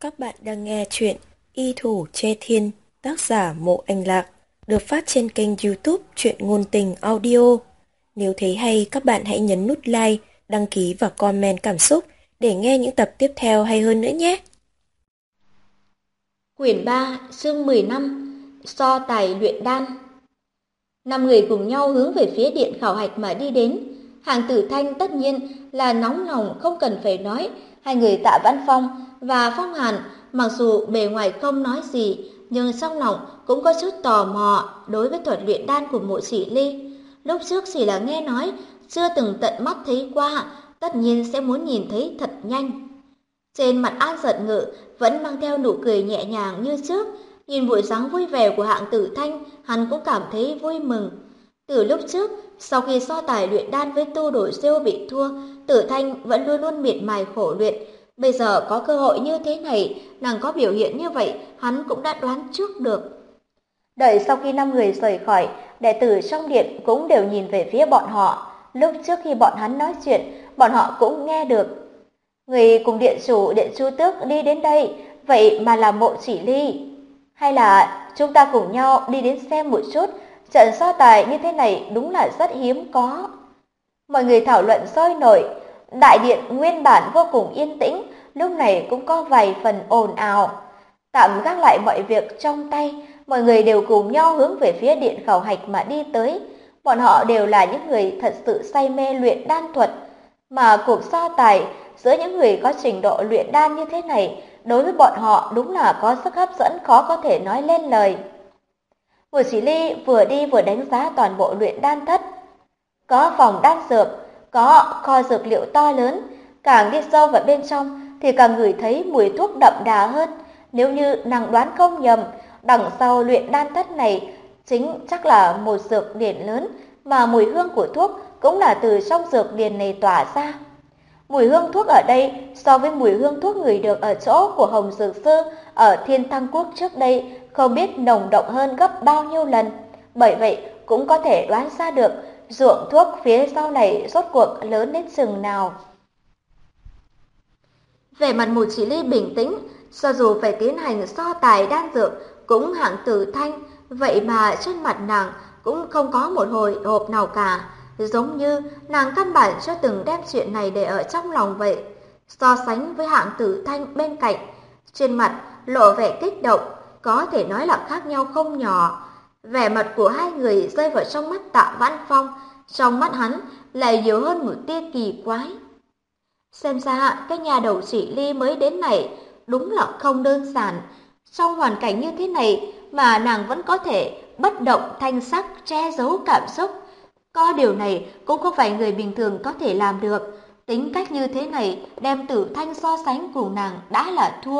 Các bạn đang nghe chuyện Y Thủ Che Thiên, tác giả Mộ Anh Lạc, được phát trên kênh YouTube Truyện Ngôn Tình Audio. Nếu thấy hay, các bạn hãy nhấn nút like, đăng ký và comment cảm xúc để nghe những tập tiếp theo hay hơn nữa nhé. Quyển 3, chương 15, so tài luyện đan. 5 người cùng nhau hướng về phía điện khảo hạch mà đi đến. Hạng Tử Thanh tất nhiên là nóng lòng không cần phải nói. Hai người Tạ Văn Phong và Phong Hàn mặc dù bề ngoài không nói gì, nhưng trong lòng cũng có chút tò mò đối với thuật luyện đan của Mộ Chỉ Ly. Lúc trước chỉ là nghe nói, chưa từng tận mắt thấy qua, tất nhiên sẽ muốn nhìn thấy thật nhanh. Trên mặt An Giật Ngự vẫn mang theo nụ cười nhẹ nhàng như trước, nhìn bộ dáng vui vẻ của Hạng Tử Thanh, hắn cũng cảm thấy vui mừng. Từ lúc trước, sau khi so tài luyện đan với Tu Đổi Siêu bị thua, Tử Thanh vẫn luôn luôn miệt mài khổ luyện. Bây giờ có cơ hội như thế này, nàng có biểu hiện như vậy, hắn cũng đã đoán trước được. Đợi sau khi 5 người rời khỏi, đệ tử trong điện cũng đều nhìn về phía bọn họ. Lúc trước khi bọn hắn nói chuyện, bọn họ cũng nghe được. Người cùng điện chủ, điện Chu Tước đi đến đây, vậy mà là Mộ Chỉ Ly. Hay là chúng ta cùng nhau đi đến xem một chút, trận so tài như thế này đúng là rất hiếm có. Mọi người thảo luận sôi nổi, đại điện nguyên bản vô cùng yên tĩnh, lúc này cũng có vài phần ồn ào. Tạm gác lại mọi việc trong tay, mọi người đều cùng nhau hướng về phía điện khảo hạch mà đi tới. Bọn họ đều là những người thật sự say mê luyện đan thuật, mà cuộc so tài giữa những người có trình độ luyện đan như thế này, đối với bọn họ đúng là có sức hấp dẫn khó có thể nói lên lời. Mộ Chỉ Ly vừa đi vừa đánh giá toàn bộ luyện đan thất. Có phòng đan dược, có kho dược liệu to lớn, càng đi sâu vào bên trong thì càng ngửi thấy mùi thuốc đậm đà hơn. Nếu như nàng đoán không nhầm, đằng sau luyện đan thất này chính chắc là một dược điển lớn, mà mùi hương của thuốc cũng là từ trong dược điển này tỏa ra. Mùi hương thuốc ở đây so với mùi hương thuốc ngửi được ở chỗ của Hồng Dược Sư ở Thiên Thăng Quốc trước đây không biết nồng đậm hơn gấp bao nhiêu lần. Bởi vậy cũng có thể đoán ra được ruộng thuốc phía sau này rốt cuộc lớn đến chừng nào. Vẻ mặt Mộ Chỉ Ly bình tĩnh, cho dù phải tiến hành so tài đan dược cũng Hạng Tử Thanh, vậy mà trên mặt nàng cũng không có một hồi hộp nào cả, giống như nàng căn bản chưa từng đem chuyện này để ở trong lòng vậy. So sánh với Hạng Tử Thanh bên cạnh, trên mặt lộ vẻ kích động, có thể nói là khác nhau không nhỏ. Vẻ mặt của hai người rơi vào trong mắt Tạ Văn Phong, trong mắt hắn lại nhiều hơn một tia kỳ quái. Xem ra cái nhà đầu Chỉ Ly mới đến này đúng là không đơn giản. Trong hoàn cảnh như thế này mà nàng vẫn có thể bất động thanh sắc che giấu cảm xúc. Có điều này cũng không phải người bình thường có thể làm được. Tính cách như thế này đem Tử Thanh so sánh cùng nàng đã là thua.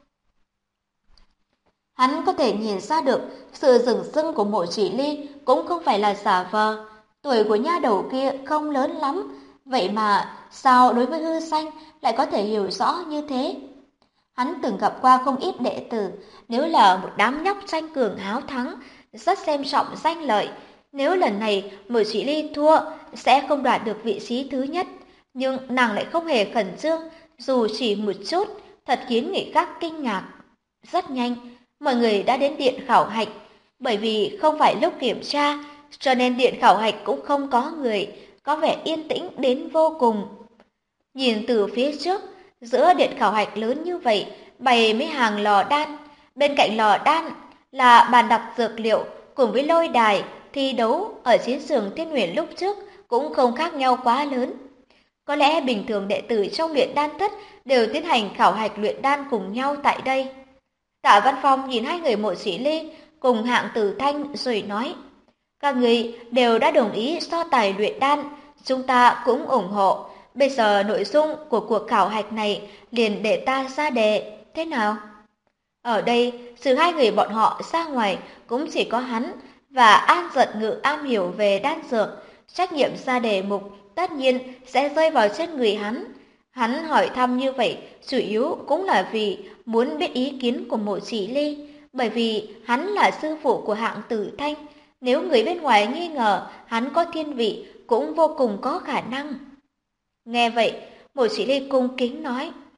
Hắn có thể nhìn ra được sự dửng dưng của Mộ Chỉ Ly cũng không phải là giả vờ. Tuổi của nha đầu kia không lớn lắm, vậy mà sao đối với hư danh lại có thể hiểu rõ như thế? Hắn từng gặp qua không ít đệ tử, nếu là một đám nhóc tranh cường háo thắng, rất xem trọng danh lợi. Nếu lần này Mộ Chỉ Ly thua, sẽ không đoạt được vị trí thứ nhất. Nhưng nàng lại không hề khẩn trương, dù chỉ một chút, thật khiến người khác kinh ngạc. Rất nhanh, mọi người đã đến điện khảo hạch. Bởi vì không phải lúc kiểm tra, cho nên điện khảo hạch cũng không có người, có vẻ yên tĩnh đến vô cùng. Nhìn từ phía trước, giữa điện khảo hạch lớn như vậy, bày mấy hàng lò đan. Bên cạnh lò đan là bàn đặt dược liệu cùng với lôi đài thi đấu ở chiến trường Thiên Huyền lúc trước cũng không khác nhau quá lớn. Có lẽ bình thường đệ tử trong luyện đan thất đều tiến hành khảo hạch luyện đan cùng nhau tại đây. Tạ Văn Phong nhìn hai người Mộ Chỉ Ly cùng Hạng Tử Thanh rồi nói: các người đều đã đồng ý so tài luyện đan, chúng ta cũng ủng hộ. Bây giờ nội dung của cuộc khảo hạch này liền để ta ra đề, thế nào? Ở đây, trừ hai người bọn họ ra ngoài cũng chỉ có hắn và An Giật Ngự am hiểu về đan dược. Trách nhiệm ra đề mục tất nhiên sẽ rơi vào trên người hắn. Hắn hỏi thăm như vậy chủ yếu cũng là vì muốn biết ý kiến của Mộ Chỉ Ly, bởi vì hắn là sư phụ của Hạng Tử Thanh. Nếu người bên ngoài nghi ngờ hắn có thiên vị cũng vô cùng có khả năng. Nghe vậy, Mộ Chỉ Ly cung kính nói: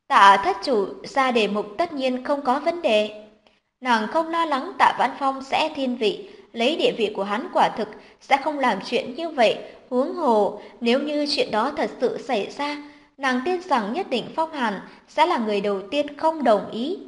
Tạ thất chủ ra đề mục tất nhiên không có vấn đề. Nàng không lo lắng Tạ Văn Phong sẽ thiên vị, lấy địa vị của hắn quả thực sẽ không làm chuyện như vậy. Huống hồ, nếu như chuyện đó thật sự xảy ra, nàng tin rằng nhất định Phong Hàn sẽ là người đầu tiên không đồng ý.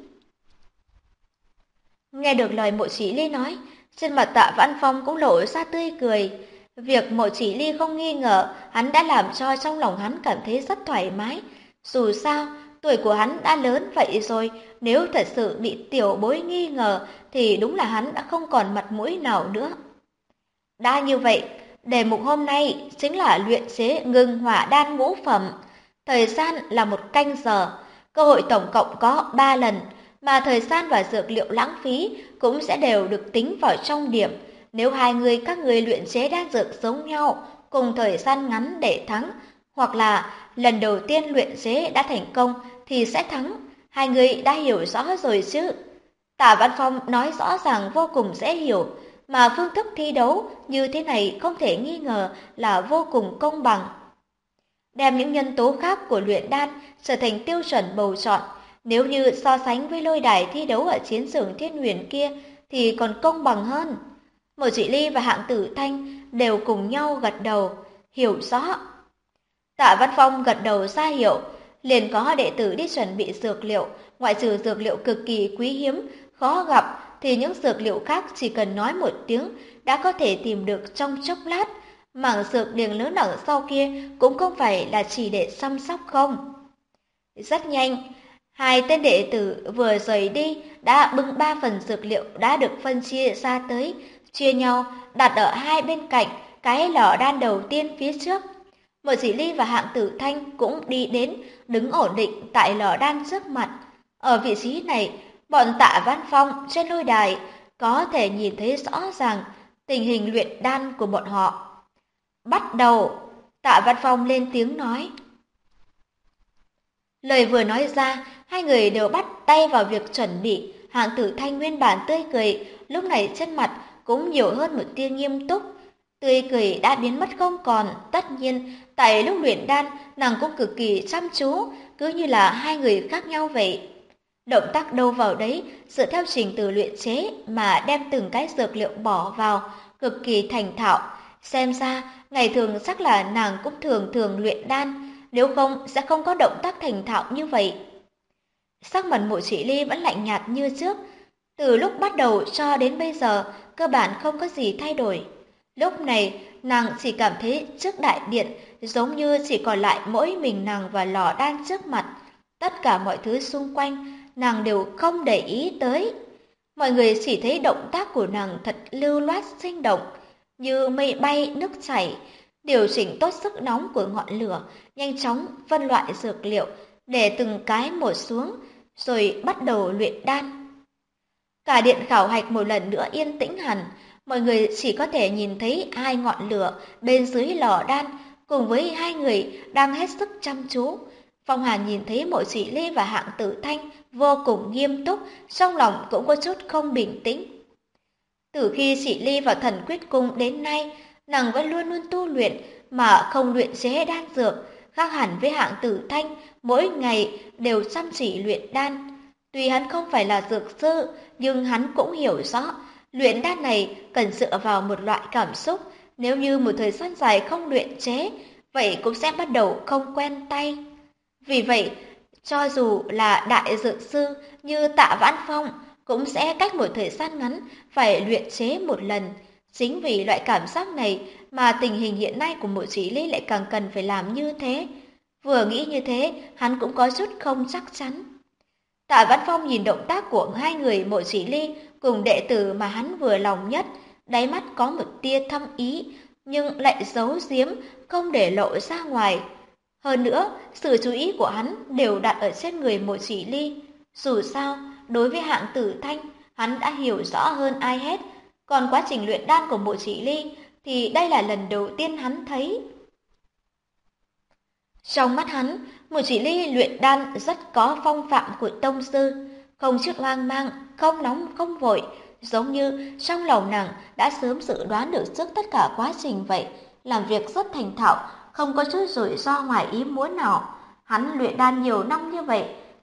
Nghe được lời Mộ Chỉ Ly nói, trên mặt Tạ Văn Phong cũng lộ ra tươi cười. Việc Mộ Chỉ Ly không nghi ngờ, hắn đã làm cho trong lòng hắn cảm thấy rất thoải mái. Dù sao, tuổi của hắn đã lớn vậy rồi, nếu thật sự bị tiểu bối nghi ngờ thì đúng là hắn đã không còn mặt mũi nào nữa. Đã như vậy, đề mục hôm nay chính là luyện chế ngưng hỏa đan ngũ phẩm. Thời gian là 1 canh giờ, cơ hội tổng cộng có 3 lần, mà thời gian và dược liệu lãng phí cũng sẽ đều được tính vào trong điểm. Nếu các người luyện chế đan dược giống nhau, cùng thời gian ngắn để thắng, hoặc là lần đầu tiên luyện chế đã thành công thì sẽ thắng. Hai người đã hiểu rõ rồi chứ? Tạ Văn Phong nói rõ ràng vô cùng dễ hiểu, mà phương thức thi đấu như thế này không thể nghi ngờ là vô cùng công bằng. Đem những nhân tố khác của luyện đan trở thành tiêu chuẩn bầu chọn, nếu như so sánh với lôi đài thi đấu ở chiến trường Thiên Huyền kia thì còn công bằng hơn. Mộ Chỉ Ly và Hạng Tử Thanh đều cùng nhau gật đầu, hiểu rõ. Tạ Văn Phong gật đầu ra hiệu, liền có đệ tử đi chuẩn bị dược liệu, ngoại trừ dược liệu cực kỳ quý hiếm, khó gặp thì những dược liệu khác chỉ cần nói một tiếng đã có thể tìm được trong chốc lát. Mảng dược điền lớn đằng sau kia cũng không phải là chỉ để chăm sóc không. Rất nhanh, 2 tên đệ tử vừa rời đi đã bưng 3 phần dược liệu đã được phân chia ra tới, chia nhau đặt ở hai bên cạnh cái lò đan đầu tiên phía trước. Mộ Chỉ Ly và Hạng Tử Thanh cũng đi đến, đứng ổn định tại lò đan trước mặt. Ở vị trí này, bọn Tạ Văn Phong trên lôi đài có thể nhìn thấy rõ ràng tình hình luyện đan của bọn họ. Bắt đầu, Tạ Văn Phong lên tiếng nói. Lời vừa nói ra, hai người đều bắt tay vào việc chuẩn bị. Hạng Tử Thanh nguyên bản tươi cười, lúc này trên mặt cũng nhiều hơn một tia nghiêm túc. Tươi cười đã biến mất không còn, tất nhiên, tại lúc luyện đan, nàng cũng cực kỳ chăm chú, cứ như là hai người khác nhau vậy. Động tác đâu vào đấy, dựa theo trình tự luyện chế mà đem từng cái dược liệu bỏ vào, cực kỳ thành thạo. Xem ra, ngày thường chắc là nàng cũng thường thường luyện đan, nếu không sẽ không có động tác thành thạo như vậy. Sắc mặt Mộ Chỉ Ly vẫn lạnh nhạt như trước, từ lúc bắt đầu cho đến bây giờ, cơ bản không có gì thay đổi. Lúc này, nàng chỉ cảm thấy trước đại điện giống như chỉ còn lại mỗi mình nàng và lò đan trước mặt. Tất cả mọi thứ xung quanh, nàng đều không để ý tới. Mọi người chỉ thấy động tác của nàng thật lưu loát sinh động, như mây bay nước chảy, điều chỉnh tốt sức nóng của ngọn lửa, nhanh chóng phân loại dược liệu, để từng cái một xuống, rồi bắt đầu luyện đan. Cả điện khảo hạch một lần nữa yên tĩnh hẳn, mọi người chỉ có thể nhìn thấy hai ngọn lửa bên dưới lò đan, cùng với hai người đang hết sức chăm chú. Phong Hàn nhìn thấy Mộ Chỉ Ly và Hạng Tử Thanh vô cùng nghiêm túc, trong lòng cũng có chút không bình tĩnh. Từ khi Chỉ Ly vào Thần Quyết Cung đến nay, nàng vẫn luôn luôn tu luyện mà không luyện chế đan dược, khác hẳn với Hạng Tử Thanh, mỗi ngày đều chăm chỉ luyện đan. Tuy hắn không phải là dược sư, nhưng hắn cũng hiểu rõ, luyện đan này cần dựa vào một loại cảm xúc, nếu như một thời gian dài không luyện chế, vậy cũng sẽ bắt đầu không quen tay. Vì vậy, cho dù là đại dược sư như Tạ Vãn Phong, cũng sẽ cách một thời gian ngắn phải luyện chế một lần. Chính vì loại cảm giác này mà tình hình hiện nay của Mộ Chỉ Ly lại càng cần phải làm như thế. Vừa nghĩ như thế, hắn cũng có chút không chắc chắn. Tạ Văn Phong nhìn động tác của hai người Mộ Chỉ Ly cùng đệ tử mà hắn vừa lòng nhất, đáy mắt có một tia thâm ý, nhưng lại giấu giếm, không để lộ ra ngoài. Hơn nữa, sự chú ý của hắn đều đặt ở trên người Mộ Chỉ Ly. Dù sao, đối với Hạng Tử Thanh, hắn đã hiểu rõ hơn ai hết. Còn quá trình luyện đan của Mộ Chỉ Ly thì đây là lần đầu tiên hắn thấy. Trong mắt hắn, Mộ Chỉ Ly luyện đan rất có phong phạm của tông sư, không chút hoang mang, không nóng không vội, giống như trong lòng nàng đã sớm dự đoán được trước tất cả quá trình vậy, làm việc rất thành thạo, không có chút rủi ro ngoài ý muốn nào. Hắn luyện đan nhiều năm như vậy,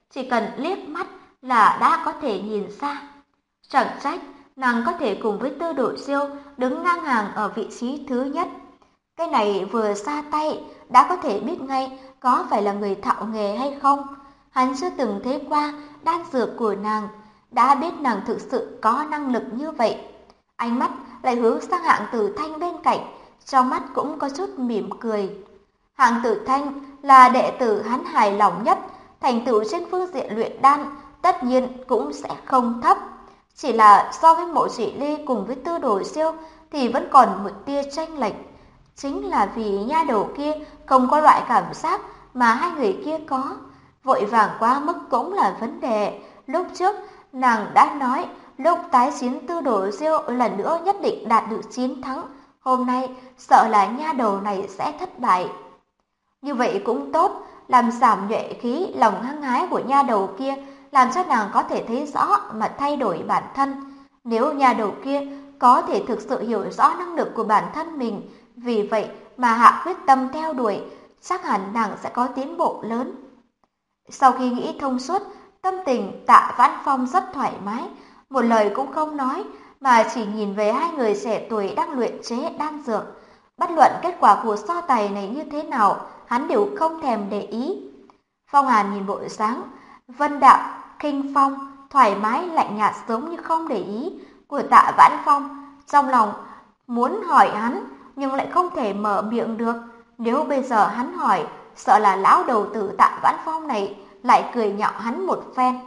chỉ cần liếc mắt là đã có thể nhìn ra. Chẳng trách nàng có thể cùng với Tư Đồ Diêu đứng ngang hàng ở vị trí thứ nhất. Cái này vừa ra tay đã có thể biết ngay có phải là người thạo nghề hay không. Hắn chưa từng thấy qua đan dược của nàng, đã biết nàng thực sự có năng lực như vậy. Ánh mắt lại hướng sang Hạng Tử Thanh bên cạnh, trong mắt cũng có chút mỉm cười. Hạng Tử Thanh là đệ tử hắn hài lòng nhất, thành tựu trên phương diện luyện đan tất nhiên cũng sẽ không thấp. Chỉ là so với Mộ Chỉ Ly cùng với Tư Đồ Diêu thì vẫn còn một tia chênh lệch. Chính là vì nha đầu kia không có loại cảm giác mà hai người kia có. Vội vàng quá mức cũng là vấn đề. Lúc trước nàng đã nói lúc tái chiến Tư Đồ Diêu lần nữa nhất định đạt được chiến thắng. Hôm nay sợ là nha đầu này sẽ thất bại. Như vậy cũng tốt, làm giảm nhuệ khí lòng hăng hái của nha đầu kia, làm cho nàng có thể thấy rõ mà thay đổi bản thân. Nếu nha đầu kia có thể thực sự hiểu rõ năng lực của bản thân mình, vì vậy mà hạ quyết tâm theo đuổi, chắc hẳn nàng sẽ có tiến bộ lớn. Sau khi nghĩ thông suốt, tâm tình Tạ Vãn Phong rất thoải mái, một lời cũng không nói, mà chỉ nhìn về hai người trẻ tuổi đang luyện chế đan dược. Bất luận kết quả của so tài này như thế nào, hắn đều không thèm để ý. Phong Hàn nhìn bộ dáng vân đạm khinh phong, thoải mái lạnh nhạt giống như không để ý của Tạ Vãn Phong, trong lòng muốn hỏi hắn nhưng lại không thể mở miệng được. Nếu bây giờ hắn hỏi, sợ là lão đầu tử Tạ Vãn Phong này lại cười nhạo hắn một phen.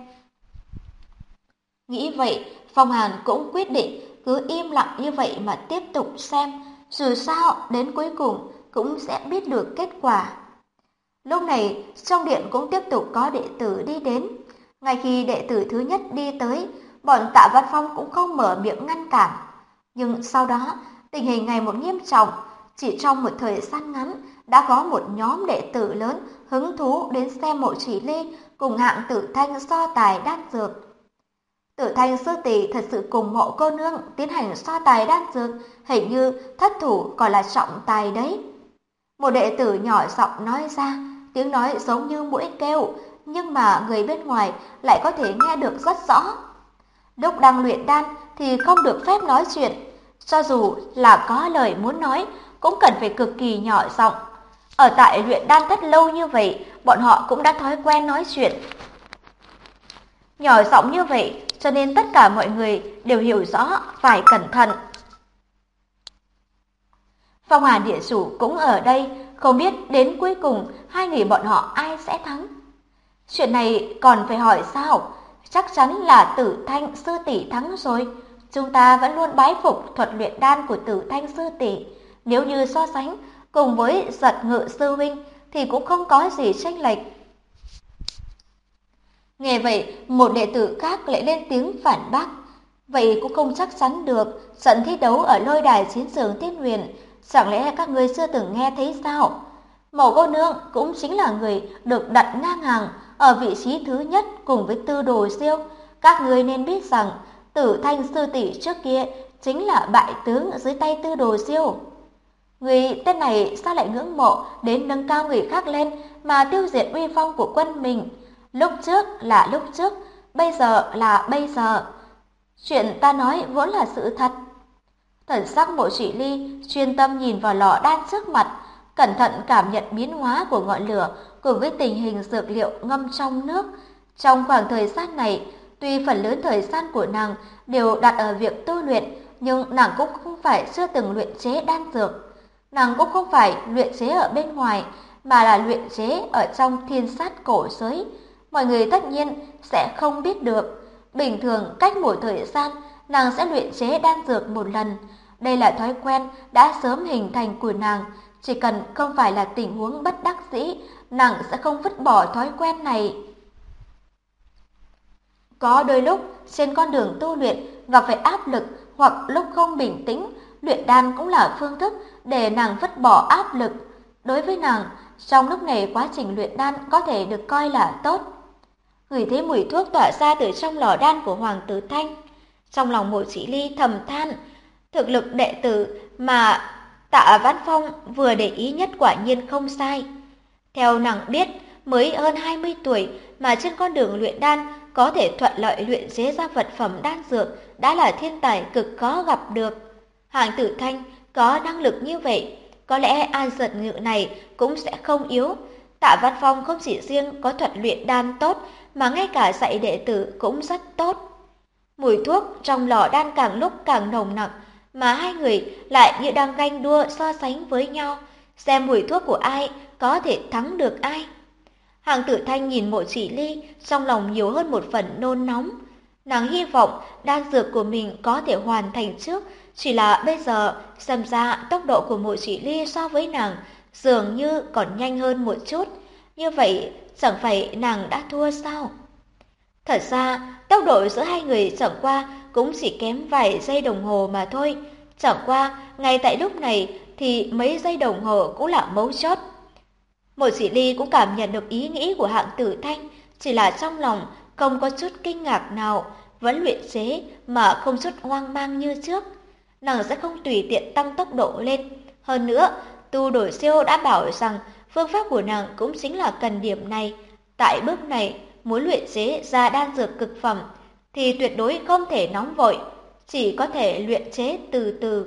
Nghĩ vậy, Phong Hàn cũng quyết định cứ im lặng như vậy mà tiếp tục xem, dù sao đến cuối cùng cũng sẽ biết được kết quả. Lúc này, trong điện cũng tiếp tục có đệ tử đi đến. Ngay khi đệ tử thứ nhất đi tới, bọn Tạ Văn Phong cũng không mở miệng ngăn cản. Nhưng sau đó, tình hình ngày một nghiêm trọng, chỉ trong một thời gian ngắn đã có một nhóm đệ tử lớn hứng thú đến xem Mộ Chỉ Ly cùng Hạng Tử Thanh so tài đan dược. Tử Thanh sư tỷ thật sự cùng Mộ cô nương tiến hành so tài đan dược, hình như thất thủ còn là trọng tài đấy. Một đệ tử nhỏ giọng nói ra, tiếng nói giống như mũi kêu, nhưng mà người bên ngoài lại có thể nghe được rất rõ. Lúc đang luyện đan thì không được phép nói chuyện, cho dù là có lời muốn nói cũng cần phải cực kỳ nhỏ giọng. Ở tại luyện đan thất lâu như vậy, bọn họ cũng đã thói quen nói chuyện nhỏ giọng như vậy, cho nên tất cả mọi người đều hiểu rõ phải cẩn thận. Phong Hàn địa chủ cũng ở đây, không biết đến cuối cùng hai người bọn họ ai sẽ thắng. Chuyện này còn phải hỏi sao? Chắc chắn là Tử Thanh sư tỷ thắng rồi. Chúng ta vẫn luôn bái phục thuật luyện đan của Tử Thanh sư tỷ. Nếu như so sánh cùng với Giật Ngự sư huynh thì cũng không có gì chênh lệch. Nghe vậy, một đệ tử khác lại lên tiếng phản bác. Vậy cũng không chắc chắn được, trận thi đấu ở lôi đài chiến trường Tiên Huyền, chẳng lẽ các ngươi chưa từng nghe thấy sao? Mộ cô nương cũng chính là người được đặt ngang hàng ở vị trí thứ nhất cùng với Tư Đồ Diêu. Các ngươi nên biết rằng Tử Thanh sư tỷ trước kia chính là bại tướng dưới tay Tư Đồ Diêu. Người tên này sao lại ngưỡng mộ đến nâng cao người khác lên mà tiêu diệt uy phong của quân mình? Lúc trước là lúc trước, bây giờ là bây giờ. Chuyện ta nói vốn là sự thật. Thần sắc Mộ Chỉ Ly chuyên tâm nhìn vào lò đan trước mặt, cẩn thận cảm nhận biến hóa của ngọn lửa cùng với tình hình dược liệu ngâm trong nước. Trong khoảng thời gian này, tuy phần lớn thời gian của nàng đều đặt ở việc tu luyện, nhưng nàng cũng không phải chưa từng luyện chế đan dược. Nàng cũng không phải luyện chế ở bên ngoài, mà là luyện chế ở trong thiên sát cổ giới. Mọi người tất nhiên sẽ không biết được. Bình thường cách một thời gian, nàng sẽ luyện chế đan dược một lần. Đây là thói quen đã sớm hình thành của nàng. Chỉ cần không phải là tình huống bất đắc dĩ, nàng sẽ không vứt bỏ thói quen này. Có đôi lúc trên con đường tu luyện gặp phải áp lực hoặc lúc không bình tĩnh, luyện đan cũng là phương thức để nàng vứt bỏ áp lực. Đối với nàng, trong lúc này quá trình luyện đan có thể được coi là tốt. Ngửi thấy mùi thuốc tỏa ra từ trong lò đan của Hoàng Tử Thanh, trong lòng Mộ Chỉ Ly thầm than, thực lực đệ tử mà Tạ Vãn Phong vừa để ý nhất quả nhiên không sai. Theo nàng biết, mới hơn 20 tuổi mà trên con đường luyện đan có thể thuận lợi luyện chế ra vật phẩm đan dược đã là thiên tài cực khó gặp được. Hạng Tử Thanh có năng lực như vậy, có lẽ An Giật Ngự này cũng sẽ không yếu. Tạ Văn Phong không chỉ riêng có thuật luyện đan tốt mà ngay cả dạy đệ tử cũng rất tốt. Mùi thuốc trong lò đan càng lúc càng nồng nặc, mà hai người lại như đang ganh đua so sánh với nhau, xem mùi thuốc của ai có thể thắng được ai. Hạng Tử Thanh nhìn Mộ Chỉ Ly, trong lòng nhiều hơn một phần nôn nóng. Nàng hy vọng đan dược của mình có thể hoàn thành trước, chỉ là bây giờ xem ra tốc độ của Mộ Chỉ Ly so với nàng dường như còn nhanh hơn một chút. Như vậy chẳng phải nàng đã thua sao? Thật ra tốc độ giữa hai người chẳng qua cũng chỉ kém vài giây đồng hồ mà thôi. Chẳng qua ngay tại lúc này thì mấy giây đồng hồ cũng là mấu chốt. Mộ Chỉ Ly cũng cảm nhận được ý nghĩ của Hạng Tử Thanh, chỉ là trong lòng không có chút kinh ngạc nào, vẫn luyện chế mà không chút hoang mang như trước. Nàng sẽ không tùy tiện tăng tốc độ lên. Hơn nữa, Tu Đổi Siêu đã bảo rằng phương pháp của nàng cũng chính là cần điểm này. Tại bước này, muốn luyện chế ra đan dược cực phẩm thì tuyệt đối không thể nóng vội, chỉ có thể luyện chế từ từ.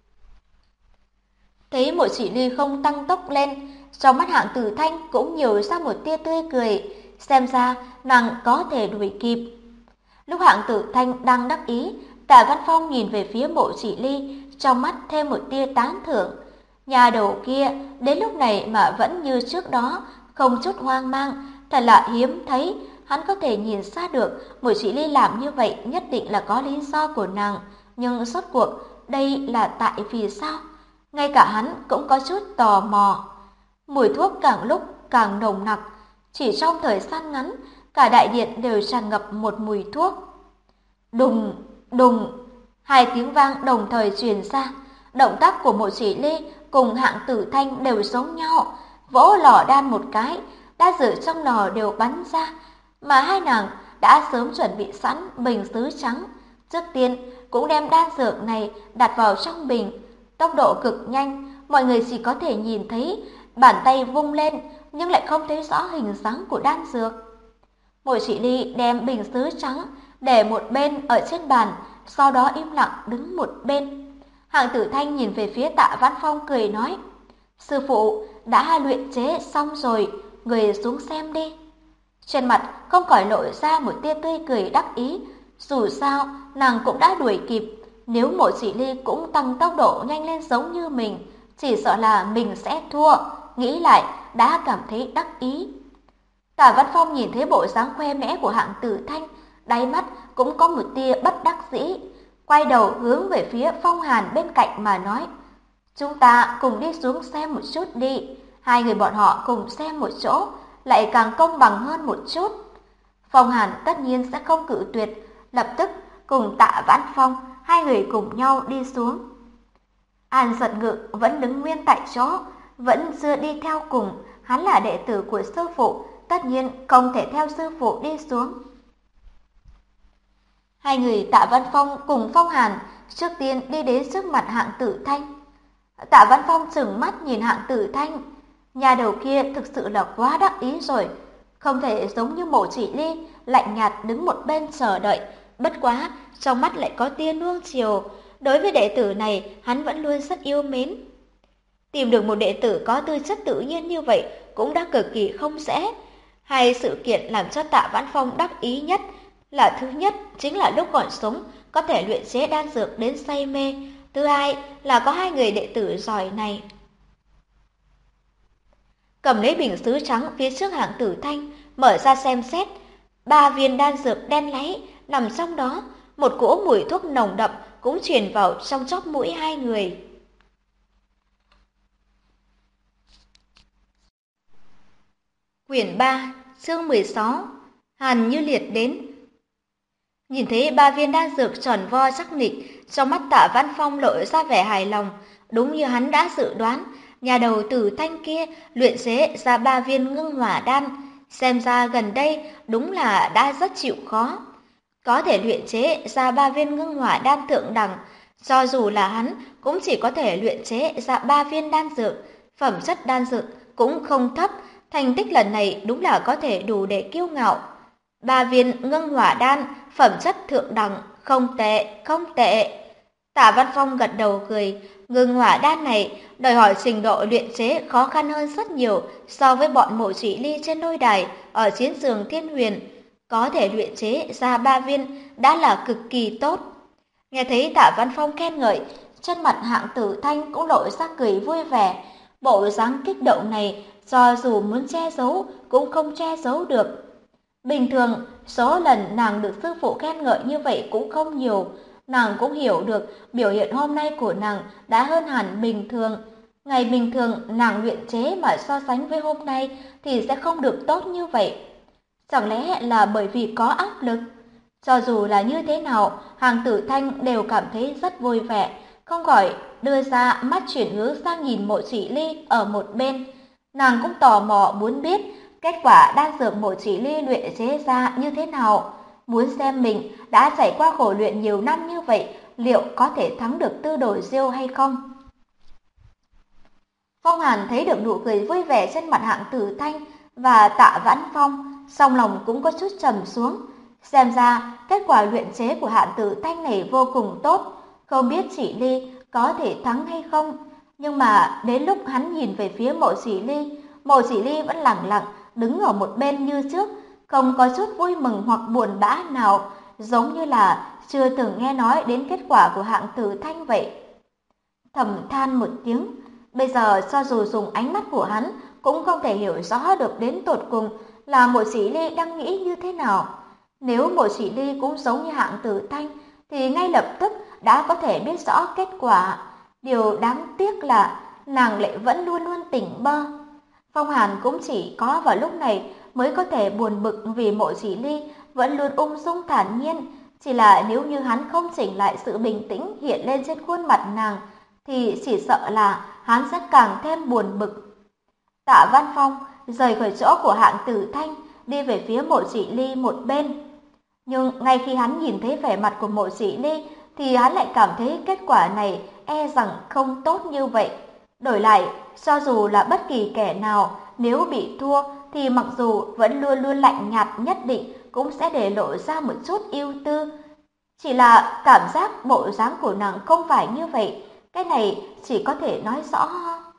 Thấy Mộ Chỉ Ly không tăng tốc lên, trong mắt Hạng Tử Thanh cũng nhiều ra một tia tươi cười, xem ra nàng có thể đuổi kịp. Lúc Hạng Tử Thanh đang đắc ý, Tạ Văn Phong nhìn về phía Mộ Chỉ Ly, trong mắt thêm một tia tán thưởng. Nhà đầu kia đến lúc này mà vẫn như trước đó, không chút hoang mang, thật là hiếm thấy. Hắn có thể nhìn ra được Mộ Chỉ Ly làm như vậy nhất định là có lý do của nàng, nhưng rốt cuộc đây là tại vì sao? Ngay cả hắn cũng có chút tò mò. Mùi thuốc càng lúc càng nồng nặc, chỉ trong thời gian ngắn, cả đại điện đều tràn ngập một mùi thuốc. Đùng, đùng, hai tiếng vang đồng thời truyền ra. Động tác của Mộ Chỉ Ly cùng Hạng Tử Thanh đều giống nhau, vỗ lò đan một cái, đan dược trong lò đều bắn ra, mà hai nàng đã sớm chuẩn bị sẵn bình sứ trắng. Trước tiên cũng đem đan dược này đặt vào trong bình, tốc độ cực nhanh, mọi người chỉ có thể nhìn thấy bàn tay vung lên nhưng lại không thấy rõ hình dáng của đan dược. Mộ Chỉ Ly đem bình sứ trắng để một bên ở trên bàn, sau đó im lặng đứng một bên. Hạng Tử Thanh nhìn về phía Tạ Văn Phong cười nói: "Sư phụ đã luyện chế xong rồi, người xuống xem đi." Trên mặt không khỏi lộ ra một tia tươi cười đắc ý, dù sao nàng cũng đã đuổi kịp, nếu Mộ Chỉ Ly cũng tăng tốc độ nhanh lên giống như mình, chỉ sợ là mình sẽ thua, nghĩ lại đã cảm thấy đắc ý. Tạ Văn Phong nhìn thấy bộ dáng khoe mẽ của Hạng Tử Thanh, đáy mắt cũng có một tia bất đắc dĩ, quay đầu hướng về phía Phong Hàn bên cạnh mà nói: "Chúng ta cùng đi xuống xem một chút đi, hai người bọn họ cùng xem một chỗ, lại càng công bằng hơn một chút." Phong Hàn tất nhiên sẽ không cự tuyệt, lập tức cùng Tạ Văn Phong hai người cùng nhau đi xuống. An Giật Ngự vẫn đứng nguyên tại chỗ, vẫn chưa đi theo cùng, hắn là đệ tử của sư phụ, tất nhiên không thể theo sư phụ đi xuống. Hai người Tạ Văn Phong cùng Phong Hàn trước tiên đi đến trước mặt Hạng Tử Thanh. Tạ Văn Phong trừng mắt nhìn Hạng Tử Thanh, nhà đầu kia thực sự là quá đắc ý rồi, không thể giống như Mộ Chỉ Ly lạnh nhạt đứng một bên chờ đợi, bất quá trong mắt lại có tia nuông chiều. Đối với đệ tử này, hắn vẫn luôn rất yêu mến. Tìm được một đệ tử có tư chất tự nhiên như vậy cũng đã cực kỳ không dễ. Hai sự kiện làm cho Tạ Văn Phong đắc ý nhất là thứ nhất chính là lúc còn sống có thể luyện chế đan dược đến say mê, thứ hai là có hai người đệ tử giỏi này. Cầm lấy bình sứ trắng phía trước Hạng Tử Thanh, mở ra xem xét, 3 viên đan dược đen láy nằm trong đó, một cỗ mùi thuốc nồng đậm cũng truyền vào trong chóp mũi hai người. Quyển 3, chương 16. Hàn Như Liệt đến. Nhìn thấy 3 viên đan dược tròn vo chắc nịch, trong mắt Tạ Văn Phong lộ ra vẻ hài lòng, đúng như hắn đã dự đoán, nhà đầu tử Thanh kia luyện chế ra 3 viên ngưng hỏa đan, xem ra gần đây đúng là đã rất chịu khó. Có thể luyện chế ra 3 viên ngưng hỏa đan thượng đẳng, cho dù là hắn cũng chỉ có thể luyện chế ra 3 viên đan dược, phẩm chất đan dược cũng không thấp, Thành tích lần này đúng là có thể đủ để kiêu ngạo. 3 viên ngưng hỏa đan, phẩm chất thượng đẳng, không tệ, không tệ. Tạ Văn Phong gật đầu cười, ngưng hỏa đan này đòi hỏi trình độ luyện chế khó khăn hơn rất nhiều so với bọn Mộ Chỉ Ly trên lôi đài ở chiến trường Thiên Huyền. Có thể luyện chế ra 3 viên đã là cực kỳ tốt. Nghe thấy Tạ Văn Phong khen ngợi, trên mặt Hạng Tử Thanh cũng lộ ra cười vui vẻ. Bộ dáng kích động này, cho dù muốn che giấu cũng không che giấu được. Bình thường, số lần nàng được sư phụ khen ngợi như vậy cũng không nhiều. Nàng cũng hiểu được biểu hiện hôm nay của nàng đã hơn hẳn bình thường. Ngày bình thường nàng luyện chế mà so sánh với hôm nay thì sẽ không được tốt như vậy. Chẳng lẽ là bởi vì có áp lực? Cho dù là như thế nào, Hàng Tử Thanh đều cảm thấy rất vui vẻ, không khỏi đưa ra mắt chuyển hướng sang nhìn Mộ Chỉ Ly ở một bên. Nàng cũng tò mò muốn biết kết quả đan dược Mộ Chỉ Ly luyện chế ra như thế nào, muốn xem mình đã trải qua khổ luyện nhiều năm như vậy, liệu có thể thắng được Tư Đồ Diêu hay không. Phong Hàn thấy được nụ cười vui vẻ trên mặt Hạng Tử Thanh và Tạ Vãn Phong, trong lòng cũng có chút trầm xuống. Xem ra kết quả luyện chế của Hạng Tử Thanh này vô cùng tốt, không biết Chỉ Ly có thể thắng hay không. Nhưng mà đến lúc hắn nhìn về phía Mộ Chỉ Ly vẫn lẳng lặng đứng ở một bên như trước, không có chút vui mừng hoặc buồn bã nào, giống như là chưa từng nghe nói đến kết quả của Hạng Tử Thanh vậy. Thầm than một tiếng, bây giờ cho dù dùng ánh mắt của hắn cũng không thể hiểu rõ được đến tột cùng là Mộ Chỉ Ly đang nghĩ như thế nào. Nếu Mộ Chỉ Ly cũng giống như Hạng Tử Thanh thì ngay lập tức đã có thể biết rõ kết quả. Điều đáng tiếc là nàng lại vẫn luôn luôn tỉnh bơ. Phong Hàn cũng chỉ có vào lúc này mới có thể buồn bực vì Mộ Chỉ Ly vẫn luôn ung dung thản nhiên. Chỉ là nếu như hắn không chỉnh lại sự bình tĩnh hiện lên trên khuôn mặt nàng thì chỉ sợ là hắn sẽ càng thêm buồn bực. Tạ Văn Phong rời khỏi chỗ của Hạng Tử Thanh, đi về phía Mộ Chỉ Ly một bên. Nhưng ngay khi hắn nhìn thấy vẻ mặt của Mộ Chỉ Ly thì hắn lại cảm thấy kết quả này e rằng không tốt như vậy. Đổi lại, cho dù là bất kỳ kẻ nào nếu bị thua thì mặc dù vẫn luôn luôn lạnh nhạt nhất định cũng sẽ để lộ ra một chút ưu tư. Chỉ là cảm giác bộ dáng của nàng không phải như vậy, cái này chỉ có thể nói rõ.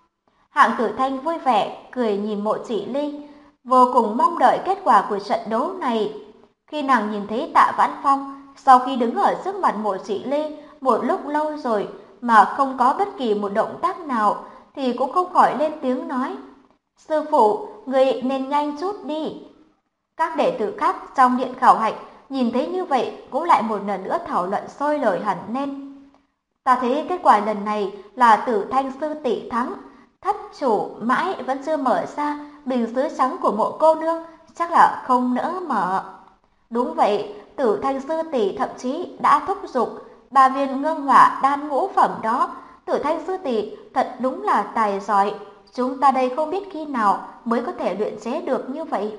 Hạng Tử Thanh vui vẻ cười nhìn Mộ Chỉ Ly, vô cùng mong đợi kết quả của trận đấu này. Khi nàng nhìn thấy Tạ Vãn Phong sau khi đứng ở trước mặt Mộ Chỉ Ly một lúc lâu rồi mà không có bất kỳ một động tác nào thì cũng không khỏi lên tiếng nói: "Sư phụ, người nên nhanh chút đi." Các đệ tử khác trong điện khảo hạch nhìn thấy như vậy cũng lại một lần nữa thảo luận sôi nổi hẳn lên. Ta thấy kết quả lần này là Tử Thanh sư tỷ thắng, thất chủ mãi vẫn chưa mở ra bình sứ trắng của Mộ cô nương, chắc là không nỡ mở. Đúng vậy, Tử Thanh sư tỷ thậm chí đã thúc giục 3 viên ngưng hỏa đan ngũ phẩm đó. Tử Thanh sư tỷ thật đúng là tài giỏi, chúng ta đây không biết khi nào mới có thể luyện chế được như vậy.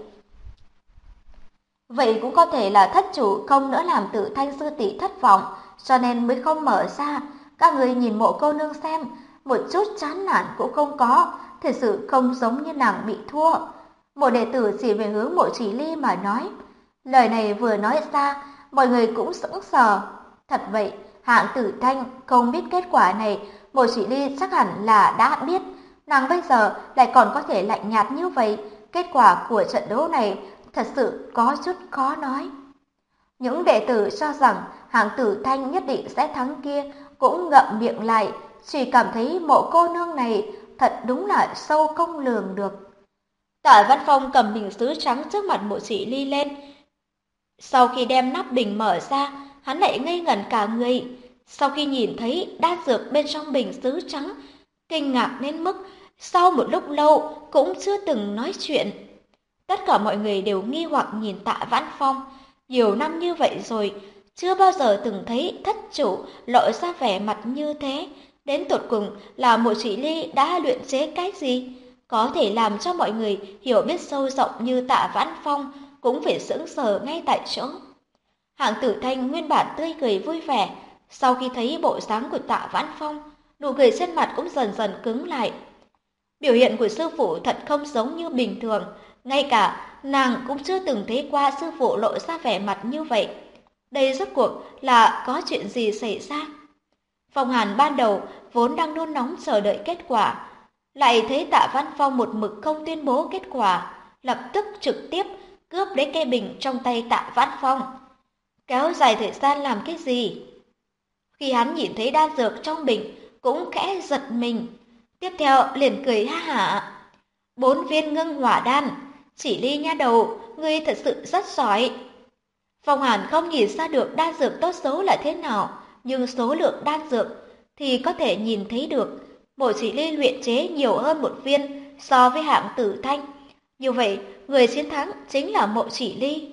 Vậy cũng có thể là thất chủ không nỡ làm Tử Thanh sư tỷ thất vọng, cho nên mới không mở ra. Các người nhìn Mộ cô nương xem, một chút chán nản cũng không có, thật sự không giống như nàng bị thua. Một đệ tử chỉ về hướng Mộ Chỉ Ly mà nói. Lời này vừa nói ra, mọi người cũng sững sờ. Thật vậy, Hạng Tử Thanh không biết kết quả này, Mộ Chỉ Ly chắc hẳn là đã biết. Nàng bây giờ lại còn có thể lạnh nhạt như vậy, kết quả của trận đấu này thật sự có chút khó nói. Những đệ tử cho rằng Hạng Tử Thanh nhất định sẽ thắng kia cũng ngậm miệng lại, chỉ cảm thấy Mộ cô nương này thật đúng là sâu không lường được. Tạ Văn Phong cầm bình sứ trắng trước mặt Mộ Chỉ Ly lên. Sau khi đem nắp bình mở ra, hắn lại ngây ngẩn cả người. Sau khi nhìn thấy đan dược bên trong bình sứ trắng, kinh ngạc đến mức sau một lúc lâu cũng chưa từng nói chuyện. Tất cả mọi người đều nghi hoặc nhìn Tạ Vãn Phong. Nhiều năm như vậy rồi, chưa bao giờ từng thấy thất chủ lộ ra vẻ mặt như thế. Đến tột cùng là Mộ Chỉ Ly đã luyện chế cái gì? Có thể làm cho mọi người hiểu biết sâu rộng như Tạ Vãn Phong cũng phải sững sờ ngay tại chỗ. Hạng Tử Thanh nguyên bản tươi cười vui vẻ, sau khi thấy bộ dáng của Tạ Vãn Phong, nụ cười trên mặt cũng dần dần cứng lại. Biểu hiện của sư phụ thật không giống như bình thường, ngay cả nàng cũng chưa từng thấy qua sư phụ lộ ra vẻ mặt như vậy. Đây rốt cuộc là có chuyện gì xảy ra? Phong Hàn ban đầu vốn đang nôn nóng chờ đợi kết quả, lại thấy Tạ Văn Phong một mực không tuyên bố kết quả, lập tức trực tiếp cướp lấy cây bình trong tay Tạ Văn Phong. Kéo dài thời gian làm cái gì? Khi hắn nhìn thấy đan dược trong bình, cũng khẽ giật mình. Tiếp theo liền cười ha hả. 4 viên ngưng hỏa đan, Chỉ Ly nha đầu, ngươi thật sự rất giỏi. Phong Hàn không nhìn ra được đan dược tốt xấu là thế nào, nhưng số lượng đan dược thì có thể nhìn thấy được. Mộ Chỉ Ly luyện chế nhiều hơn một viên so với Hạng Tử Thanh. Như vậy, người chiến thắng chính là Mộ Chỉ Ly.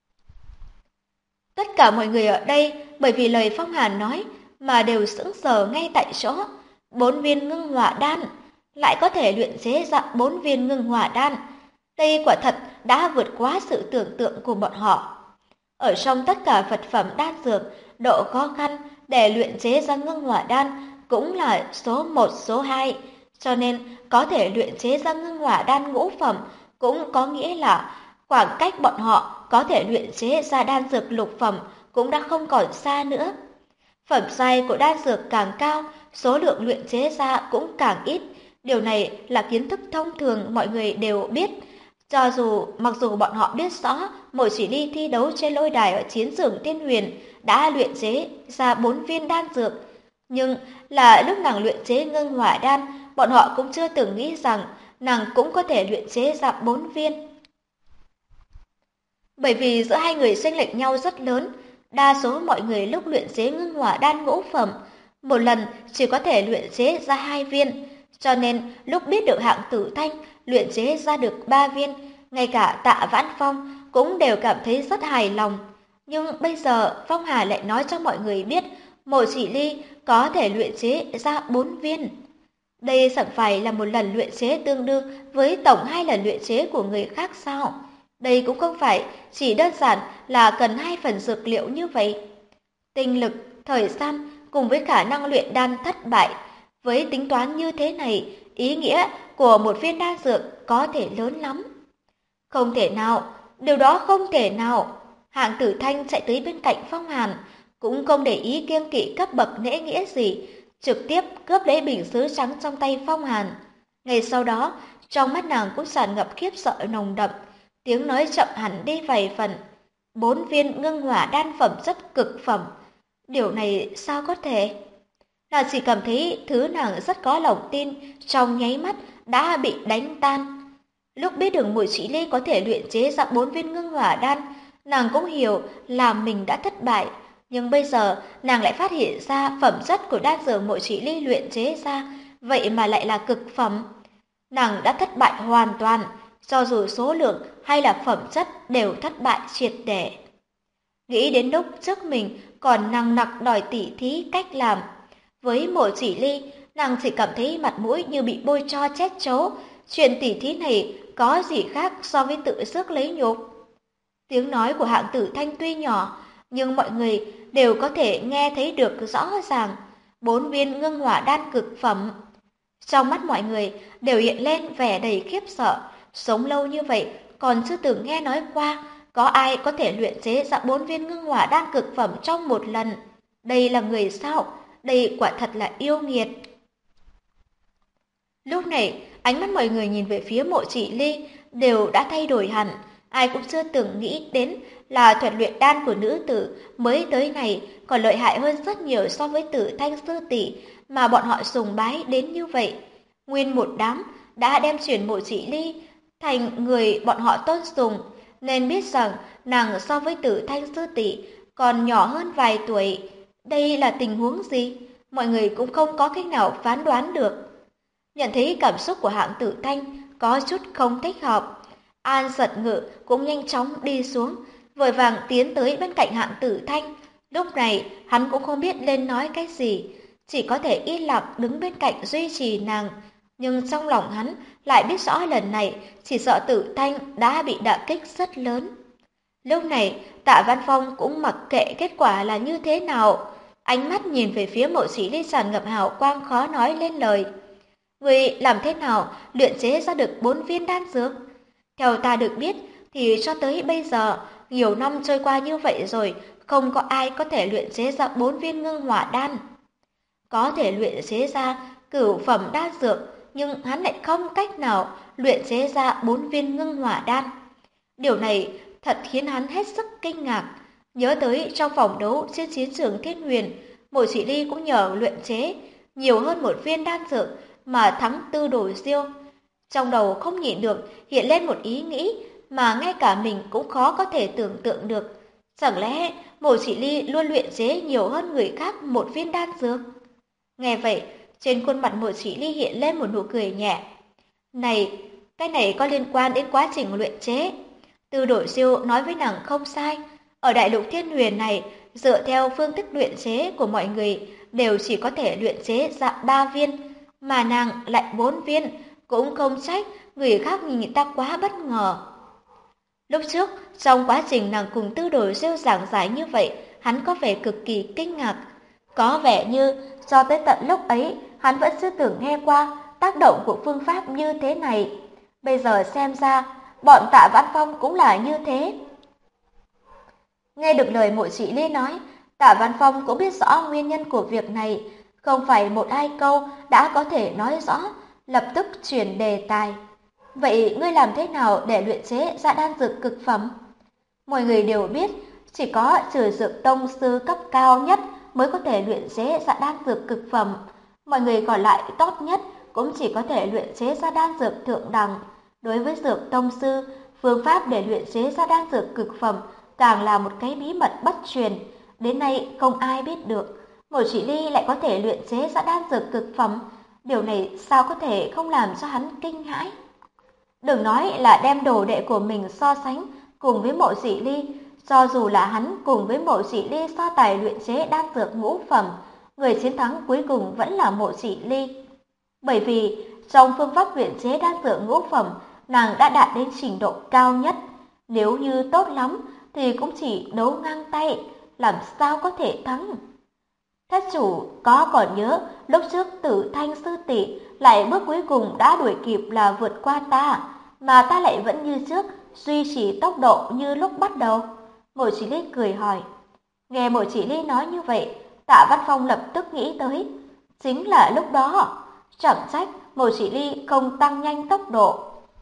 Tất cả mọi người ở đây bởi vì lời Phong Hàn nói mà đều sững sờ ngay tại chỗ. 4 viên ngưng hỏa đan, lại có thể luyện chế ra 4 viên ngưng hỏa đan. Đây quả thật đã vượt quá sự tưởng tượng của bọn họ. Ở trong tất cả vật phẩm đan dược, độ khó khăn để luyện chế ra ngưng hỏa đan cũng là số 1, số 2. Cho nên có thể luyện chế ra ngưng hỏa đan ngũ phẩm cũng có nghĩa là khoảng cách bọn họ có thể luyện chế ra đan dược lục phẩm cũng đã không còn xa nữa. Phẩm giai của đan dược càng cao, số lượng luyện chế ra cũng càng ít. Điều này là kiến thức thông thường mọi người đều biết. Mặc dù bọn họ biết rõ Mộ Chỉ Ly thi đấu trên lôi đài ở chiến trường Tiên Huyền đã luyện chế ra 4 viên đan dược, nhưng là lúc nàng luyện chế ngưng hỏa đan, bọn họ cũng chưa từng nghĩ rằng nàng cũng có thể luyện chế ra 4 viên. Bởi vì giữa hai người chênh lệch nhau rất lớn, đa số mọi người lúc luyện chế ngưng hỏa đan ngũ phẩm, một lần chỉ có thể luyện chế ra 2 viên, cho nên lúc biết được Hạng Tử Thanh luyện chế ra được 3 viên, ngay cả Tạ Vãn Phong cũng đều cảm thấy rất hài lòng. Nhưng bây giờ Phong Hà lại nói cho mọi người biết Mộ Chỉ Ly có thể luyện chế ra 4 viên. Đây chẳng phải là một lần luyện chế tương đương với tổng 2 lần luyện chế của người khác sao? Đây cũng không phải chỉ đơn giản là cần 2 phần dược liệu như vậy. Tinh lực, thời gian cùng với khả năng luyện đan thất bại, với tính toán như thế này, ý nghĩa của một viên đan dược có thể lớn lắm. Không thể nào, điều đó không thể nào. Hạng Tử Thanh chạy tới bên cạnh Phong Hàn, cũng không để ý kiêng kỵ cấp bậc lễ nghĩa gì, trực tiếp cướp lấy bình sứ trắng trong tay Phong Hàn. Ngay sau đó, trong mắt nàng cũng tràn ngập khiếp sợ nồng đậm, tiếng nói chậm hẳn đi vài phần. 4 viên ngưng hỏa đan phẩm chất cực phẩm. Điều này sao có thể? Nàng chỉ cảm thấy thứ nàng rất có lòng tin trong nháy mắt đã bị đánh tan. Lúc biết được Mộ Chỉ Ly có thể luyện chế ra 4 viên ngưng hỏa đan, nàng cũng hiểu là mình đã thất bại. Nhưng bây giờ nàng lại phát hiện ra phẩm chất của đan dược Mộ Chỉ Ly luyện chế ra, vậy mà lại là cực phẩm. Nàng đã thất bại hoàn toàn, cho dù số lượng hay là phẩm chất đều thất bại triệt để. Nghĩ đến lúc trước mình còn nằng nặc đòi tỉ thí cách làm. Với Mộ Chỉ Ly, nàng chỉ cảm thấy mặt mũi như bị bôi tro chết chấu. Chuyện tỉ thí này có gì khác so với tự rước lấy nhục. Tiếng nói của Hạng Tử Thanh tuy nhỏ, nhưng mọi người đều có thể nghe thấy được rõ ràng. 4 viên ngưng hỏa đan cực phẩm. Trong mắt mọi người đều hiện lên vẻ đầy khiếp sợ. Sống lâu như vậy còn chưa từng nghe nói qua có ai có thể luyện chế ra 4 viên ngưng hỏa đan cực phẩm trong một lần. Đây là người sao? Đây quả thật là yêu nghiệt. Lúc này, ánh mắt mọi người nhìn về phía Mộ Chỉ Ly đều đã thay đổi hẳn. Ai cũng chưa từng nghĩ đến là thuật luyện đan của nữ tử mới tới này còn lợi hại hơn rất nhiều so với Tử Thanh sư tỷ mà bọn họ sùng bái đến như vậy. Nguyên một đám đã đem chuyển Mộ Chỉ Ly thành người bọn họ tôn sùng, nên biết rằng nàng so với Tử Thanh sư tỷ còn nhỏ hơn vài tuổi. Đây là tình huống gì? Mọi người cũng không có cách nào phán đoán được. Nhận thấy cảm xúc của Hạng Tử Thanh có chút không thích hợp, An Giật Ngự cũng nhanh chóng đi xuống, vội vàng tiến tới bên cạnh Hạng Tử Thanh. Lúc này hắn cũng không biết nên nói cái gì, chỉ có thể yên lặng đứng bên cạnh duy trì nàng. Nhưng trong lòng hắn lại biết rõ lần này chỉ sợ Tử Thanh đã bị đả kích rất lớn. Lúc này Tạ Văn Phong cũng mặc kệ kết quả là như thế nào, ánh mắt nhìn về phía Mộ Chỉ Ly tràn ngập hào quang khó nói lên lời. Người làm thế nào luyện chế ra được 4 viên đan dược? Theo ta được biết thì cho tới bây giờ, nhiều năm trôi qua như vậy rồi, không có ai có thể luyện chế ra 4 viên ngưng hỏa đan. Có thể luyện chế ra cửu phẩm đan dược, nhưng hắn lại không cách nào luyện chế ra 4 viên ngưng hỏa đan. Điều này thật khiến hắn hết sức kinh ngạc. Nhớ tới trong vòng đấu trên chiến trường Thiên Huyền, Mộ Chỉ Ly cũng nhờ luyện chế nhiều hơn một viên đan dược mà thắng Tư Đồ Diêu. Trong đầu không nhịn được hiện lên một ý nghĩ mà ngay cả mình cũng khó có thể tưởng tượng được. Chẳng lẽ Mộ Chỉ Ly luôn luyện chế nhiều hơn người khác một viên đan dược? Nghe vậy, trên khuôn mặt Mộ Chỉ Ly hiện lên một nụ cười nhẹ. Này, cái này có liên quan đến quá trình luyện chế. Tư Đồ Diêu nói với nàng không sai. Ở Đại Lục Thiên Huyền này, dựa theo phương thức luyện chế của mọi người, đều chỉ có thể luyện chế ra 3 viên, mà nàng lại 4 viên, cũng không trách người khác nhìn ta quá bất ngờ. Lúc trước, trong quá trình nàng cùng Tư Đồ Diêu giảng giải như vậy, hắn có vẻ cực kỳ kinh ngạc. Có vẻ như cho tới tận lúc ấy, hắn vẫn chưa từng nghe qua tác động của phương pháp như thế này. Bây giờ xem ra, bọn Tạ Văn Phong cũng là như thế. Nghe được lời Mộ Chỉ Ly nói, Tạ Văn Phong cũng biết rõ nguyên nhân của việc này, không phải một hai câu đã có thể nói rõ, lập tức chuyển đề tài. Vậy ngươi làm thế nào để luyện chế ra đan dược cực phẩm? Mọi người đều biết, chỉ có trừ dược tông sư cấp cao nhất mới có thể luyện chế ra đan dược cực phẩm. Mọi người còn lại tốt nhất cũng chỉ có thể luyện chế ra đan dược thượng đẳng. Đối với dược tông sư, phương pháp để luyện chế ra đan dược cực phẩm càng là một cái bí mật bất truyền, đến nay không ai biết được. Mộ Chỉ Ly lại có thể luyện chế ra đan dược cực phẩm, điều này sao có thể không làm cho hắn kinh hãi. Đừng nói là đem đồ đệ của mình so sánh cùng với Mộ Chỉ Ly, cho dù là hắn cùng với Mộ Chỉ Ly so tài luyện chế đan dược ngũ phẩm, người chiến thắng cuối cùng vẫn là Mộ Chỉ Ly. Bởi vì trong phương pháp luyện chế đan dược ngũ phẩm, nàng đã đạt đến trình độ cao nhất. Nếu như tốt lắm thì cũng chỉ đấu ngang tay, làm sao có thể thắng. Thất chủ có còn nhớ lúc trước Tử Thanh sư tỷ lại bước cuối cùng đã đuổi kịp là vượt qua ta, mà ta lại vẫn như trước duy trì tốc độ như lúc bắt đầu? Mộ Chỉ Ly cười hỏi. Nghe Mộ Chỉ Ly nói như vậy, Tạ Văn Phong lập tức nghĩ tới, chính là lúc đó. Chẳng trách Mộ Chỉ Ly không tăng nhanh tốc độ.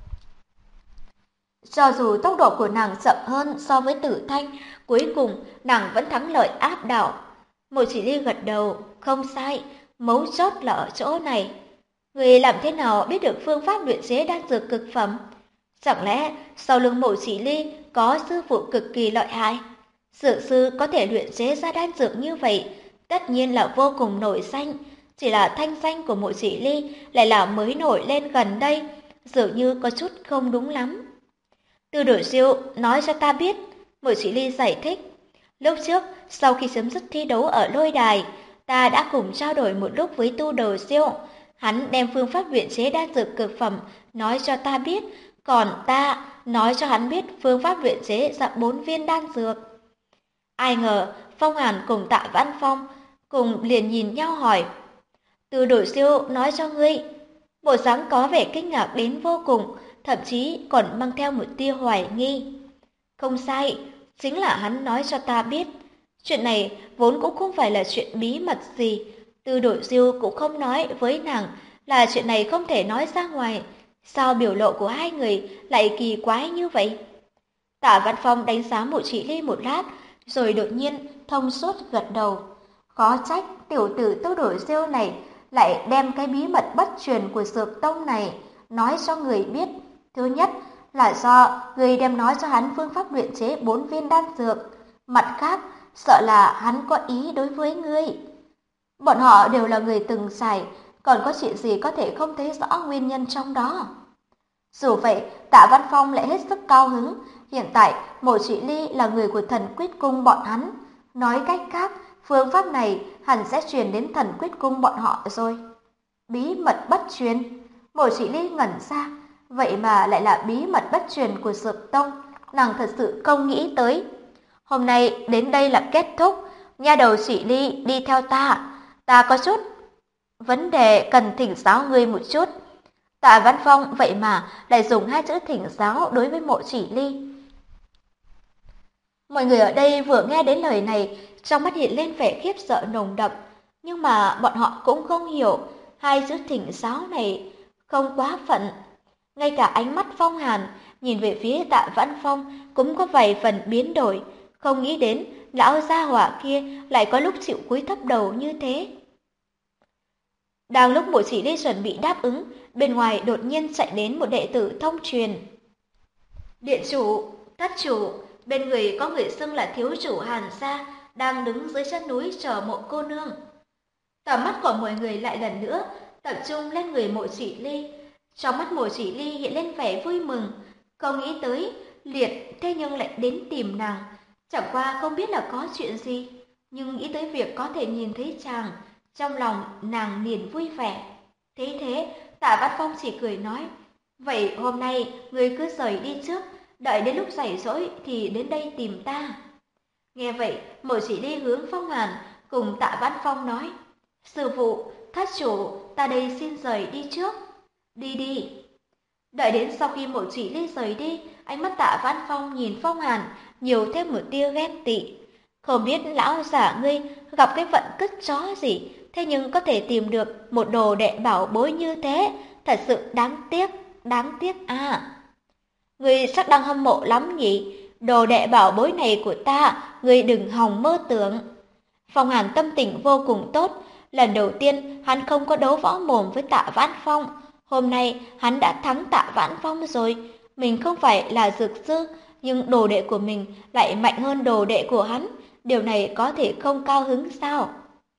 Cho dù tốc độ của nàng chậm hơn so với Tử Thanh, cuối cùng nàng vẫn thắng lợi áp đảo. Mộ Chỉ Ly gật đầu, không sai, mấu chốt là ở chỗ này. Người làm thế nào biết được phương pháp luyện chế đan dược cực phẩm? Chẳng lẽ sau lưng Mộ Chỉ Ly có sư phụ cực kỳ lợi hại? Dược sư có thể luyện chế ra đan dược như vậy, tất nhiên là vô cùng nổi danh. Chỉ là thanh danh của Mộ Chỉ Ly lại là mới nổi lên gần đây, dường như có chút không đúng lắm. Tư Đồ Diêu nói cho ta biết, Mộ Chỉ Ly giải thích. Lúc trước, sau khi chấm dứt thi đấu ở lôi đài, ta đã cùng trao đổi một lúc với Tư Đồ Diêu. Hắn đem phương pháp luyện chế đan dược cực phẩm nói cho ta biết, còn ta nói cho hắn biết phương pháp luyện chế ra 4 viên đan dược. Ai ngờ Phong Hàn cùng Tạ Văn Phong cùng liền nhìn nhau hỏi, Tư Đồ Diêu nói cho ngươi? Bộ dáng có vẻ kinh ngạc đến vô cùng, thậm chí còn mang theo một tia hoài nghi. Không sai, chính là hắn nói cho ta biết. Chuyện này vốn cũng không phải là chuyện bí mật gì. Tư Đồ Diêu cũng không nói với nàng là chuyện này không thể nói ra ngoài. Sao biểu lộ của hai người lại kỳ quái như vậy? Tạ Văn Phong đánh giá Mộ Chỉ Ly một lát, rồi đột nhiên thông suốt gật đầu. Khó trách tiểu tử Tư Đồ Diêu này lại đem cái bí mật bất truyền của Dược Tông này nói cho người biết. Thứ nhất là do người đem nói cho hắn phương pháp luyện chế 4 viên đan dược. Mặt khác, sợ là hắn có ý đối với ngươi. Bọn họ đều là người từng trải, còn có chuyện gì có thể không thấy rõ nguyên nhân trong đó. Dù vậy, Tạ Văn Phong lại hết sức cao hứng. Hiện tại, Mộ Chỉ Ly là người của Thần Quyết Cung bọn hắn. Nói cách khác, phương pháp này hẳn sẽ truyền đến Thần Quyết Cung bọn họ rồi. Bí mật bất truyền. Mộ Chỉ Ly ngẩn ra. Vậy mà lại là bí mật bất truyền của Dược Tông. Nàng thật sự không nghĩ tới. Hôm nay đến đây là kết thúc. Nha đầu Chỉ Ly đi theo ta. Ta có chút Vấn đề cần thỉnh giáo ngươi một chút. Tạ Văn Phong vậy mà lại dùng hai chữ thỉnh giáo đối với Mộ Chỉ Ly. Mọi người ở đây vừa nghe đến lời này, trong mắt hiện lên vẻ khiếp sợ nồng đậm, nhưng mà bọn họ cũng không hiểu hai chữ thỉnh giáo này không quá phận. Ngay cả ánh mắt Phong Hàn nhìn về phía Tạ Văn Phong cũng có vài phần biến đổi, không nghĩ đến lão gia hỏa kia lại có lúc chịu cúi thấp đầu như thế. Đang lúc Mộ Chỉ Ly chuẩn bị đáp ứng, bên ngoài đột nhiên chạy đến một đệ tử thông truyền. Điện chủ, thất chủ, bên người có người xưng là thiếu chủ Hàn gia, đang đứng dưới chân núi chờ Mộ cô nương. Tầm mắt của mọi người lại lần nữa tập trung lên người Mộ Chỉ Ly. Trong mắt Mộ Chỉ Ly hiện lên vẻ vui mừng, không nghĩ tới Liệt thế nhưng lại đến tìm nàng. Chẳng qua không biết là có chuyện gì, nhưng nghĩ tới việc có thể nhìn thấy chàng, trong lòng nàng liền vui vẻ. Thế Tạ Văn Phong chỉ cười nói, vậy hôm nay ngươi cứ rời đi trước, đợi đến lúc rảnh rỗi thì đến đây tìm ta. Nghe vậy, Mộ Chỉ Ly hướng Phong Hàn cùng Tạ Văn Phong nói, sư phụ, thất chủ, ta đây xin rời đi trước. Đi đi. Đợi đến sau khi Mộ Chỉ Ly rời đi, ánh mắt Tạ Văn Phong nhìn Phong Hàn nhiều thêm một tia ghen tị. Không biết lão giả ngươi gặp cái vận cứt chó gì, thế nhưng có thể tìm được một đồ đệ bảo bối như thế, thật sự đáng tiếc à. Ngươi chắc đang hâm mộ lắm nhỉ, đồ đệ bảo bối này của ta, ngươi đừng hòng mơ tưởng. Phong Hàn tâm tình vô cùng tốt, lần đầu tiên hắn không có đấu võ mồm với Tạ Vãn Phong, hôm nay hắn đã thắng Tạ Vãn Phong rồi, mình không phải là dược sư, nhưng đồ đệ của mình lại mạnh hơn đồ đệ của hắn, điều này có thể không cao hứng sao?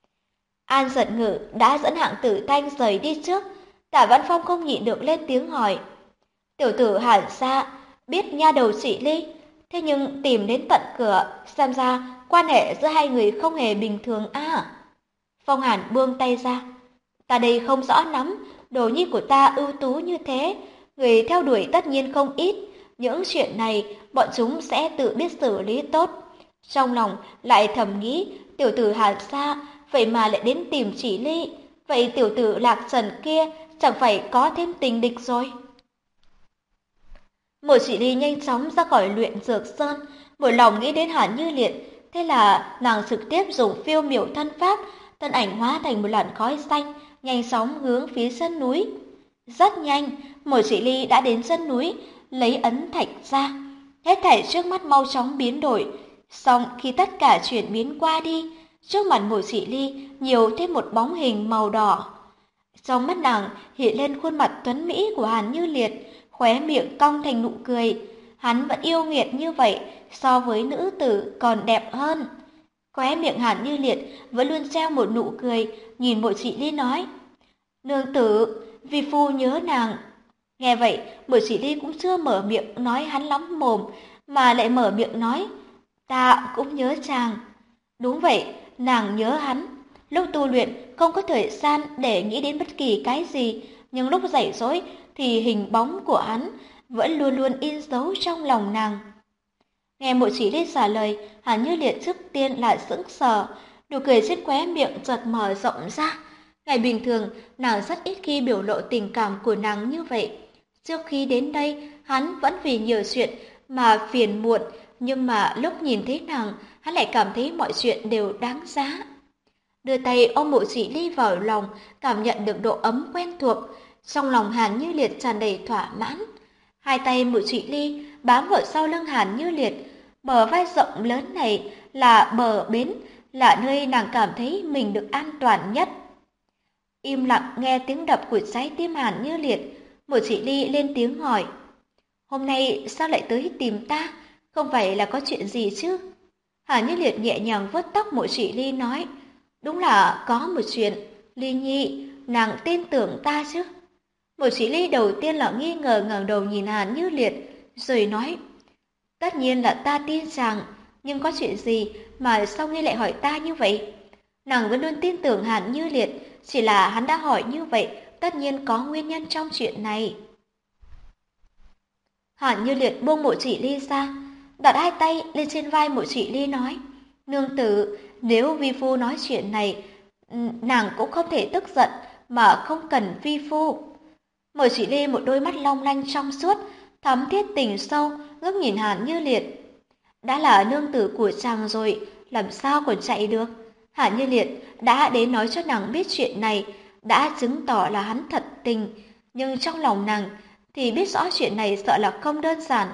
An Giật Ngự đã dẫn Hạng Tử Thanh rời đi trước, Tạ Vãn Phong không nhịn được lên tiếng hỏi. Tiểu tử Hàn gia biết nha đầu Chỉ Ly, thế nhưng tìm đến tận cửa, xem ra quan hệ giữa hai người không hề bình thường à. Phong Hàn buông tay ra. Ta đây không rõ lắm, đồ nhi của ta ưu tú như thế, người theo đuổi tất nhiên không ít, những chuyện này bọn chúng sẽ tự biết xử lý tốt. Trong lòng lại thầm nghĩ, tiểu tử Hàn gia vậy mà lại đến tìm Chỉ Ly, vậy tiểu tử Lạc Trần kia chẳng phải có thêm tình địch rồi. Mộ Chỉ Ly nhanh chóng ra khỏi luyện dược sơn, một lòng nghĩ đến Hàn Như Liệt, thế là nàng trực tiếp dùng phiêu miểu thân pháp, thân ảnh hóa thành một làn khói xanh, nhanh chóng hướng phía chân núi. Rất nhanh, Mộ Chỉ Ly đã đến chân núi, lấy ấn thạch ra, hết thảy trước mắt mau chóng biến đổi. Xong khi tất cả chuyển biến qua đi, trước mặt Mộ Chỉ Ly nhiều thêm một bóng hình màu đỏ. Trong mắt nàng hiện lên khuôn mặt tuấn mỹ của Hàn Như Liệt, khóe miệng cong thành nụ cười. Hắn vẫn yêu nghiệt như vậy, so với nữ tử còn đẹp hơn. Khóe miệng Hàn Như Liệt vẫn luôn treo một nụ cười, nhìn Mộ Chỉ Ly nói, nương tử, vi phu nhớ nàng. Nghe vậy, Mộ Chỉ Ly cũng chưa mở miệng nói hắn lắm mồm, mà lại mở miệng nói, ta cũng nhớ chàng. Đúng vậy, nàng nhớ hắn. Lúc tu luyện không có thời gian để nghĩ đến bất kỳ cái gì, nhưng lúc rảnh rỗi thì hình bóng của hắn vẫn luôn luôn in dấu trong lòng nàng. Nghe Mộ Chỉ Ly trả lời, Hàn Như Liệt trước tiên là sững sờ, nụ cười trên khóe miệng chợt mở rộng ra. Ngày bình thường, nàng rất ít khi biểu lộ tình cảm của nàng như vậy. Trước khi đến đây, hắn vẫn vì nhiều chuyện mà phiền muộn, nhưng mà lúc nhìn thấy nàng, hắn lại cảm thấy mọi chuyện đều đáng giá. Đưa tay ôm Mộ Chỉ Ly vào lòng, cảm nhận được độ ấm quen thuộc, trong lòng Hàn Như Liệt tràn đầy thỏa mãn. Hai tay Mộ Chỉ Ly bám vào sau lưng Hàn Như Liệt, bờ vai rộng lớn này là bờ bến, là nơi nàng cảm thấy mình được an toàn nhất. Im lặng nghe tiếng đập của trái tim Hàn Như Liệt, Mộ Chỉ Ly lên tiếng hỏi, hôm nay sao lại tới tìm ta, không phải là có chuyện gì chứ? Hàn Như Liệt nhẹ nhàng vuốt tóc Mộ Chỉ Ly nói, đúng là có một chuyện, Ly Nhi, nàng tin tưởng ta chứ? Mộ Chỉ Ly đầu tiên là nghi ngờ ngẩng đầu nhìn Hàn Như Liệt, rồi nói, tất nhiên là ta tin chàng, nhưng có chuyện gì mà sao ngươi lại hỏi ta như vậy? Nàng vẫn luôn tin tưởng Hàn Như Liệt, chỉ là hắn đã hỏi như vậy, tất nhiên có nguyên nhân trong chuyện này. Hàn Như Liệt buông Mộ Chỉ Ly ra, đặt hai tay lên trên vai Mộ Chỉ Ly nói, nương tử, nếu vi phu nói chuyện này, Nàng cũng không thể tức giận mà không cần vi phu. Mộ Chỉ Ly một đôi mắt long lanh trong suốt, thắm thiết tình sâu, ngước nhìn Hàn Như Liệt. Đã là nương tử của chàng rồi, làm sao còn chạy được? Hàn Như Liệt đã đến nói cho nàng biết chuyện này, đã chứng tỏ là hắn thật tình, nhưng trong lòng nàng thì biết rõ chuyện này sợ là không đơn giản.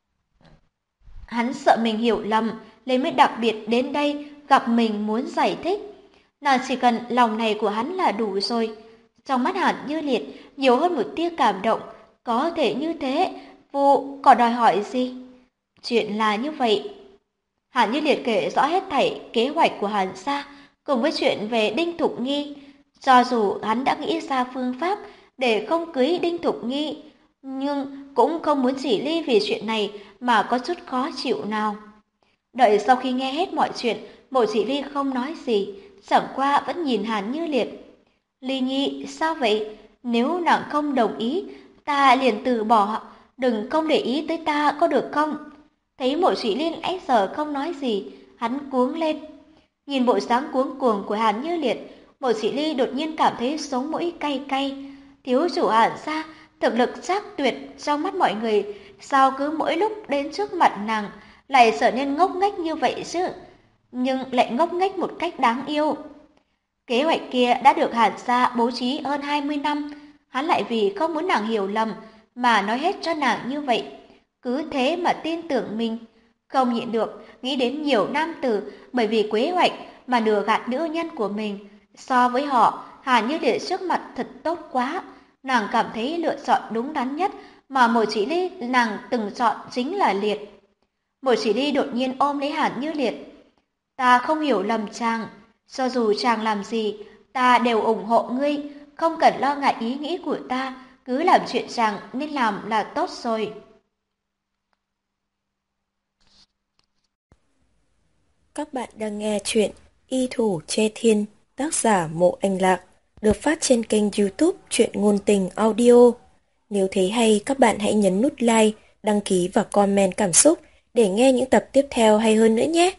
Hắn sợ mình hiểu lầm, nên mới đặc biệt đến đây gặp mình muốn giải thích. Nàng chỉ cần lòng này của hắn là đủ rồi. Trong mắt Hàn Như Liệt nhiều hơn một tia cảm động, có thể như thế, Vu còn đòi hỏi gì? Chuyện là như vậy. Hàn Như Liệt kể rõ hết thảy kế hoạch của Hàn gia cùng với chuyện về Đinh Thục Nghi. Cho dù hắn đã nghĩ ra phương pháp để không cưới Đinh Thục Nghi, nhưng cũng không muốn Chỉ Ly vì chuyện này mà có chút khó chịu nào. Đợi sau khi nghe hết mọi chuyện, Mộ Chỉ Ly không nói gì, chẳng qua vẫn nhìn Hàn Như Liệt. Ly Nhi, sao vậy? Nếu nàng không đồng ý, ta liền từ bỏ, đừng không để ý tới ta có được không? Thấy Mộ Chỉ Ly nãy giờ không nói gì, hắn cuống lên. Nhìn bộ dáng cuống cuồng của Hàn Như Liệt, Mộ Chỉ Ly đột nhiên cảm thấy sống mũi cay cay. Thiếu chủ Hàn gia thực lực chắc tuyệt trong mắt mọi người, sao cứ mỗi lúc đến trước mặt nàng lại trở nên ngốc nghếch như vậy chứ? Nhưng lại ngốc nghếch một cách đáng yêu. Kế hoạch kia đã được Hàn gia bố trí hơn 20 năm, hắn lại vì không muốn nàng hiểu lầm mà nói hết cho nàng như vậy. Cứ thế mà tin tưởng mình, không nhịn được nghĩ đến nhiều nam tử bởi vì kế hoạch mà lừa gạt nữ nhân của mình. So với họ, Hàn Như Liệt trước mặt thật tốt quá. Nàng cảm thấy lựa chọn đúng đắn nhất mà Mộ Chỉ Ly nàng từng chọn chính là Liệt. Mộ Chỉ Ly đột nhiên ôm lấy Hàn Như Liệt. Ta không hiểu lầm chàng, cho dù chàng làm gì, ta đều ủng hộ ngươi, không cần lo ngại ý nghĩ của ta, cứ làm chuyện chàng nên làm là tốt rồi. Các bạn đang nghe chuyện Y Thủ Che Thiên, tác giả Mộ Anh Lạc, được phát trên kênh YouTube Truyện Ngôn Tình Audio. Nếu thấy hay, các bạn hãy nhấn nút like, đăng ký và comment cảm xúc để nghe những tập tiếp theo hay hơn nữa nhé.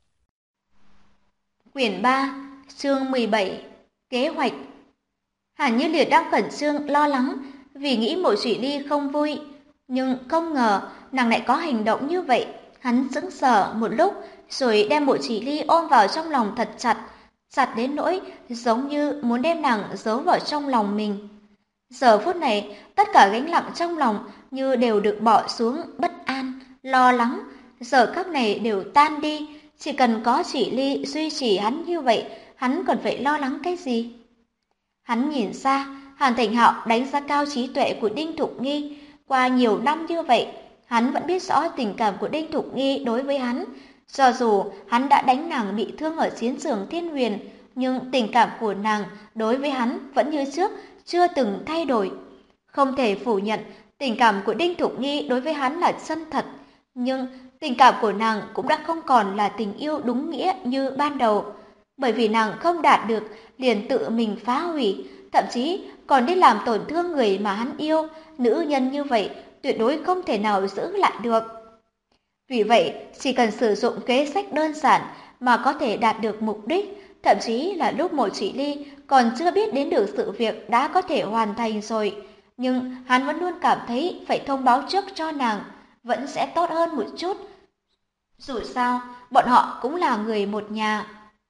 Quyển 3, chương 17, Kế hoạch. Hàn Như Liệt đang khẩn trương lo lắng vì nghĩ Mộ Chỉ Ly không vui, nhưng không ngờ nàng lại có hành động như vậy. Hắn sững sờ một lúc rồi đem Mộ Chỉ Ly ôm vào trong lòng thật chặt, chặt đến nỗi giống như muốn đem nàng giấu vào trong lòng mình. Giờ phút này, tất cả gánh nặng trong lòng như đều được bỏ xuống, bất an, lo lắng, giờ khắc này đều tan đi. Chỉ cần có Chỉ Ly duy trì hắn như vậy, hắn còn phải lo lắng cái gì? Hắn nhìn ra, Hàn Thành Hạo đánh giá cao trí tuệ của Đinh Thục Nghi. Qua nhiều năm như vậy, hắn vẫn biết rõ tình cảm của Đinh Thục Nghi đối với hắn. Cho dù hắn đã đánh nàng bị thương ở chiến trường Thiên Huyền, nhưng tình cảm của nàng đối với hắn vẫn như trước, chưa từng thay đổi. Không thể phủ nhận, tình cảm của Đinh Thục Nghi đối với hắn là chân thật, nhưng tình cảm của nàng cũng đã không còn là tình yêu đúng nghĩa như ban đầu. Bởi vì nàng không đạt được, liền tự mình phá hủy, thậm chí còn đi làm tổn thương người mà hắn yêu, nữ nhân như vậy tuyệt đối không thể nào giữ lại được. Vì vậy, chỉ cần sử dụng kế sách đơn giản mà có thể đạt được mục đích, thậm chí là lúc Mộ Chỉ Ly còn chưa biết đến được sự việc đã có thể hoàn thành rồi. Nhưng hắn vẫn luôn cảm thấy phải thông báo trước cho nàng, vẫn sẽ tốt hơn một chút. Dù sao, bọn họ cũng là người một nhà.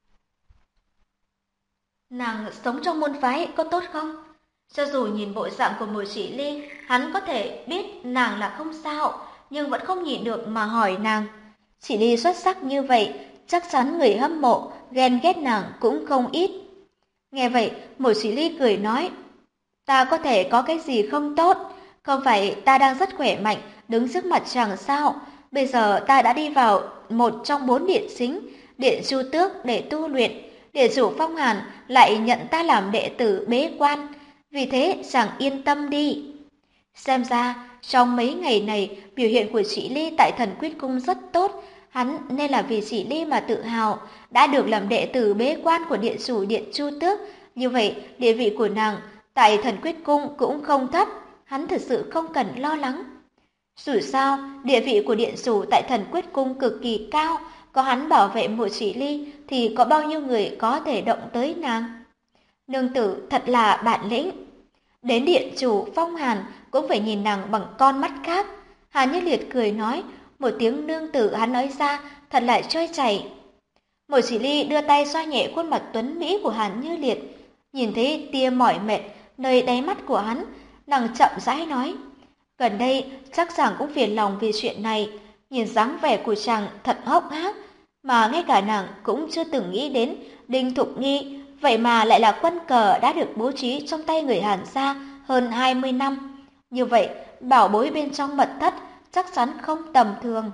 Nàng sống trong môn phái có tốt không? Cho dù nhìn bộ dạng của Mộ Chỉ Ly, hắn có thể biết nàng là không sao, nhưng vẫn không nhịn được mà hỏi nàng. Chỉ Ly xuất sắc như vậy, chắc chắn người hâm mộ, ghen ghét nàng cũng không ít. Nghe vậy, Mộ Chỉ Ly cười nói, ta có thể có cái gì không tốt, không phải ta đang rất khỏe mạnh, đứng trước mặt chàng sao. Bây giờ ta đã đi vào một trong 4 điện chính, điện Chu Tước để tu luyện. Điện chủ Phong Hàn lại nhận ta làm đệ tử bế quan, vì thế chàng yên tâm đi. Xem ra, trong mấy ngày này, biểu hiện của chị Ly tại Thần Quyết Cung rất tốt, hắn nên là vì chị Ly mà tự hào, đã được làm đệ tử bế quan của điện chủ điện Chu Tước. Như vậy, địa vị của nàng tại Thần Quyết Cung cũng không thấp, hắn thật sự không cần lo lắng. Dù sao, địa vị của điện chủ tại Thần Quyết Cung cực kỳ cao, có hắn bảo vệ Mộ Chỉ Ly thì có bao nhiêu người có thể động tới nàng. Nương tử thật là bản lĩnh. Đến điện chủ Phong Hàn cũng phải nhìn nàng bằng con mắt khác. Hàn Như Liệt cười nói, một tiếng nương tử hắn nói ra thật là trôi chảy. Mộ Chỉ Ly đưa tay xoa nhẹ khuôn mặt tuấn mỹ của Hàn Như Liệt, nhìn thấy tia mỏi mệt nơi đáy mắt của hắn, nàng chậm rãi nói, gần đây chắc chàng cũng phiền lòng vì chuyện này, nhìn dáng vẻ của chàng thật hốc hác, mà ngay cả nàng cũng chưa từng nghĩ đến Đinh Thục Nghi, vậy mà lại là quân cờ đã được bố trí trong tay người Hàn gia hơn 20 năm. Như vậy, bảo bối bên trong mật thất chắc chắn không tầm thường.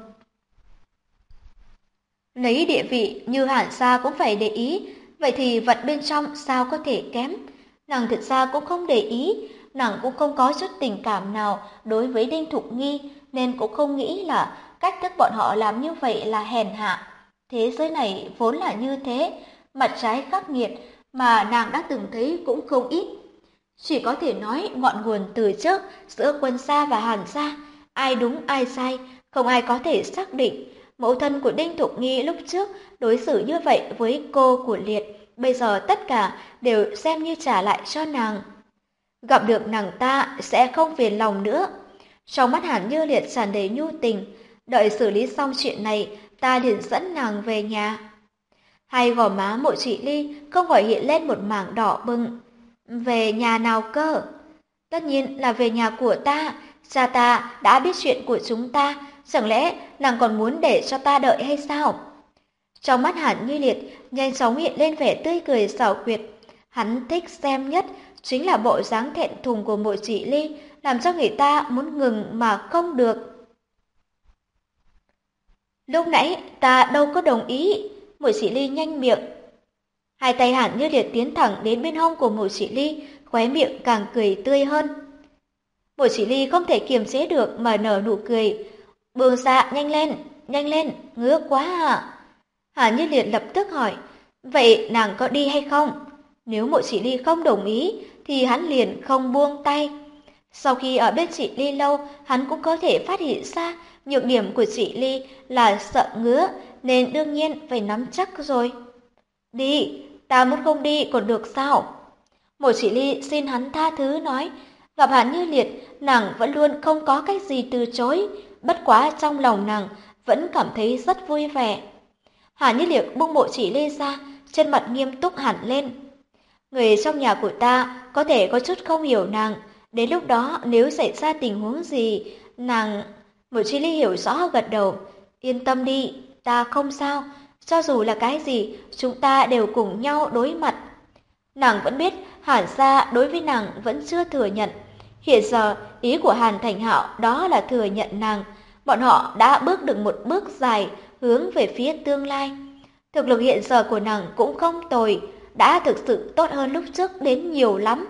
Lấy địa vị như Hàn gia cũng phải để ý, vậy thì vật bên trong sao có thể kém. Nàng thực ra cũng không để ý, nàng cũng không có chút tình cảm nào đối với Đinh Thục Nghi, nên cũng không nghĩ là cách thức bọn họ làm như vậy là hèn hạ. Thế giới này vốn là như thế, mặt trái khắc nghiệt mà nàng đã từng thấy cũng không ít. Chỉ có thể nói ngọn nguồn từ trước giữa Quân gia và Hàn gia, ai đúng ai sai, không ai có thể xác định. Mẫu thân của Đinh Thục Nghi lúc trước đối xử như vậy với cô của Liệt, bây giờ tất cả đều xem như trả lại cho nàng. Gặp được nàng ta sẽ không phiền lòng nữa. Trong mắt Hàn Như Liệt tràn đầy nhu tình, đợi xử lý xong chuyện này, ta liền dẫn nàng về nhà. Hai gò má Mộ Chỉ Ly không khỏi hiện lên một mảng đỏ bừng. Về nhà nào cơ? Tất nhiên là về nhà của ta, cha ta đã biết chuyện của chúng ta, chẳng lẽ nàng còn muốn để cho ta đợi hay sao? Trong mắt Hàn Như Liệt nhanh chóng hiện lên vẻ tươi cười xảo quyệt. Hắn thích xem nhất chính là bộ dáng thẹn thùng của Mộ Chỉ Ly, làm cho người ta muốn ngừng mà không được. Lúc nãy ta đâu có đồng ý. Mộ Chỉ Ly nhanh miệng. Hai tay Hàn Như Liệt tiến thẳng đến bên hông của Mộ Chỉ Ly, khóe miệng càng cười tươi hơn. Mộ Chỉ Ly không thể kiềm chế được mà nở nụ cười. Buông ra, nhanh lên, ngứa quá à. Hàn Như Liệt lập tức hỏi, vậy nàng có đi hay không? Nếu Mộ Chỉ Ly không đồng ý, thì hắn liền không buông tay. Sau khi ở bên chị Ly lâu, hắn cũng có thể phát hiện ra nhược điểm của chị Ly là sợ ngứa, nên đương nhiên phải nắm chắc rồi. Đi, ta muốn không đi còn được sao? Mộ Chỉ Ly xin hắn tha thứ nói, gặp Hàn Như Liệt, nàng vẫn luôn không có cách gì từ chối, bất quá trong lòng nàng vẫn cảm thấy rất vui vẻ. Hàn Như Liệt buông Mộ Chỉ Ly ra, trên mặt nghiêm túc hẳn lên. Người trong nhà của ta có thể có chút không hiểu nàng, đến lúc đó nếu xảy ra tình huống gì, nàng... Mộ Chỉ Ly hiểu rõ gật đầu, yên tâm đi, ta không sao, cho dù là cái gì, chúng ta đều cùng nhau đối mặt. Nàng vẫn biết Hàn gia đối với nàng vẫn chưa thừa nhận. Hiện giờ, ý của Hàn Thành Hạo đó là thừa nhận nàng. Bọn họ đã bước được một bước dài hướng về phía tương lai. Thực lực hiện giờ của nàng cũng không tồi, đã thực sự tốt hơn lúc trước đến nhiều lắm.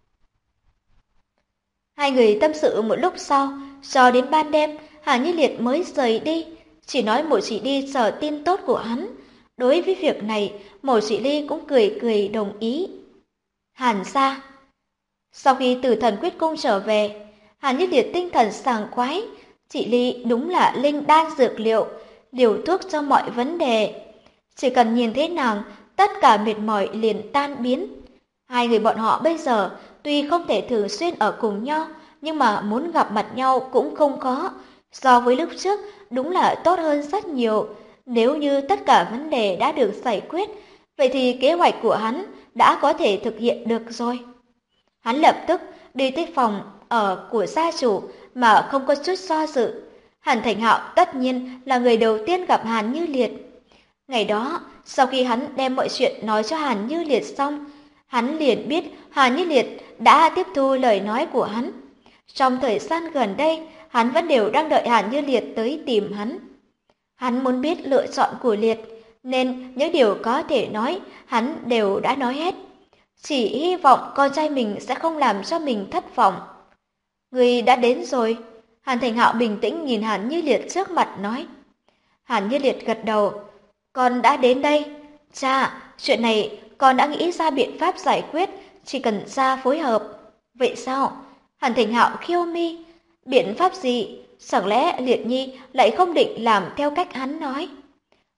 Hai người tâm sự một lúc sau, cho đến ban đêm, Hàn Như Liệt mới rời đi, chỉ nói Mộ Chỉ Ly chờ tin tốt của hắn. Đối với việc này, Mộ Chỉ Ly cũng cười cười đồng ý. Hàn gia. Sau khi từ Thần Quyết Cung trở về, Hàn Như Liệt tinh thần sảng khoái. Chị Ly đúng là linh đan dược liệu, liều thuốc cho mọi vấn đề. Chỉ cần nhìn thấy nàng, tất cả mệt mỏi liền tan biến. Hai người bọn họ bây giờ tuy không thể thường xuyên ở cùng nhau, nhưng mà muốn gặp mặt nhau cũng không khó. So với lúc trước, đúng là tốt hơn rất nhiều. Nếu như tất cả vấn đề đã được giải quyết, vậy thì kế hoạch của hắn đã có thể thực hiện được rồi. Hắn lập tức đi tới phòng ở của gia chủ mà không có chút do dự. Hàn Thành Hạo tất nhiên là người đầu tiên gặp Hàn Như Liệt. Ngày đó, sau khi hắn đem mọi chuyện nói cho Hàn Như Liệt xong, hắn liền biết Hàn Như Liệt đã tiếp thu lời nói của hắn. Trong thời gian gần đây, hắn vẫn đều đang đợi Hàn Như Liệt tới tìm hắn. Hắn muốn biết lựa chọn của Liệt, nên những điều có thể nói, hắn đều đã nói hết. Chỉ hy vọng con trai mình sẽ không làm cho mình thất vọng. Người đã đến rồi. Hàn Thành Hạo bình tĩnh nhìn Hàn Như Liệt trước mặt nói. Hàn Như Liệt gật đầu. Con đã đến đây. Cha, chuyện này con đã nghĩ ra biện pháp giải quyết, chỉ cần cha phối hợp. Vậy sao? Hàn Thành Hạo khiêu mi. Biện pháp gì? Chẳng lẽ Liệt Nhi lại không định làm theo cách hắn nói?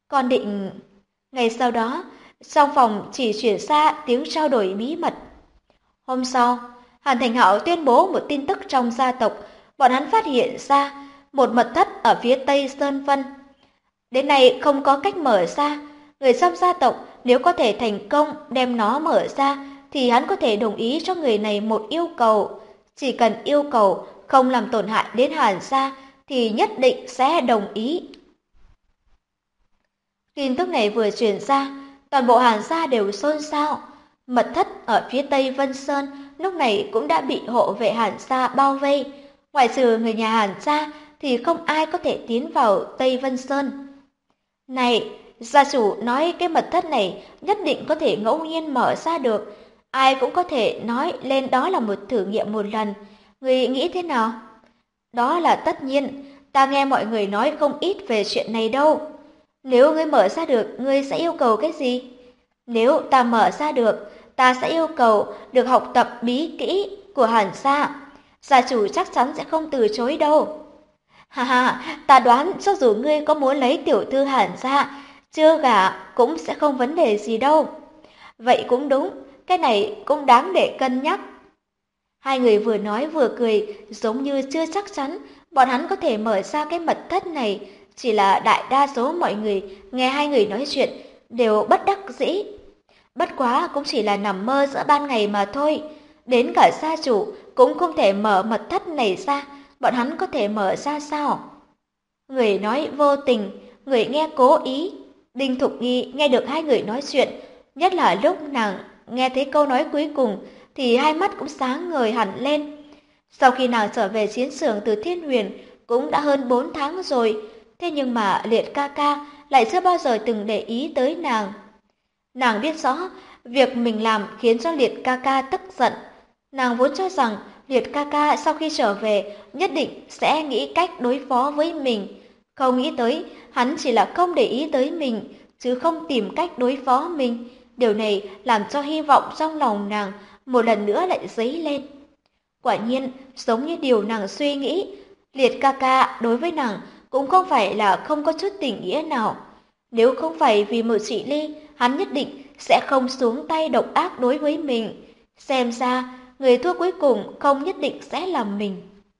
Con định... Ngay sau đó, trong phòng chỉ chuyển ra tiếng trao đổi bí mật. Hôm sau, Hàn Thành Hạo tuyên bố một tin tức trong gia tộc. Bọn hắn phát hiện ra một mật thất ở phía tây Sơn Vân. Đến nay không có cách mở ra. Người trong gia tộc nếu có thể thành công đem nó mở ra thì hắn có thể đồng ý cho người này một yêu cầu. Chỉ cần yêu cầu không làm tổn hại đến Hàn gia thì nhất định sẽ đồng ý. Tin tức này vừa truyền ra, toàn bộ Hàn gia đều xôn xao. Mật thất ở phía tây Vân Sơn lúc này cũng đã bị hộ vệ Hàn gia bao vây. Ngoại trừ người nhà Hàn gia thì không ai có thể tiến vào Tây Vân Sơn. Này, gia chủ nói cái mật thất này nhất định có thể ngẫu nhiên mở ra được. Ai cũng có thể nói lên đó là một thử nghiệm một lần. Người nghĩ thế nào? Đó là tất nhiên, ta nghe mọi người nói không ít về chuyện này đâu. Nếu ngươi mở ra được, ngươi sẽ yêu cầu cái gì? Nếu ta mở ra được, ta sẽ yêu cầu được học tập bí kỹ của Hàn gia. Gia chủ chắc chắn sẽ không từ chối đâu. Ha ha, ta đoán cho dù ngươi có muốn lấy tiểu thư Hàn gia, chưa gả cũng sẽ không vấn đề gì đâu. Vậy cũng đúng, cái này cũng đáng để cân nhắc. Hai người vừa nói vừa cười, giống như chưa chắc chắn bọn hắn có thể mở ra cái mật thất này. Chỉ là đại đa số mọi người nghe hai người nói chuyện đều bất đắc dĩ. Bất quá cũng chỉ là nằm mơ giữa ban ngày mà thôi. Đến cả gia chủ cũng không thể mở mật thất này ra, bọn hắn có thể mở ra sao? Người nói vô tình, người nghe cố ý. Đinh Thục Nghi nghe được hai người nói chuyện, nhất là lúc nàng nghe thấy câu nói cuối cùng thì hai mắt cũng sáng ngời hẳn lên. Sau khi nàng trở về chiến trường từ Thiên Huyền cũng đã hơn 4 tháng rồi, thế nhưng mà Liệt ca ca lại chưa bao giờ từng để ý tới nàng. Nàng biết rõ việc mình làm khiến cho Liệt ca ca tức giận. Nàng vốn cho rằng Liệt ca ca sau khi trở về nhất định sẽ nghĩ cách đối phó với mình. Không nghĩ tới hắn chỉ là không để ý tới mình, chứ không tìm cách đối phó mình. Điều này làm cho hy vọng trong lòng nàng một lần nữa lại dấy lên. Quả nhiên, giống như điều nàng suy nghĩ, Liệt ca ca đối với nàng cũng không phải là không có chút tình nghĩa nào. Nếu không phải vì một chị Ly, hắn nhất định sẽ không xuống tay độc ác đối với mình. Xem ra, người thua cuối cùng không nhất định sẽ là mình.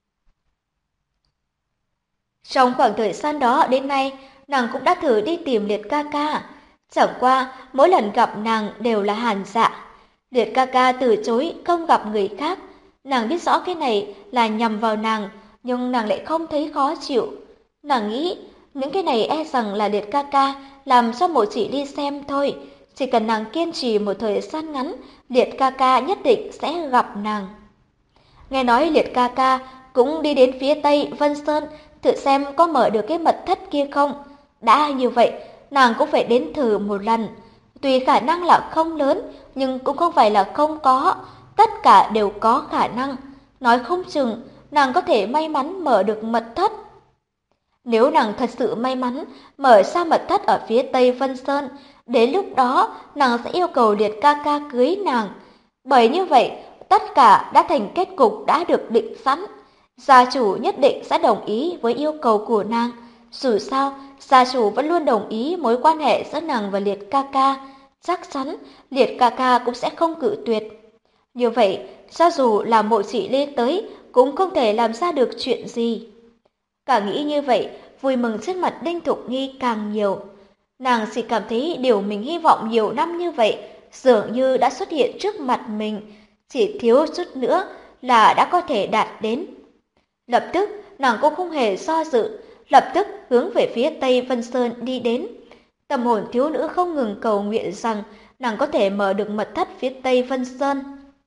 Trong khoảng thời gian đó đến nay, nàng cũng đã thử đi tìm Liệt ca ca. Chẳng qua, mỗi lần gặp nàng đều là Hàn Dạ. Liệt ca ca từ chối không gặp người khác. Nàng biết rõ cái này là nhằm vào nàng, nhưng nàng lại không thấy khó chịu. Nàng nghĩ, những cái này e rằng là Liệt ca ca làm cho một chị đi xem thôi. Chỉ cần nàng kiên trì một thời gian ngắn, Liệt ca ca nhất định sẽ gặp nàng. Nghe nói Liệt ca ca cũng đi đến phía tây Vân Sơn thử xem có mở được cái mật thất kia không. Đã như vậy, nàng cũng phải đến thử một lần. Tuy khả năng là không lớn, nhưng cũng không phải là không có. Tất cả đều có khả năng. Nói không chừng, nàng có thể may mắn mở được mật thất. Nếu nàng thật sự may mắn mở ra mật thất ở phía tây Vân Sơn, đến lúc đó nàng sẽ yêu cầu Liệt ca ca cưới nàng. Bởi như vậy, tất cả đã thành kết cục đã được định sẵn. Gia chủ nhất định sẽ đồng ý với yêu cầu của nàng. Dù sao, gia chủ vẫn luôn đồng ý mối quan hệ giữa nàng và Liệt ca ca. Chắc chắn, Liệt ca ca cũng sẽ không cự tuyệt. Như vậy, cho dù là Mộ Chỉ Ly tới, cũng không thể làm ra được chuyện gì. Càng nghĩ như vậy, vui mừng trên mặt Đinh Thục Nghi càng nhiều. Nàng chỉ cảm thấy điều mình hy vọng nhiều năm như vậy, dường như đã xuất hiện trước mặt mình, chỉ thiếu chút nữa là đã có thể đạt đến. Lập tức, nàng cũng không hề do dự, lập tức hướng về phía Tây Vân Sơn đi đến. Tâm hồn thiếu nữ không ngừng cầu nguyện rằng nàng có thể mở được mật thất phía Tây Vân Sơn.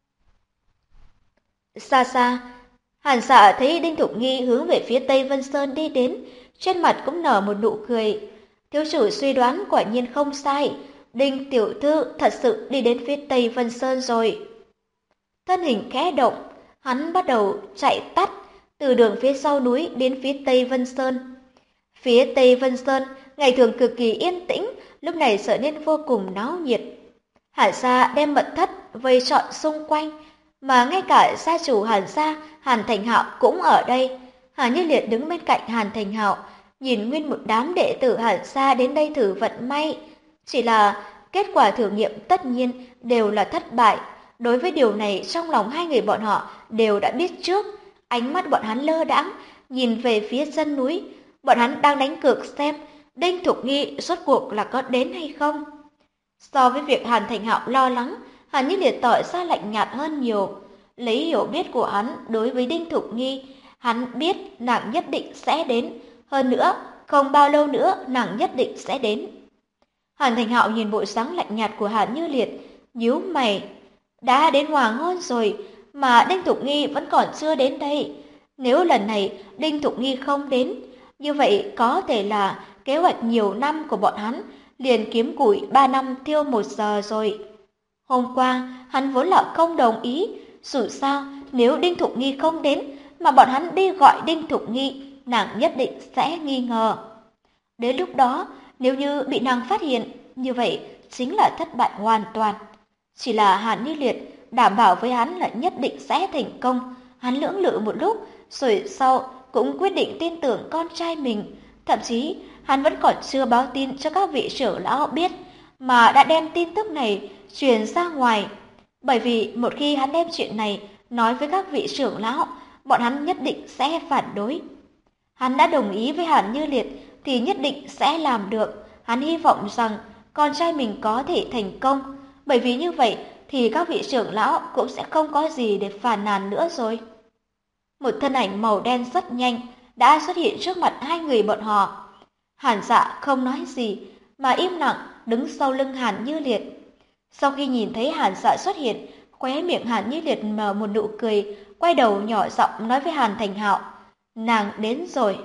Xa xa, Hàn Dạ thấy Đinh Thục Nghi hướng về phía Tây Vân Sơn đi đến, trên mặt cũng nở một nụ cười. Thiếu chủ suy đoán quả nhiên không sai, Đinh tiểu thư thật sự đi đến phía Tây Vân Sơn rồi. Thân hình khẽ động, hắn bắt đầu chạy tắt từ đường phía sau núi đến phía Tây Vân Sơn. Phía Tây Vân Sơn ngày thường cực kỳ yên tĩnh, lúc này trở nên vô cùng náo nhiệt. Hàn Gia đem mật thất vây trọn xung quanh, mà ngay cả gia chủ Hàn Gia, Hàn Thành Hạo cũng ở đây. Hàn Như Liệt đứng bên cạnh Hàn Thành Hạo, nhìn nguyên một đám đệ tử Hàn Sa đến đây thử vận may. Chỉ là kết quả thử nghiệm tất nhiên đều là thất bại. Đối với điều này trong lòng hai người bọn họ đều đã biết trước. Ánh mắt bọn hắn lơ đãng nhìn về phía chân núi. Bọn hắn đang đánh cược xem Đinh Thục Nghi rốt cuộc là có đến hay không. So với việc Hàn Thành Hạo lo lắng, Hàn Như Liệt tỏ ra lạnh nhạt hơn nhiều. Lấy hiểu biết của hắn đối với Đinh Thục Nghi, hắn biết nàng nhất định sẽ đến. Hơn nữa, không bao lâu nữa nàng nhất định sẽ đến. Hàn Thành Hạo nhìn bộ dáng lạnh nhạt của Hàn Như Liệt, nhíu mày. Đã đến hoàng hôn rồi, mà Đinh Thục Nghi vẫn còn chưa đến đây. Nếu lần này Đinh Thục Nghi không đến, như vậy có thể là kế hoạch nhiều năm của bọn hắn liền kiếm củi 3 năm tiêu 1 giờ rồi. Hôm qua, hắn vốn là không đồng ý. Dù sao, nếu Đinh Thục Nghi không đến, mà bọn hắn đi gọi Đinh Thục Nghi, nàng nhất định sẽ nghi ngờ. Đến lúc đó, nếu như bị nàng phát hiện, như vậy chính là thất bại hoàn toàn. Chỉ là Hàn Như Liệt đảm bảo với hắn là nhất định sẽ thành công. Hắn lưỡng lự một lúc, rồi sau cũng quyết định tin tưởng con trai mình. Thậm chí, hắn vẫn còn chưa báo tin cho các vị trưởng lão biết, mà đã đem tin tức này truyền ra ngoài. Bởi vì một khi hắn đem chuyện này nói với các vị trưởng lão, bọn hắn nhất định sẽ phản đối. Hắn đã đồng ý với Hàn Như Liệt thì nhất định sẽ làm được. Hắn hy vọng rằng con trai mình có thể thành công, bởi vì như vậy thì các vị trưởng lão cũng sẽ không có gì để phàn nàn nữa rồi. Một thân ảnh màu đen rất nhanh đã xuất hiện trước mặt hai người bọn họ. Hàn Dạ không nói gì mà im lặng đứng sau lưng Hàn Như Liệt. Sau khi nhìn thấy Hàn Dạ xuất hiện, khóe miệng Hàn Như Liệt mở một nụ cười, quay đầu nhỏ giọng nói với Hàn Thành Hạo, nàng đến rồi.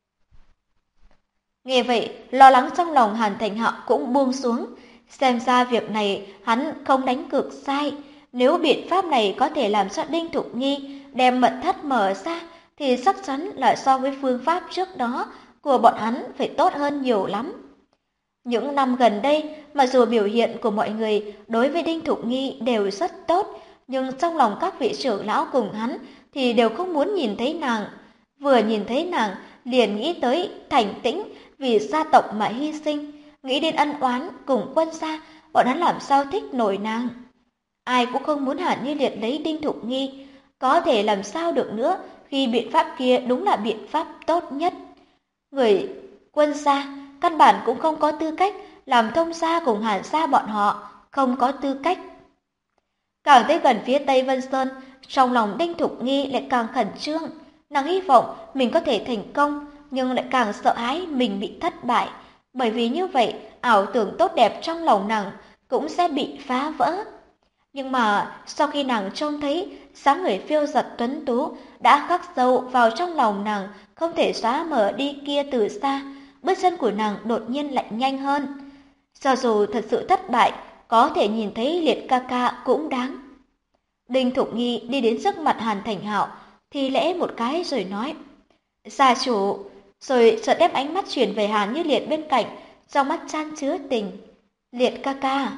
Nghe vậy, lo lắng trong lòng Hàn Thành Hạo cũng buông xuống. Xem ra việc này hắn không đánh cược sai. Nếu biện pháp này có thể làm cho Đinh Thục Nghi đem mật thất mở ra, thì chắc chắn là so với phương pháp trước đó của bọn hắn phải tốt hơn nhiều lắm. Những năm gần đây, mặc dù biểu hiện của mọi người đối với Đinh Thục Nghi đều rất tốt, nhưng trong lòng các vị trưởng lão cùng hắn thì đều không muốn nhìn thấy nàng. Vừa nhìn thấy nàng, liền nghĩ tới Thành Tĩnh vì gia tộc mà hy sinh, nghĩ đến ân oán cùng Quân gia, bọn hắn làm sao thích nổi nàng. Ai cũng không muốn Hàn Như Liệt lấy Đinh Thục Nghi, có thể làm sao được nữa khi biện pháp kia đúng là biện pháp tốt nhất. Người Quân gia căn bản cũng không có tư cách làm thông gia cùng Hàn gia bọn họ, không có tư cách. Càng tới gần phía Tây Vân Sơn, trong lòng Đinh Thục Nghi lại càng khẩn trương. Nàng hy vọng mình có thể thành công, nhưng lại càng sợ hãi mình bị thất bại. Bởi vì như vậy, ảo tưởng tốt đẹp trong lòng nàng cũng sẽ bị phá vỡ. Nhưng mà sau khi nàng trông thấy dáng người phiêu giật tuấn tú đã khắc sâu vào trong lòng nàng, không thể xóa mở đi kia từ xa, bước chân của nàng đột nhiên lại nhanh hơn. Cho dù thật sự thất bại, có thể nhìn thấy Liệt ca ca cũng đáng. Đinh Thục Nghi đi đến trước mặt Hàn Thành Hạo, thi lễ một cái rồi nói, gia chủ, rồi chợt đem ánh mắt chuyển về Hàn Như Liệt bên cạnh, trong mắt chan chứa tình. Liệt ca ca.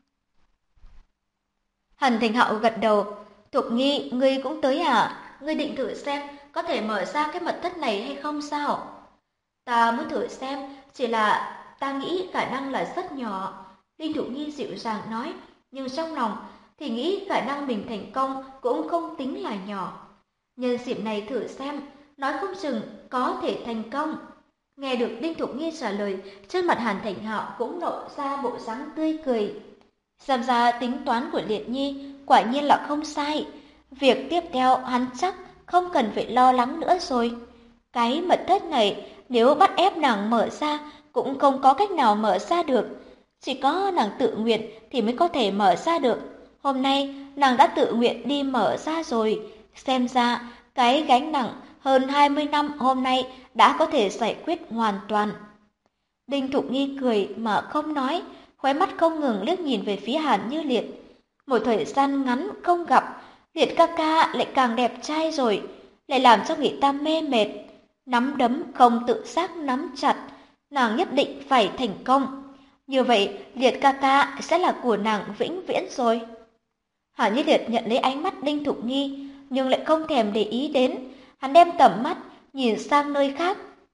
Hàn Thành Hạo gật đầu, Thục Nghi, ngươi cũng tới à? Ngươi định thử xem có thể mở ra cái mật thất này hay không sao? Ta muốn thử xem, chỉ là ta nghĩ khả năng là rất nhỏ. Đinh Thục Nghi dịu dàng nói, nhưng trong lòng thì nghĩ khả năng mình thành công cũng không tính là nhỏ. Nhân dịp này thử xem, nói không chừng có thể thành công. Nghe được Đinh Thục Nghi trả lời, trên mặt Hàn Thành Hạo cũng lộ ra bộ dáng tươi cười. Xem ra tính toán của Liệt Nhi quả nhiên là không sai. Việc tiếp theo hắn chắc không cần phải lo lắng nữa rồi. Cái mật thất này nếu bắt ép nàng mở ra cũng không có cách nào mở ra được. Chỉ có nàng tự nguyện thì mới có thể mở ra được. Hôm nay nàng đã tự nguyện đi mở ra rồi. Xem ra cái gánh nặng hơn 20 năm hôm nay đã có thể giải quyết hoàn toàn. Đinh Thục Nghi cười mà không nói, khóe mắt không ngừng liếc nhìn về phía Hàn Như Liệt. Một thời gian ngắn không gặp, Liệt ca ca lại càng đẹp trai rồi, lại làm cho người ta mê mệt. Nắm đấm không tự giác nắm chặt, nàng nhất định phải thành công. Như vậy, Liệt ca ca sẽ là của nàng vĩnh viễn rồi. Hàn Như Liệt nhận lấy ánh mắt Đinh Thục Nghi, nhưng lại không thèm để ý đến. Hắn đem tầm mắt nhìn sang nơi khác.